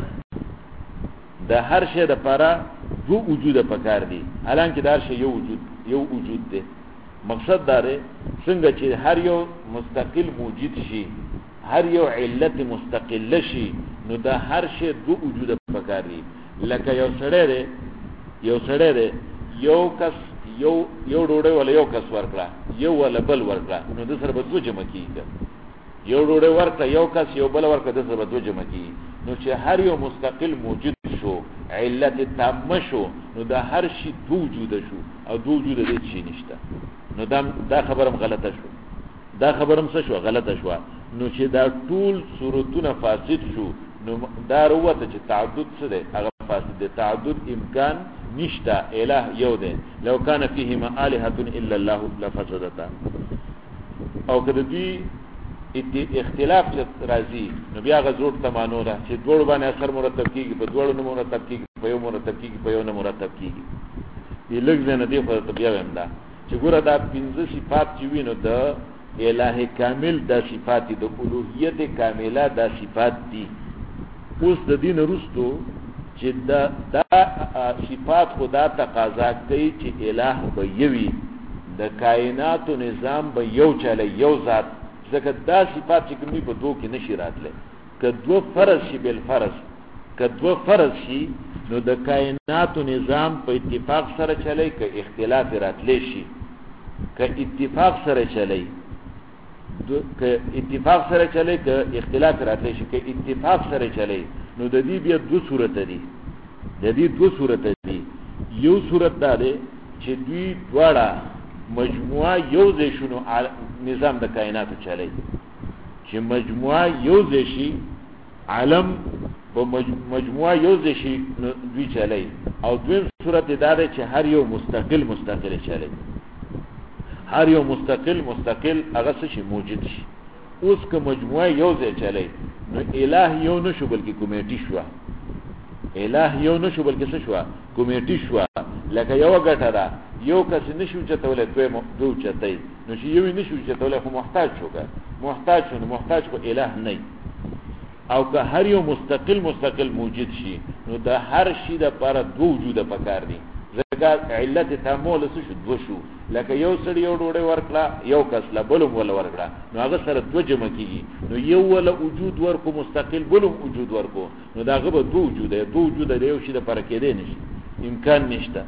حالانکه د هر شی یو وجود دی مقصد داره څنګه چې هر یو مستقل موجود شي هر یو علت مستقل شي نو د هر شی دو وجود پکار دي لکه یو سړی دی یو کس یو ډوډۍ ولا یو کس ورکړه یو ولا بل ورکړه نو د سره به دوه جمع کیږي یو ډوډۍ ورکړه یو کس یو بل ورکړه د سره به دوه جمع کیږي نو چې هر یو مستقل موجود شو علت تامه شو نو دا هر شي دو وجود شو او دو وجود دې شي نشته نو دا خبرم غلطه شو دا خبرم څه شو غلطه شو نو چې دا ټول صورتونه فاسد شو نو دا وروته چې تعدد څه دی هغه فاسد دی تعدد امکان نشته الہ یو دی لو کان فیهما الہه الا الله لفسدتا او کله دی اختلاف چې راځي نو بیا غزوړ تمانو ده چې دوړ باندې اثر مرتب کیږي په دوړ نه مرتب کیږي په یو مرتب کیږي په یو نه مرتب کیږي یې لږ نه دی خو ته بیا ویندا چې ګوره دا پنځه صفات چې وینو د الہ کامل د صفات د الوهیت کامله د صفات دي اوس د دین رستو چې دا صفات خدا تقاضا کوي چې الہ به یوي د کائنات او نظام به یو چله یو ذات ځکه دا صفات چې کومي په دوه کې نشي راتله که دوه فرض شي بل فرض که دوه فرض شي نو د کائنات او نظام په اتفاق سره چلی که اختلاف راتلی شي که اتفاق سره چلی که اتفاق سره چلی که اختلاف راتلی شي که اتفاق سره چلی نو د دې بیا دو صورت دي د دې دو صورت دي یو صورت دا دی چې دوی دواړه مجموعه یو ځای شنو نظام د کائناتو چلی چې مجموعه یو ځای شي عالم په مجموعه یو ځای شي دوی چلی او دویم صورت دا دی چې هر یو مستقل چلی هر یو مستقل هغه څه شي موجود شي اوس که مجموعه یو ځای چلی نو الہ یو نشو بلکې کمیټي شو الہ یو نشو بلکې څه شو کمیټي شو لکه یو ګټه ده یو کس نشو چتولې دو چتای نو چې یو نشو چتولې خو محتاج خو الہ نه او که هر یو مستقل موجود شي نو د هر شي د لپاره دو وجود پکار دي ځکه علت تامول څه شو دو شو لکه یو سړی یو ډوډۍ ورکړه یو کس لا بلوم ولا ورکړه نو هغه سره دو جمع کیږي نو یو ولا وجود ورکو مستقل بلوم وجود ورکو نو داغه به دو وجود دی یو شي د لپاره کېدې نشي امکان نشته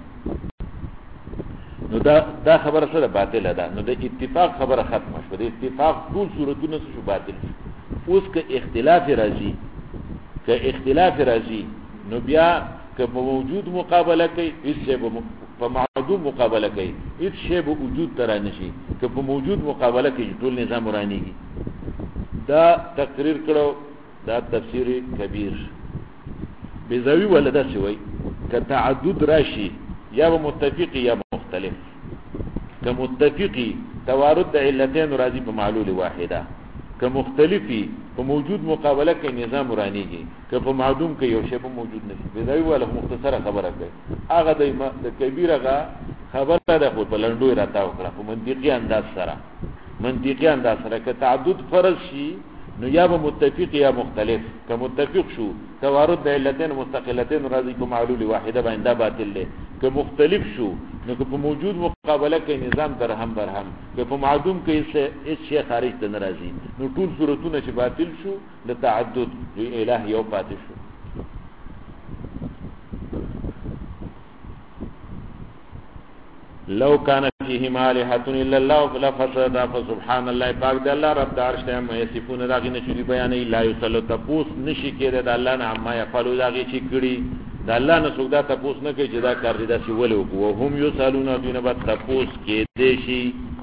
نو دا خبره سره باطله ده نو د اتفاق خبره ختمه شو د اتفاق ټول صورتونه شو باطل اوس که اختلاف راځي نو بیا که موجود مقابله کوي هیڅ شی په معدوم مقابله کوي هیڅ شی به وجود تر نشي که په موجود مقابله کوي ټول نظام ورانیږي دا تقریر کړو دا تفسیر کبیر بزاوی ولدا شوی که تعدد راشي یا متفقی یا مختلف که متفقی توارد د علتین راځي په معلول واحده که مختلفی په موجود مقابله کې نظام ورانیږي که په معدوم کې یو شی په موجود نشي بزاوی ولا مختصره خبره کوي هغه د کبیره خبره ده په بلندوی راته وکړه په منطقي انداز سره که تعدد فرض شي نو یا به متفق یا مختلف که متفق شو توارد د علتین مستقلتین راځي په معلول واحده باندې باطل له که مختلف شو نو که په موجود مقابله کې نظام درهم برهم که په معدوم کې هیڅ شی خارج ته ناراضي نو ټول صورتونه چې باطل شو د تعدد دی الہ یو پاتې شو لو كان فيهما آلهة إلا الله لفسدتا فسبحان الله پاک دی الله رب د عرش ته مې صفونه داغي نشي بیان لا یصلو تپوس نشي کېده د الله نه عما يفعلوا داغي چې کړي د الله نه څوک دا تپوس نه کوي چې دا کار دي داسې ولې وکړو هم یسالون دونه بعد تپوس کېدې شي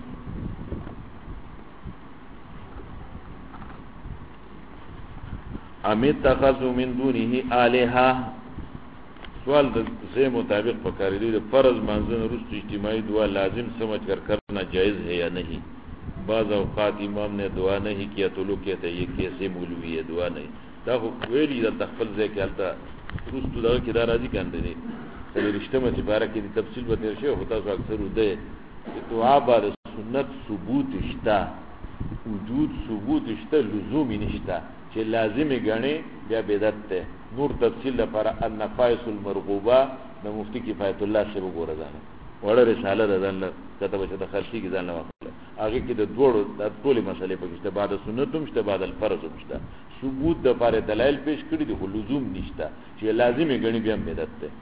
امیت تخذوا من دونه آلهة سوال د زه مطابق پکاري دي فرض منځنه رست اجتماعي دعا لازم سمجھ کر کرنا جائز ہے یا نہیں بعض اوقات امام نے دعا نہیں کیا تو لوگ کہتے ہیں یہ کیسے مولوی ہے دعا نہیں دا خو ویلی د تخفل ځای کې البته رست دا کې دا راځي کنده دي چې رښتمه چې بارے کې تفصیل به تر شي او تاسو اکثر وده دعا بار سنت ثبوت شتا وجود ثبوت شتا لزوم نشتا چې لازم غني بیا بدعت ده نور تفصیل لپاره النفائس المرغوبه د مفتی کفایت الله شه وګوره ځان وړه رساله ده ځان کتابه چې د خرسي کې ځان واخله هغه کې د دوړو د ټولې مسلې په کې بعد سنتوم شته بعد الفرض شته ثبوت د لپاره دلایل پیش کړی دي خو لزوم نشته چې لازم غني بیا بدعت ده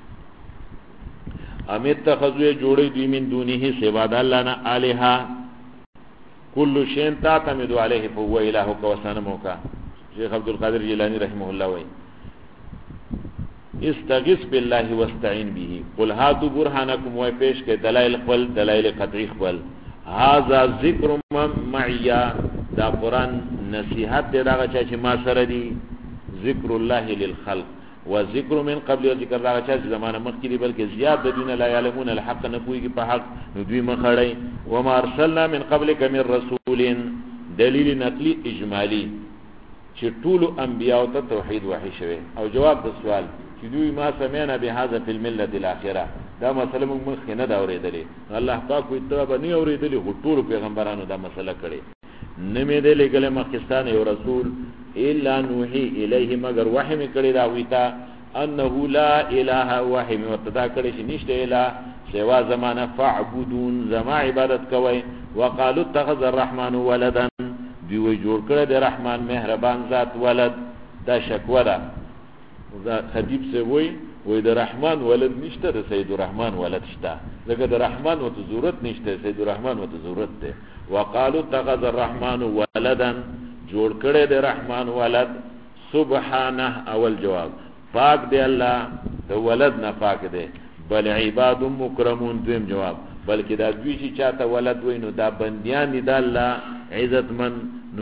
امیت تخذو جوړې دی من دونه سوا د الله نه الها کل شین تعتمد علیه فهو الهک وسنمک شیخ عبد القادر جیلانی رحمه الله وای استغیث بالله واستعین به قل هاتوا برهانکم و پیش کې دلایل خپل دلایل قطعی خپل هاذا ذکر معیا دا قران نصیحت دی دا چې ما سره دی ذکر الله للخلق وذکر من قبل ذکر دا چې زمانه مخکې دی بلکې زیات د دین لا یعلمون الحق نه کوي په حق نو دوی مخړی و ما ارسلنا من قبلک من رسول دلیل نقلی اجمالی چې ټول انبیاء ته توحید وحی شوی او جواب د سوال چې دوی ما سمعنا بهذا في المله الاخره دا مسله موږ مخ نه دا اورېدلې الله پاک وي ته به نه اورېدلې ټول پیغمبرانو دا مسله کړې نه مې دې لګل مخکستان یو رسول الا نوحي الیه مگر وحی مې کړی دا ویتا انه لا اله وحی مې وتدا کړی چې نشته اله سوا زمانه فعبدون زما عبادت کوي وقالوا اتخذ الرحمن ولدا دوی جوړ کړی د رحمان مهربان ذات ولد دا شکوه ده دا خطیب سے وای د رحمان ولد نشته د سید الرحمن ولد شته لکه د رحمان وته ضرورت نشته سید الرحمن وته ضرورت ده وقالوا اتخذ الرحمن ولدا جوړ کړی د رحمان ولد سبحانه اول جواب پاک دی الله د ولد نه پاک دی بل عباد مکرمون دویم جواب بلکې دا دوی چې چاته ولد وینو دا بندیان دي د الله عزت من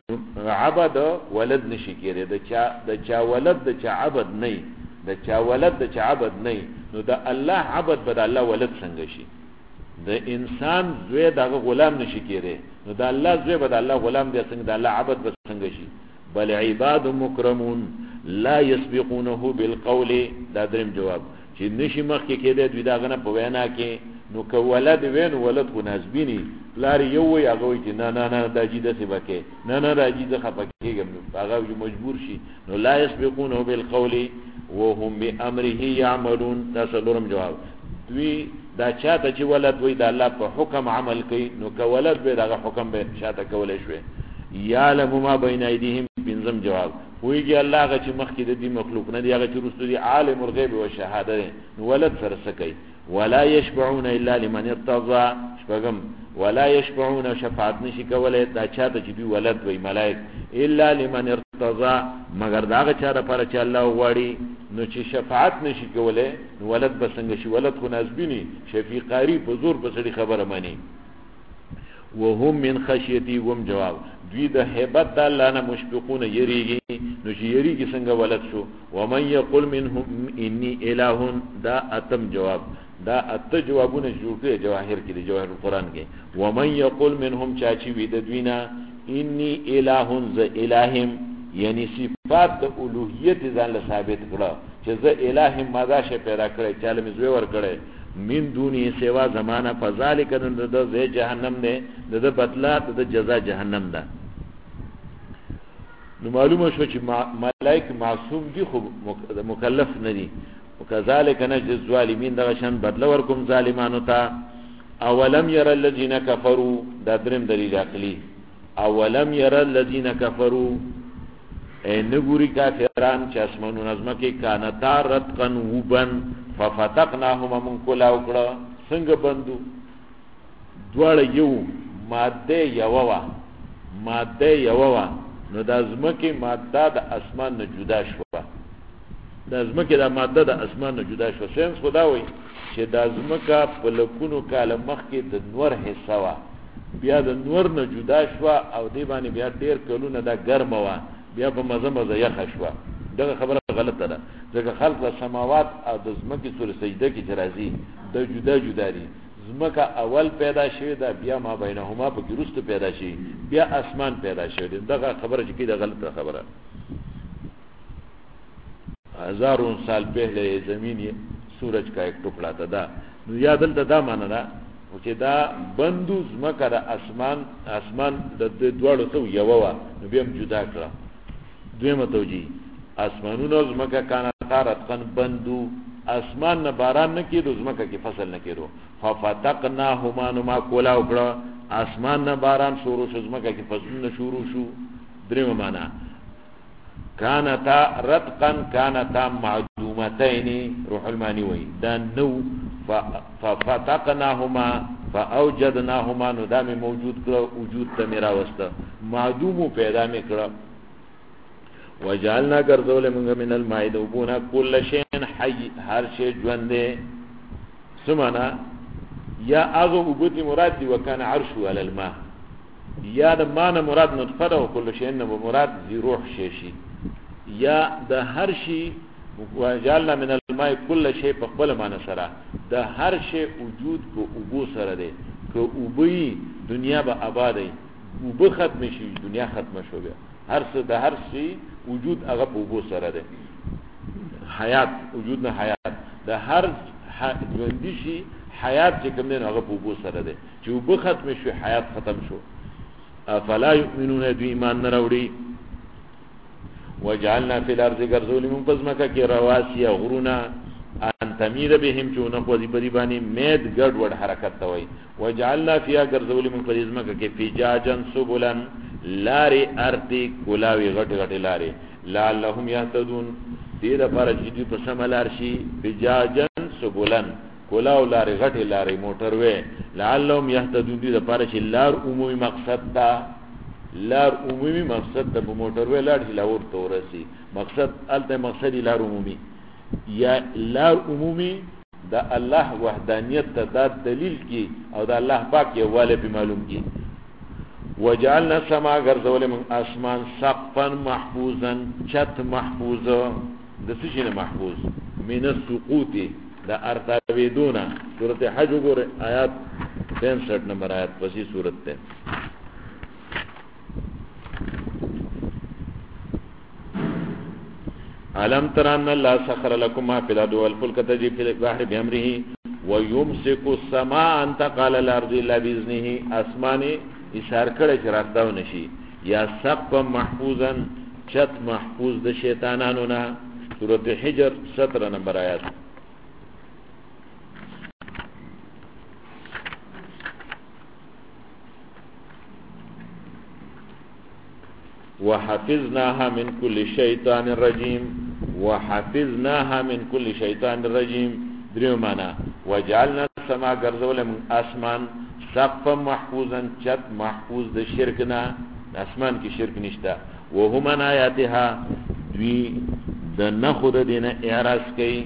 عبد ولد نشي کېره د چا ولد د چا عبد نه د چا ولد د چا عبد نه نو د الله عبد بد الله ولد څنګه شي د انسان زوی دغه غلام نشي کېره نو د الله زوی بد الله غلام دی څنګه د الله عبد بد څنګه شي بل عباد مکرمون لا يسبقونه بالقول دا دریم جواب چې نشي مخکې کېده دوی دا غنه په وینا کې نو که ولد وین ولد خو نسبینی لار یو وی هغه وی چې نه دا جیده سی بکې نه راځي د خپکیږم هغه مجبور شي نو لا يسبقونه بالقول وهم بامره يعملون دا څلورم جواب دوی دا چاته چې ولد وی دا الله په حکم عمل کوي نو که ولد به دا حکم به شاته کولای شي یعلم ما بین ایدیهم بنظم جواب ویږي الله هغه چې مخکې د دې مخلوق نه دی هغه چې رسول دی عالم الغیب و شهاده نو ولد سره سکی ولا يشفعون الا لمن ارتضى شپغم ولا يشفعون شفاعت نشي کولای دا چاته چې دی ولد وی ملائک الا لمن ارتضى مگر دا هغه چا لپاره چې الله غواړي نو چې شفاعت نشي کولای نو ولد به څنګه شي ولد خو نسبینی شفیقاری په زور په سړي خبره مانی وهم من خشیتی وم جواب دوی د هیبت د الله نه مشفقون یریږي نو چې یریږي څنګه ولد شو ومن یقول منهم انی الہ دا اتم جواب دا اته جوابونه جوړ کړي جواهر کې جواهر القرآن کې ومن یقول منهم چاچی وی د دوینا انی الہ ز الہم یعنی صفات د الوهیت ځان له ثابت کړه چې ز الہم ماذا شه پیدا کړی چاله مې زوی ور کړی من دونی سوا زمانہ فذالک د جهنم نه د بدلا د جزاء جهنم ده نو معلومه شو چې ملائک معصوم دي خو مکلف نه دي وکذالک نجزي الظالمین دغه شان بدلا ورکوم ظالمانو ته اولم ير الذين كفروا دا دریم دلیل عقلی اولم ير الذين كفروا نګوري کافران چې اسمانو نظم کې کانتا رتقن وبن ففتقناهما من کلا وکړه څنګه بندو دواړه یو ماده یووا نو د ازمکه ماده د اسمان نه جدا شو د ازمکه د ماده د اسمان نه جدا شو سنس خدا وای چې د ازمکه په لکونو کاله مخکې د نور حصہ وا بیا د نور نه جدا شو او دی باندې بیا ډیر کلونه دا ګرمه وا بیا په مزه یخ شو دغه خبره غلطه ده ځکه خلق السماوات او د زمکه سور سجده کې جرازي د جدا دي زمکه اول پیدا شوی دا بیا ما بینهما په درست پیدا شي بیا اسمان پیدا شوی دغه خبره چې دا غلطه خبره هزاروں سال پہلے زمین سورج کا ایک ٹکڑا تھا نو یادل دا معنا دا چې دا بندو زمکه د اسمان د دوړو ته یو وا نو بیا جدا کړه دویمه توجی اسمانونو زمکه کانا تارتقن بندو اسمان نه باران نه کېدو زمکه کې فصل نه کېدو ففتقناهما نو ما کولا وکړه اسمان نه باران شروع شو زمکه کې فصل نه شروع شو دریمه معنا کانتا رتقن کانتا معدومتین روح المانی وی دا نو ففتقناهما فاوجدناهما نو دا می موجود کړه وجود ته میرا وسته معدومو پیدا می کړه وجعلنا ګرځول موږ من الماء دوبونه كل شيء حي هر شی ژوند سمانا یا اغه وبدي مراد دی وکانه عرش علی الماء یا د معنا مراد نطفه او كل شيء نه مراد ذی روح شي یا د هر شی وجعلنا من الماء كل شيء په خپل معنا سره د هر شی وجود کو ابو سره دی که ابوی دنیا به آبادی ابو ختم شي دنیا ختم شو بیا هر څه د هر شی وجود هغه په ابو سره دی حیات وجود نه حیات د هر ژوندۍ شي حیات چې کوم نه هغه په ابو سره دی چې ابو ختم شو حیات ختم شو افلا یؤمنون ایمان نه راوړي وجعلنا في الارض غرزول من فزمکه کې رواسي غرونا ان تمید بهم چون قوزی بری باندې مید ګډ وډ حرکت توي وجعلنا فيها غرزول من فزمکه کې فجاجن سبلن لاري ارتي کولاوي غټ غټ لاري لعلهم يهتدون دې د پر چې دې په سملار شي فجاجن سبلن کولاو لاري غټ لاري موټر وې لعلهم يهتدون دې د پر چې لار عمومي مقصد تا لار عمومي مقصد ته موټر وې لار لاور تورسي مقصد الته مقصد لار عمومي یا لار عمومي د الله وحدانیت ته دا دلیل کی او د الله پاک یې والے په معلوم کی وجعلنا السماء غرزول من اسمان سقفا محفوظا چت محفوظ د څه شي محفوظ من السقوط د ارتویدونه سورته حج وګوره آیات 63 نمبر آیات پسې سورته علم تران الله سخر لكم ما في الارض والفلك تجري في البحر بأمره ويمسك السماء ان تقال الارض الا باذنه اسماني اشاره کړه چې راځاو نشي یا سقف محفوظا چت محفوظ د شیطانانو نه سورته حجر 17 نمبر آیات وحفظناها من كل شيطان رجيم وحفظناها من كل شيطان رجيم دريو معنا وجعلنا السماء غرزول من اسمان سقفا محفوظا چت محفوظ د شرکنا اسمان کې شرک نشتا وهم آیاتها دوی د نخود دینه اعراض کوي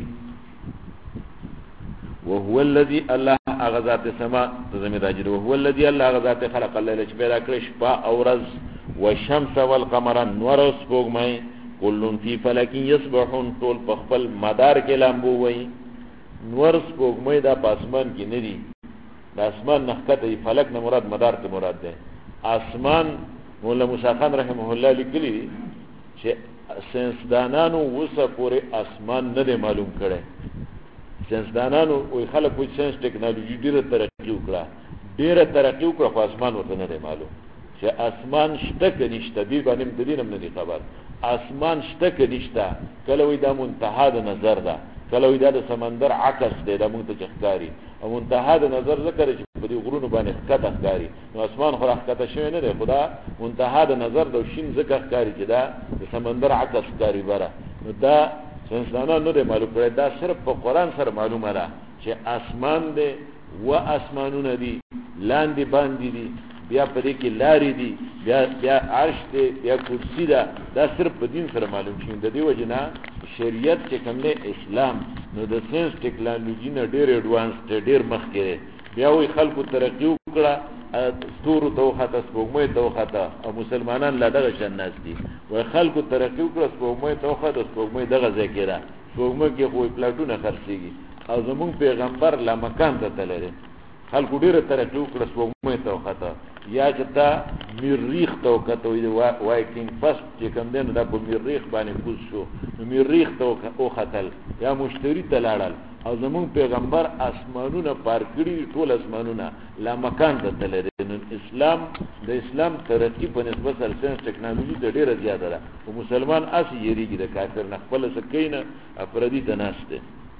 وهو الذي الله اغذات السماء تزمیر راجر وهو الذي الله اغذات خلق الليل چې پیدا کړی شپه او ورځ والشمس والقمر نور سپوږمۍ كل في فلك يسبحون طول په خپل مدار کې لامبو وي نور سپوږمۍ د پاسمان کې نه دي د اسمان نخکته فلک نه مراد مدار ته مراد ده اسمان مولا موسی خان رحمه الله لیکلی چې ساينسدانانو وسه پورې اسمان نه دی معلوم کړي ساينسدانانو وی خلک وایي ساينس ټکنالوژي ډیره ترقی وکړه خو اسمان ورته نه دی معلوم چې اسمان شته کې نشته دی باندې د دینم نه دی خبر اسمان شته کې نشته کله وی دا منتها د نظر ده کله وی دا د سمندر عکس دی د مونږ ته ښکاری او منتها د نظر ذکر چې په دې غرونو باندې ښکته ښکاری نو اسمان خو ښکته شوی نه دی خدا منتها د نظر د شین ذکر ښکاری چې دا د سمندر عکس ښکاری بره نو دا ساينسدانانو نه دی معلوم کړی دا صرف په قران سره معلومه ده چې اسمان دی و اسمانونه دي لاندې باندې دي بیا پدې کې لارې دي بیا عرش دی بیا کرسی ده دا صرف په دین سره معلوم شي د دې وجنه شریعت چې کوم دی اسلام نو د ساينس ټکنالوژي نه ډېر ایڈوانس ډېر مخکې بیا وی خلکو ترقی وکړه ستورو ته وخته سپوږمۍ ته وخته او مسلمانان لا دغه شان ناس دي وی خلکو ترقی وکړه سپوږمۍ ته وخته سپوږمۍ دغه ځای کې ده سپوږمۍ کې خو پلاټونه خرڅېږي او زمونږ پیغمبر لا مکان ته تللی خلکو ډېره ترقی وکړه سپوږمۍ ته وخته یا چې دا مریخ ته وکته وایکینګ فست چې کوم دی نو دا په مریخ باندې کوز شو نو مریخ ته وختل یا مشتري ته لاړل او زمونږ پیغمبر اسمانونه پار کړي ټول اسمانونه لا مکان ته تللی نو د اسلام ترقی په نسبت سره ساينس ټکنالوژي ته ډېره زیاته ده او مسلمان اسی یریږي د کافر نه خپل څه کوي نه افرادي ته ناسته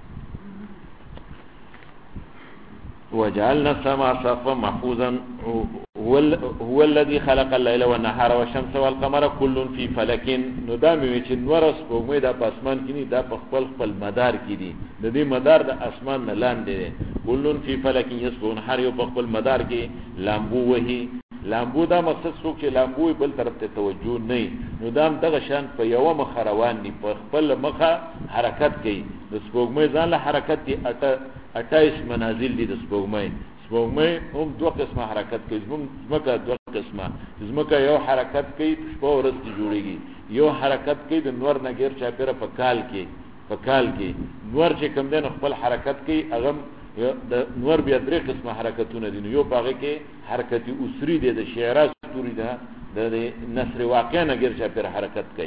وجعلنا السماء سقفا محفوظا هو الذي خلق الليل والنهار والشمس والقمر كل في فلك نو دا مې چې نور سپوږمۍ د اسمان کې نه دا په خپل مدار کې دي د دې مدار د اسمان نه لاندې دي كل في فلك يسبحون هر یو په خپل مدار کې لامبو وهي لامبو دا مقصد څوک چې لامبو بل طرف ته توجه نه نو دام دغه شان په یو مخ روان دي په خپل مخه حرکت کوي د سپوږمۍ ځان له حرکت دي 28 منازل دي د سپوږمۍ هم دوه قسمه حرکت کوي زمکه دوه قسمه زمکه یو حرکت کوي په ورځ کې جوړيږي یو حرکت کوي د نور نه غیر چا پیره په کال کې نور چې کوم دین خپل حرکت کوي هغه د نور بیا درې قسمه حرکتونه دي یو پاغه کې حرکت اسری دي د شعرا ستوري ده د نصر واقع نه غیر چا پیره حرکت کوي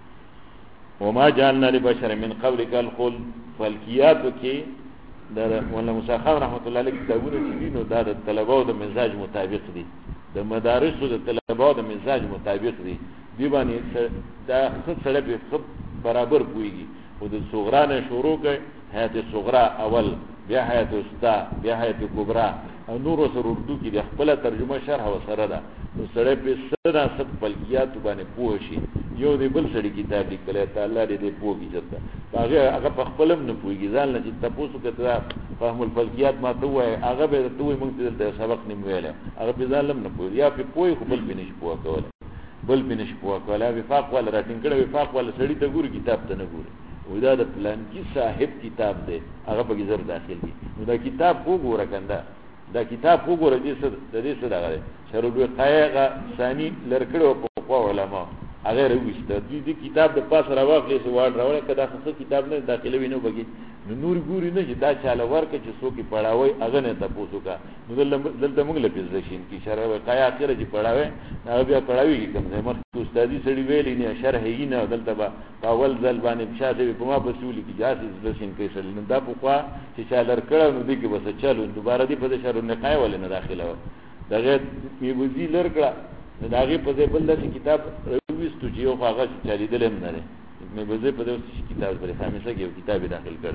وما جعلنا لبشر من قبلك الخلد فالکیات کې دا مولانا موسی خان رحمت الله علیه کتابونه چې دي نو دا د طلباو د مزاج مطابق دي د مدارسو د طلباو د مزاج مطابق دي دی باندې دا خپل به برابر پويږي او د صغرا نه شروع کوي حیات صغرا اول بیا حیات وسطا بیا حیات کبرا او نور سره اردو کې د خپل ترجمه شرح او سره ده نو سره په سره سب بلکیات باندې پوه شي یو دی بل سړي کتاب لیکل تعالی دې پوهږي ځکه هغه په خپلم نه پوهږي ځان نه چې تاسو کته فهم الفلکیات ما ته وای هغه به ته وای مونږ ته سبق نیم ویل هغه په ځان نه پوهږي یا په پوهې خپل بنش پوهه کوله بل بنش پوهه کوله وفاق ولا راټینګ کړه وفاق ولا سړي ته ګوري کتاب ته نه ګوري ودا د پلان کی صاحب کتاب دی هغه په زر داخل دي نو دا کتاب وګوره کنده دا کتاب وګوره دې څه دا شروع القایغه ثانی لرکړو په علماء هغه رويسته دې کتاب د پاس راوغلی سو واړ راوړل کدا څه کتاب نه داخله وینو بګي نور ګوري نه چې دا چاله ورکه چې څوک پڑھاوي هغه نه تاسو کا نو دلته موږ له پزشین کی شرح وقایع اخره چې پڑھاوي هغه بیا پڑھاوي کوم ځای مخ استادي سړي ویلې نه شرح یې نه دلته با اول ځل باندې شاته په ما بسولي کی جاسي زلشین کې سړي نه دا په خوا چې چاله کړه نو دې کې بس چالو دوباره دې په شرح نه قای ول نه داخله و دغه می وزي لرکړه داغه په دې بل د کتاب رويستو چې یو هغه چالي دلم نه نه مې به په دې کتاب پر خامسه کې یو کتاب داخل کړه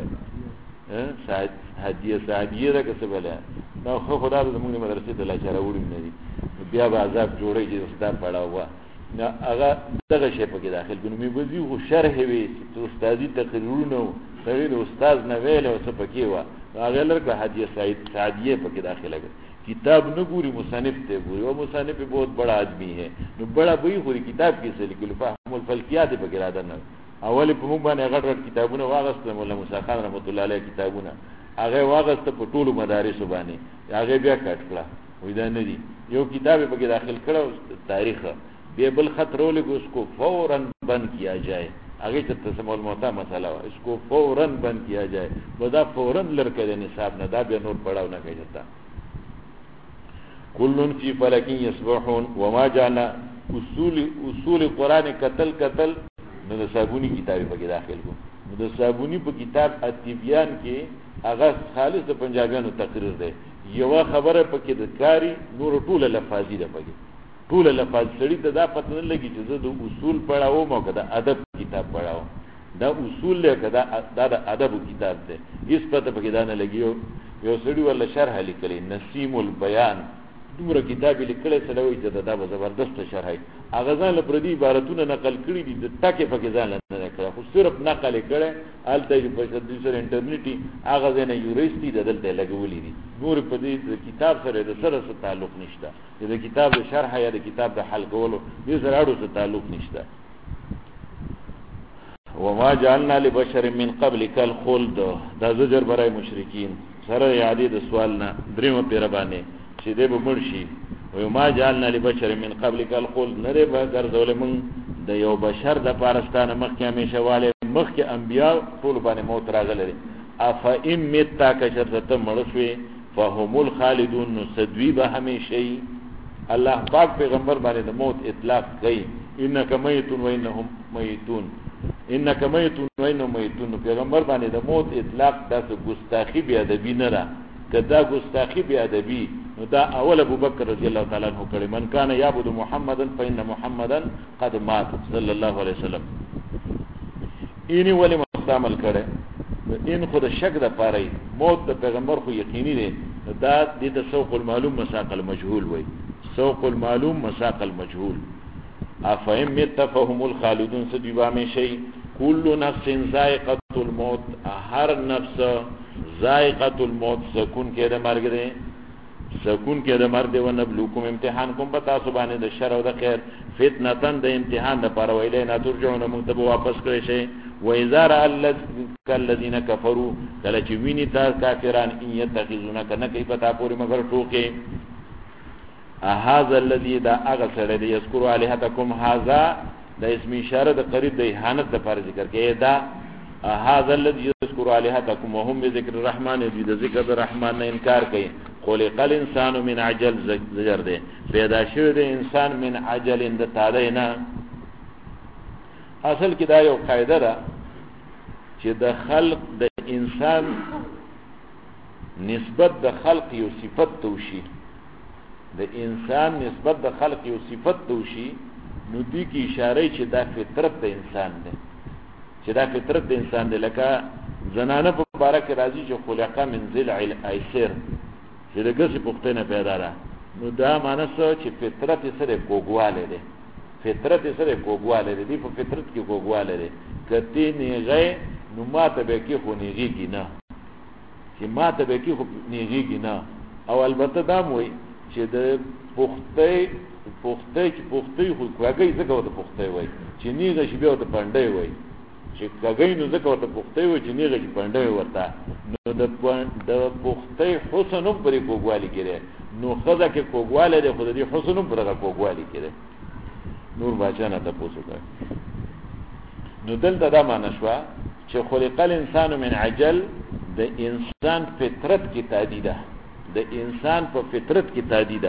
سعد هدیه دا څه بل نو خو خدای دې موږ مدرسې ته لا چاره وړم نه دي بیا به عذاب جوړي چې استاد پڑھاوه نه هغه دغه شی په کې داخل کړو مې به خو شرح وي چې استادي تقریرونه سوي د استاد نه ویل او څه پکې و هغه لرګه هدیه سعدیه په کې داخله کړ کتاب نہ پوری مصنف تے پوری وہ مصنف بہت بڑا آدمی ہے نو بڑا بئی پوری کتاب کی سے لکھل فهم الفلکیات بغیر دا نہ اول په موږ باندې غټ کتابونه واغست مولا موسی خان رحمت الله علیه کتابونه هغه واغست په ټولو مدارس باندې هغه بیا کټ کړه وې دا نه دی یو کتاب په کې داخل کړه تاریخ بیا بل خط رول کو اس کو فورا بند کیا جائے आगे تسمع الموتا مسئلہ اس کو فورا بند کیا جائے بدا فورا لڑکے نصاب نہ دا بیا نور پڑھاو نہ کہتا كل في فلك يسبحون وما جعلنا اصول قران قتل نو صابونی کتاب په کې داخل کو نو صابونی په کتاب اتبیان کې هغه خالص د پنجابیانو تقریر دی یو خبره په کې د کاری نور ټول لفاظی ده پکې ټول لفاظ سړي ته دا پته نه لګي چې زه د اصول پڑھاو مو کده ادب کتاب پڑھاو دا اصول له کده دا د ادب کتاب دی هیڅ پته پکې دا نه لګي یو سړي ولا شرح لیکلی نسیم البیان دومره کتاب لیکلی سلوي چې دا به زبردست شرح هغه ځان له پردي عبارتونه نقل کړي دي د ټکه پکې ځان نه کړه خو صرف نقل کړي الته په شدت سره انټرنیټي هغه ځنه یونیورسيټي د دلته لګولې دي نور په دې کتاب سره د سره تعلق نشته د کتاب د شرح یا د کتاب د حل کولو دې سره اړو تعلق نشته وما جعلنا لبشر من قبلك الخلد دا زجر برای مشرکین سره یادې د سوالنا دریمه پیر باندې چې دې به مرشي وما جعلنا لبشر من قبلك الخلد نره به ګرځول من د یو بشر د پارستانه مخکې همیشه والے مخکې انبیا ټول باندې موت راغلي افا ان متا کشرت مرشوي فهم الخالدون سدوی به همیشه الله پاک پیغمبر باندې د موت اطلاق کوي انک میت و انهم میتون انک میت و انهم میتون پیغمبر باندې د موت اطلاق داسې ګستاخی بی ادبی نه را کدا ګستاخی بی ادبی نو دا اول ابو بکر رضی الله تعالی عنہ کړي من کان یعبد محمدن فإن محمدن قد مات صلی الله علیه وسلم اینی ولی مستعمل کړي ان خود شک د پاره موت د پیغمبر خو یقیني دی دا د سوق المعلوم مساق المجهول وای سوق المعلوم مساق المجهول افهم متفهم الخالدون سدیوا می شی کل نفس ذائقه الموت هر نفس ذائقه الموت سکون کې د مرګ دی سکون کې د مرد و نبلوکم امتحان کوم په تاسو باندې د شر او د خیر فتنتن د امتحان لپاره ویلې نه ترجعون موږ ته واپس کړی شي و اذا الذين كفروا کله چې ویني تا کافران ان يتخذون کنه کوي پتا پورې مگر ټوکې هذا الذي دا اغه سره دی یذكر الهتكم هذا د اسم اشاره د قریب د اهانت لپاره ذکر کې دا هذا الذي يذكر الهتكم وهم بذكر الرحمن د ذکر الرحمن نه انکار کوي خلق الانسان من عجل زجر دی پیدا شوی د انسان من عجل د تالینا اصل کې دا یو قاعده ده چې د خلق د انسان نسبت د خلق یو صفت توشي د انسان نسبت د خلق یو صفت توشي نو دې کې اشاره چې دا فطرت د انسان ده چې دا فطرت د انسان ده لکه زنانه په مبارک راځي چې خلقه من ضلع الايسر چې د ګس پختنه پیدا را نو دا معنی څه چې فطرت سره کوګواله ده فطرت سره کوګواله ده دی په فطرت کې کوګواله ده کته نیغه نو ماته به کې خو نیږي نه چې ماته به کې خو نیږي نه او البته دا موي چې د پخته خو کوګي زګو د پخته وای چې نیغه شی به د پندای وای چې کوګي نو زګو د پخته وای چې نیغه شی پندای ورته نو د پخته حسن پر کوګوالي کړي نو خزه کې کوګواله ده خو د حسن پر کوګوالي کړي نور باچانه تاسو کوي نو دلته دا معنی شو چې خلق الانسان من عجل د انسان فطرت کې تعدیده د انسان په فطرت کې تعدیده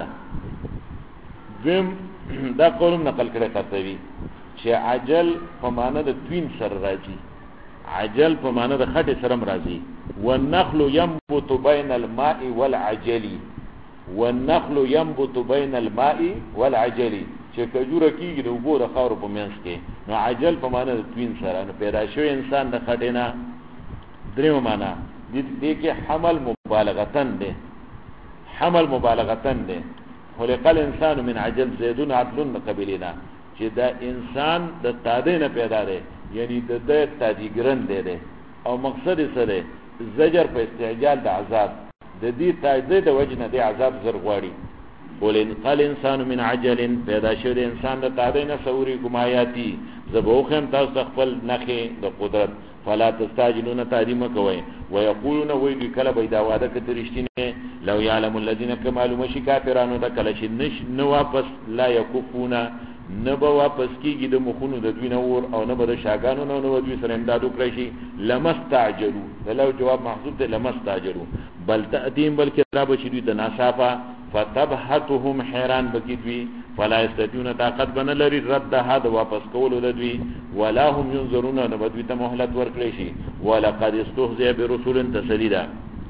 دیم دا قولم نقل کړه قرطبي چې عجل په معنی د توین سره راځي عجل په معنی د خټه سره راځي والنخل ينبت بين الماء والعجل والنخل ينبت بين الماء والعجل چې کجوره کیږي د وګور خاور په منځ کې نو عجل په معنی د توین سره نو پیدا شوی انسان د خټه نه دریم معنی دې کې حمل مبالغتن ده حمل مبالغتن ده خلق الانسان من عجل زیدون عدلون قبلینا چې دا انسان د تادې نه پیدا ده یعنی د تادیګرن ده او مقصد سره زجر په استعجال د عذاب د دې تادې د وجنه د عذاب زر غواړي ولن قال انسان من عجل پیدا شوی د انسان د تادې نه سوري ګمایاتی زبوخم تاسو خپل نخې د قدرت فلا تستعجلون تعظیم کوي ويقولون ويدي کله بيدا واده کترشتنه لو يعلم الذين كمالوا مشي کافرانو د کله چې نو واپس لا يكفون نبا واپس کیږي د مخونو د دوی نور او نه بده شاګانو نو دوی سره امدادو کړی شي لمستعجلوا لو جواب محذوف ده لمستعجلوا بل تاتیم بلکې را بشي دوی د ناصافه فتبحتهم حیران بکیدوی فلا استطيعون طاقت بن لري رد هاد واپس کولو دوی ولا هم ينظرون نبدوی ته مهلت ورکړي شي ولقد استهزئ برسول تسلیدا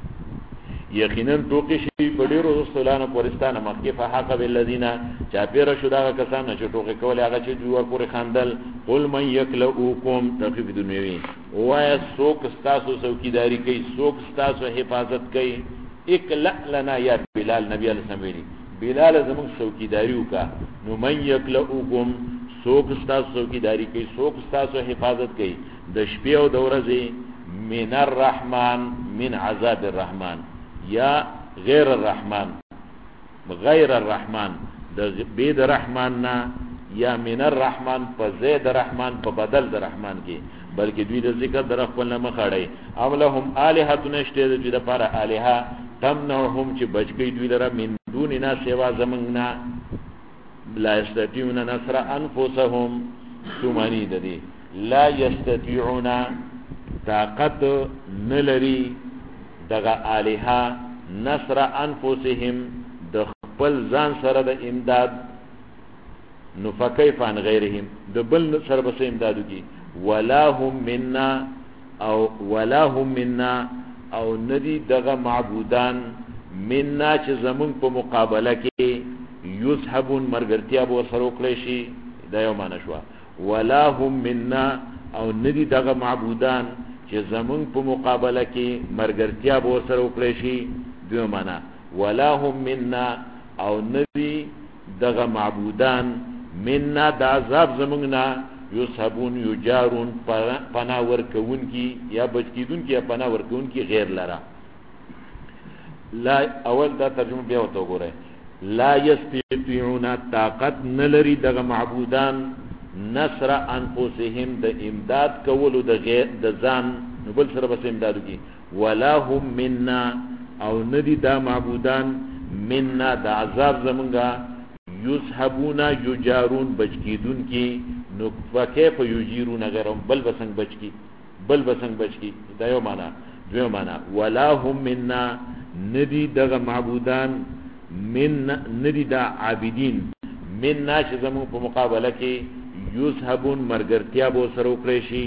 یقینا توقي شي په ډیرو رسولانو پرستانه مخکې فحق بالذین چاپیره شو دا کسان چې ټوکې کول هغه چې دوی پورې خندل قل من یکلؤکم تخفیف دنیوي وای سوک تاسو څوکیداری کوي سوک تاسو حفاظت کوي اکلأ لنا یا بلال نبی علیہ السلام ویلی بلال زمون څوکیداری وکا نو من یکلؤکم سوک تاسو څوکیداری کوي سوک تاسو حفاظت کوي د شپې او د ورځې من الرحمن من عذاب الرحمن یا غیر الرحمن غیر الرحمن د بيد الرحمن نا یا من الرحمن په زید الرحمن په بدل د رحمان کې بلکې دوی د ذکر در خپل نه مخړی عملهم الہه نشته د دې لپاره الہه تمنعهم چې بچی دوی لره من دوننا سوا زمنګنا لا یستطيعون نصر انفسهم ثمانی د دې لا یستطيعون طاقت نلری دغه الها نصر انفسهم د خپل ځان سره د امداد نو فكيف عن غيرهم د بل سره به امدادو کی ولا هم منا او ندی دغه معبودان منا چې زمون په مقابله کې یذهبون مرګرتیا به سره وکړي شي دا یو معنی شو ولا هم منا او ندی دغه معبودان چې زمون په مقابله کې مرګرتیا به سره وکړي شي دوی معنی ولا هم منا او ندی دغه معبودان مننا د عذاب زمونږنا یصحبون یجارون پنا ورکون کی یا بچکیدون کی یا پنا ورکون کی غیر لرا لا اول دا ترجمه بیا وته وګورئ لا یستطيعون طاقت نلري دغه معبودان نصر انفسهم د امداد کولو د غیر د ځان نو بل سره بس امدادو کی ولا هم منا او ندی دا معبودان منا د عذاب زمونږه یسحبون یجارون بچکیدون کی نو فکیف یجیرون غیرهم بل بسنگ بچکی دا یو معنا دوی معنا ولا هم منا ندی دغه معبودان من ندی دا عابدین منا چې زمون په مقابله کې یسحبون مرګرتیا بو سره وکړي شي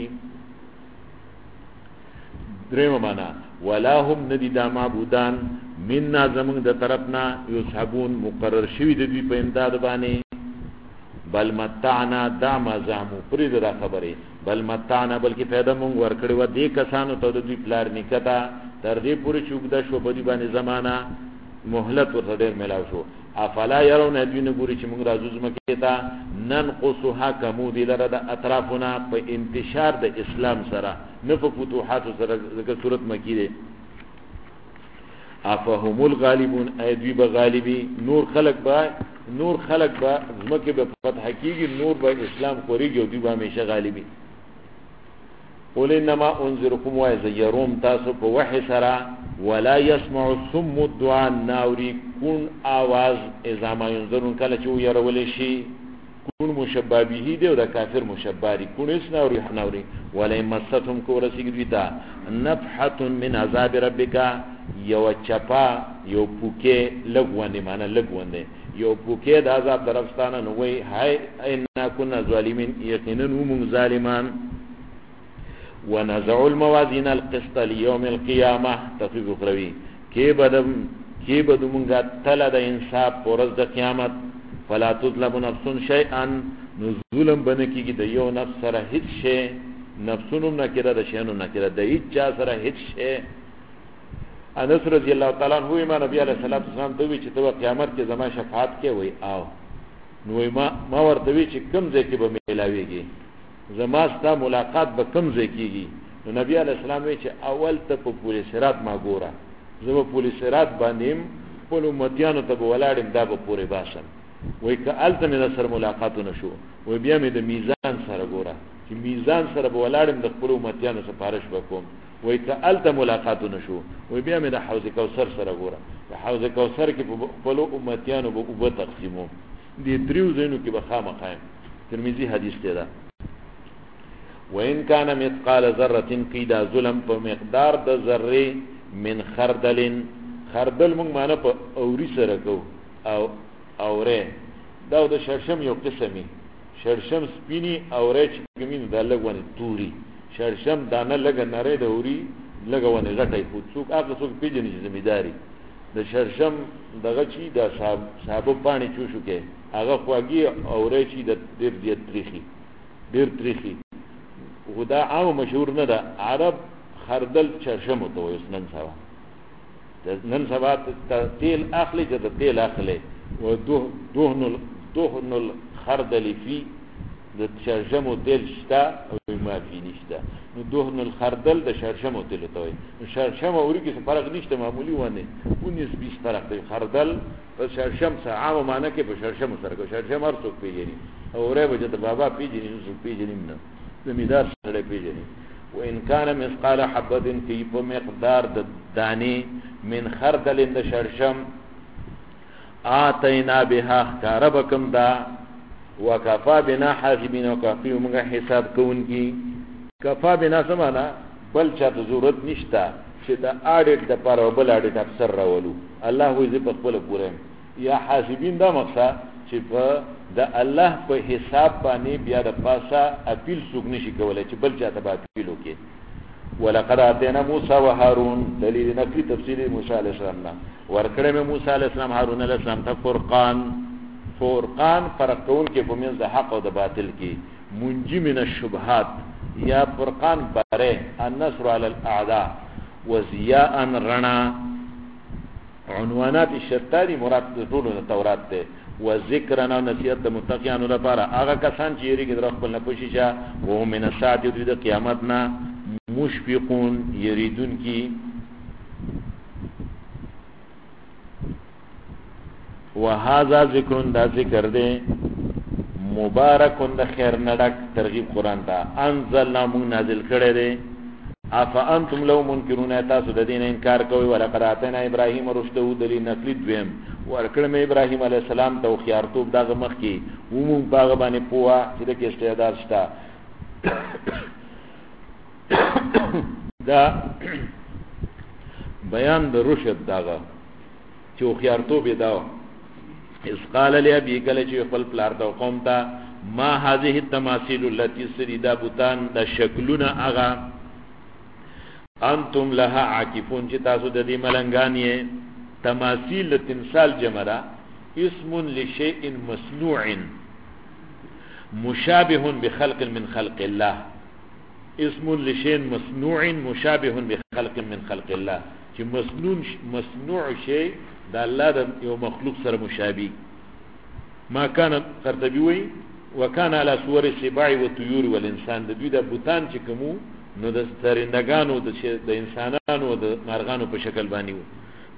دریم معنا ولا هم ندی دا معبودان منا زمون د طرفنا یسحبون مقرر شوی د دوی په امداد باندې بل متعنا دا مزامو پرې دا خبره بل متعنا بلکې پیدا مونږ ورکړی و دې کسانو ته د دوی پلار نکتا تر دې پورې چې وګدا شو په دې باندې زمانہ مهلت ورته ډېر ملاو شو افلا يرون دین ګوري چې موږ راځو زمکه ته ننقصها کمود لره د اطرافنا په انتشار د اسلام سره نه په فتوحات سره د صورت مکی ده افهم الغالبون ایدوی بغالبی نور خلق با زمکه به فتح کیږي نور به اسلام خوريږي او دوی به همیشه غالبی قول انما انذركم ويزيرون تاسو په وحي سره ولا يسمع الصم الدعاء الناوري كون आवाज اذا ما ينذرون کله چې يرول شي كون مشبه به دی او د کافر مشباري كون اسناوري ناوري ولا مستهم کورسیږي دیتا نفحه من عذاب ربك یو چپا یو پوکه لګونه معنی لګونه یو پوکه د عذاب درفستانه نو وای هاي ان كنا ظالمين یقینا هم ظالمان ونزع الموازين القسط ليوم القيامه تفسير اخروی کې بدمونګه تل د انصاف پرز د قیامت فلا تظلم نفس شيئا نزولم بنکیږي د یو نفس سره هیڅ شی نفسونم نه کړه د شینو نه کړه د هیڅ چا سره هیڅ شی انس رضی الله تعالی عنہ ایمان نبی علیہ الصلوۃ والسلام ته وی چې ته قیامت کې زما شفاعت کې وای او نو ما ورته وی چې کوم ځای کې به ملاويږي زما ستا ملاقات به کم ځای کیږي نو نبی علیہ السلام وی چې اول ته په پولیس رات ما ګوره زما پولیس رات باندې په امتیانو ته ولاړم دا به پوره باشم وای که الته مې سره ملاقات نشو وای بیا مې د میزان سره ګوره چې میزان سره به ولاړم د خپل امتیانو سپارښت وکوم وای که الته ملاقات نشو وای بیا مې د حوض کوثر سره ګوره د حوض کوثر کې په خپل امتیانو به وب تقسیمو دې دریو زینو کې به خامخایم ترمذی حدیث دی دا وإن كان مثقال ذرة قيد ظلم په مقدار د ذره من خردل موږ معنی په اوري سره کو او اوره دا د شرشم یو قسمي شرشم سپینی اوره چې کومین د لګونه توري شرشم دانه لګ نری د اوري لګونه غټي خو څوک هغه څوک پیژني ځمیداری د شرشم دغه چی د صاحب پانی چوشو کې هغه خواږي اوره چې د ډیر تریخي خدا عام مشهور نه ده عرب خردل شرشم تو نن سبا تیل اخلي چې تیل اخلي و دهن الخردل فی د شرشم تیل شتا او ما فی نشتا نو دهن الخردل د شرشم تیل ته وي شرشم اوري کې فرق نشته معمولی ونه 19-20 فرق دی خردل او شرشم سره عام معنی کې په شرشم سره کو شرشم هر څوک پیژني اوره به د بابا پیژني نو پیژني نه زمیدار سره پیژني وان كان مثقال حبه في مقدار د دانی من خردل د شرشم اتینا بها کاربکم دا وکفا بنا حاسبین وکفی موږ حساب کوونکی کفا بنا سمانا بل چا ضرورت نشتا چې دا اډیټ د پر بل اډیټ افسر راولو الله وې په خپل پوره یا حاسبین دا مقصد چې په د الله په حساب باندې بیا د پاسه اپیل څوک نشي کولای چې بل چاته به اپیل وکړي ولقد اتینا موسی و هارون دلیل نفي تفصیل موسی علیہ السلام ورکړه مې موسی علیہ السلام هارون علیہ السلام ته فرقان فرق کول کې په منځ د حق او د باطل کې منجی من الشبهات یا فرقان بره النصر علی الاعداء وضیاء رنا عنوانات الشتاری مراد د ټول تورات ته و ذکرنا نصیحت متقیانو لپاره هغه کسان چې یری کې در خپل نه پوښیږي او من ساعت د قیامت نه مشفقون یریدون کی وهذا ذکر دا ذکر دے مبارکون دا خیر نڈک ترغیب قرآن تا انزلنا من نازل کرے دے افا انتم لو منکرون تاسو دا دین انکار کوئی ولقد آتینا ابراہیم رشدو دلیل نقلی دویم ورکرم ابراہیم علیہ السلام تا خیارتوب دا غمخ کی ومون باغبانی پوا چیدہ کی استعداد شتا دا بیان دا رشد داغا چو خیارتوب داو اس قال لی ابی کل چو خپل پلار دا قوم تا ما هذه التماثيل التي سریدا بوتان دا شکلون اغا انتم لها عاکفون چی تاسو دا دی ملنگانی تماثیل تمثال جمرا اسم لشیء مصنوع مشابه بخلق من خلق الله اسم لشیء مصنوع مشابه بخلق من خلق الله چی مصنوع شیء دا اللہ دا یو مخلوق سر مشابه ما کان قرطبی وی وکان علی صور السباع والطیور والانسان دا دوی دا بوتان چی کمو نو د ترندگانو د انسانانو د مارغانو په شکل باندې وو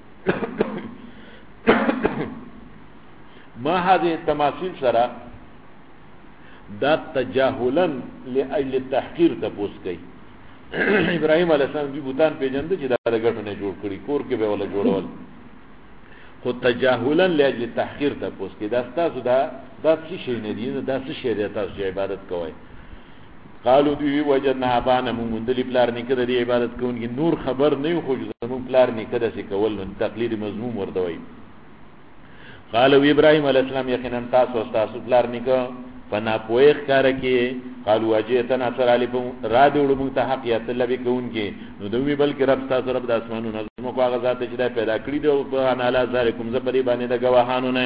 ما هذه التماثيل سرا دا تجاهلا لاجل التحقير تپوس کوي ابراهيم عليه السلام دی بوتان پیجند چې دا غټونه جوړ کړی کور کې به ولا جوړول خو تجاهلا لاجل التحقير تپوس کوي دا تاسو دا څه شي نه دي دا څه شي دی تاسو عبادت کوئ قالو دی وجدنا ابانا مندلی پلار نکده دی عبادت کون کی نور خبر نہیں خو زمون پلار نکده سی کول تقلید مضموم وردوی قالو ابراهیم علیہ السلام یقینا تاسو پلار نکه فنا پویخ کار کی قالو اجیتنا سر علی را دیوړو مون ته حق یا طلب کون کی نو دوی بلکې رب تاسو رب د اسمانونو نظم کو هغه ذات چې پیدا کړی دی او انا لا ذالکم زبری باندې د گواهانو نه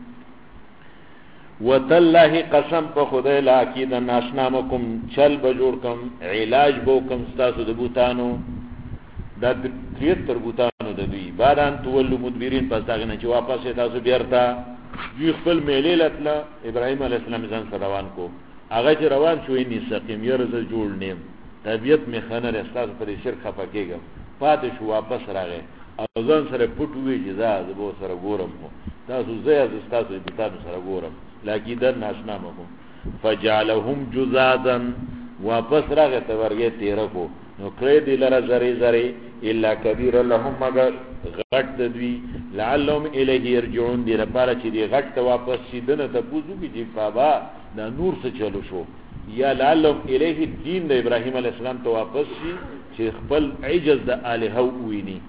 وتالله قسم په خدای لا اكيد ناشنامکم چل بجوړکم علاج بوکم تاسو د بوتانو د 73 بوتانو د دوی باران تولو مدبرین پس هغه نه چې واپس تاسو بیرته دوی خپل میلې لتله ابراهیم علیه السلام ځان سره روان کو هغه چې روان شوی ني سقیم یرز جوړ نیم طبیعت می خنر استاد پر شرک خفکیګم پاتې شو واپس راغی او ځان سره پټ وی جزا زبو سره ګورم تاسو زیا د تاسو بوتانو سره ګورم لکیدن ناشنامکم فجعلهم جزازا واپس راغه تورګه تیر کو نو کړی دی لره زری زری الا کبیر لهم مگر غټ دوی لعلهم الیه یرجعون دی لپاره چې دی غټ واپس شیدنه ته پوزو کی چې بابا دا نور څه چلو شو یا لعلهم الیه دین د ابراهیم علی السلام ته واپس شي چې خپل عجز د الها ویني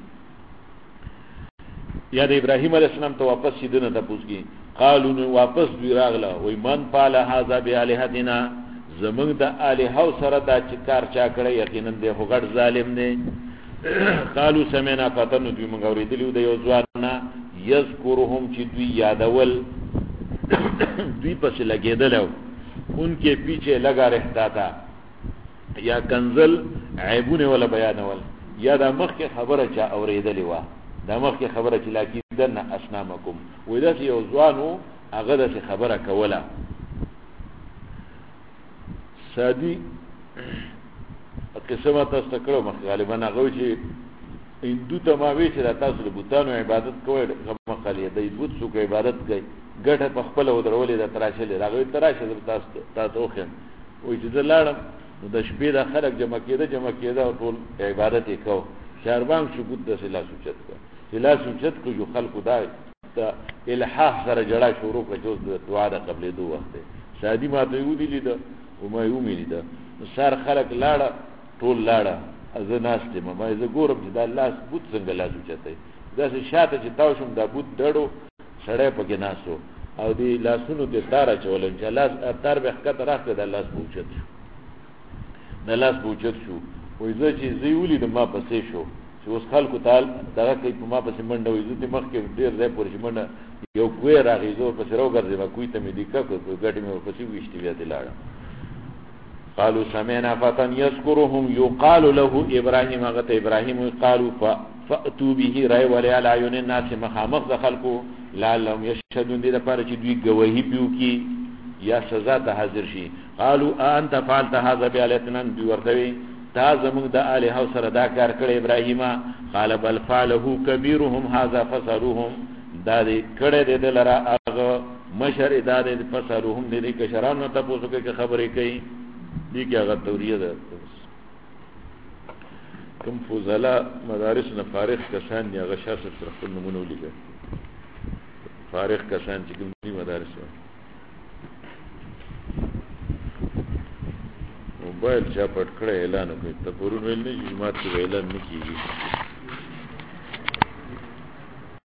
یا د ابراهیم علی السلام ته واپس شیدنه ته پوزږي قالو نو واپس دوی راغله وای من پال هذا بالهتنا زمنګ د الها سره دا چې کار چا کړی یقینا د غټ ظالم نه قالو سمعنا فتن دوی موږ اوریدلو د یو ځواننا یذکرهم چې دوی یادول دوی پس لګیدلو انکه پیچھے لگا رہتا تھا یا کنزل عیبونه ولا بیانول یا دا مخکې خبره چا اوریدلی و دا مخکې خبره چې لکیدن اسنامکم وې دا یو ځوانو هغه د خبره کوله سادي قسمه تاسو کړو مخ غالبا هغه چې هندو تماوي چې تاسو د بوتانو عبادت کوئ غو مخالیه د بوت سو کې عبادت کوي ګټه په خپل ودرولې د تراشه راغوي تراشه تاسو خو وې چې لاړم نو د شپې د خلک جمع کېده او ټول عبادت وکاو شهربان شو بوت د سلا سوچت کو سلا سوچت کو جو خلق دای ته الحاح سره جړه شروع کړ جو د دعا د قبلې دوه وخت شادي ماته یو دي لید او ما یو مې لید سر خلک لاړه ټول لاړه از ناشته ما زه ګورم چې د الله بوت څنګه لا سوچته دا شاته چې تاسو شم د بوت ډړو سړې پکې ناسو او دی لاسونو ته تار چولم چې لاس تار به حقیقت راځي د الله سوچت د لاس بوجت شو وې زه چې زی ولې د ما پسې شو چې اوس خلکو تعال دغه کوي په ما پسې منډه وې زه مخ کې ډیر ځای پورې منډه یو کوی راغی زه پسې راوګرځم ما کوی ته مې دیکا کو ګاډي مې پسې وښتې بیا ته لاړم قالوا سمعنا فتى يذكرهم يقال له ابراهيم غت ابراهيم قالوا فاتوا به راي ولي على عيون الناس مخامخ خلقو لعلهم يشهدون دې لپاره چې دوی گواہی پیو کی یا سزا ته حاضر شي قالوا انت فعلت هذا بالتنا بورتوي تا زمون د الها سره دا کار کړی ابراهیم قال بل فعله كبيرهم هذا فسروهم دا دې کړه دې دلرا هغه مشر دا دې فسروهم دې کشرانو ته پوسو کې خبرې کوي دي کې هغه توریه ده کوم فضلا مدارس نه فارغ کسان یا غشاس تر خپل نمونه ولیکي فارغ کسان چې کوم دي مدارس موبایل چا پټ کړه اعلان کوي ته پرون ویل نه جمعه ته اعلان نه کیږي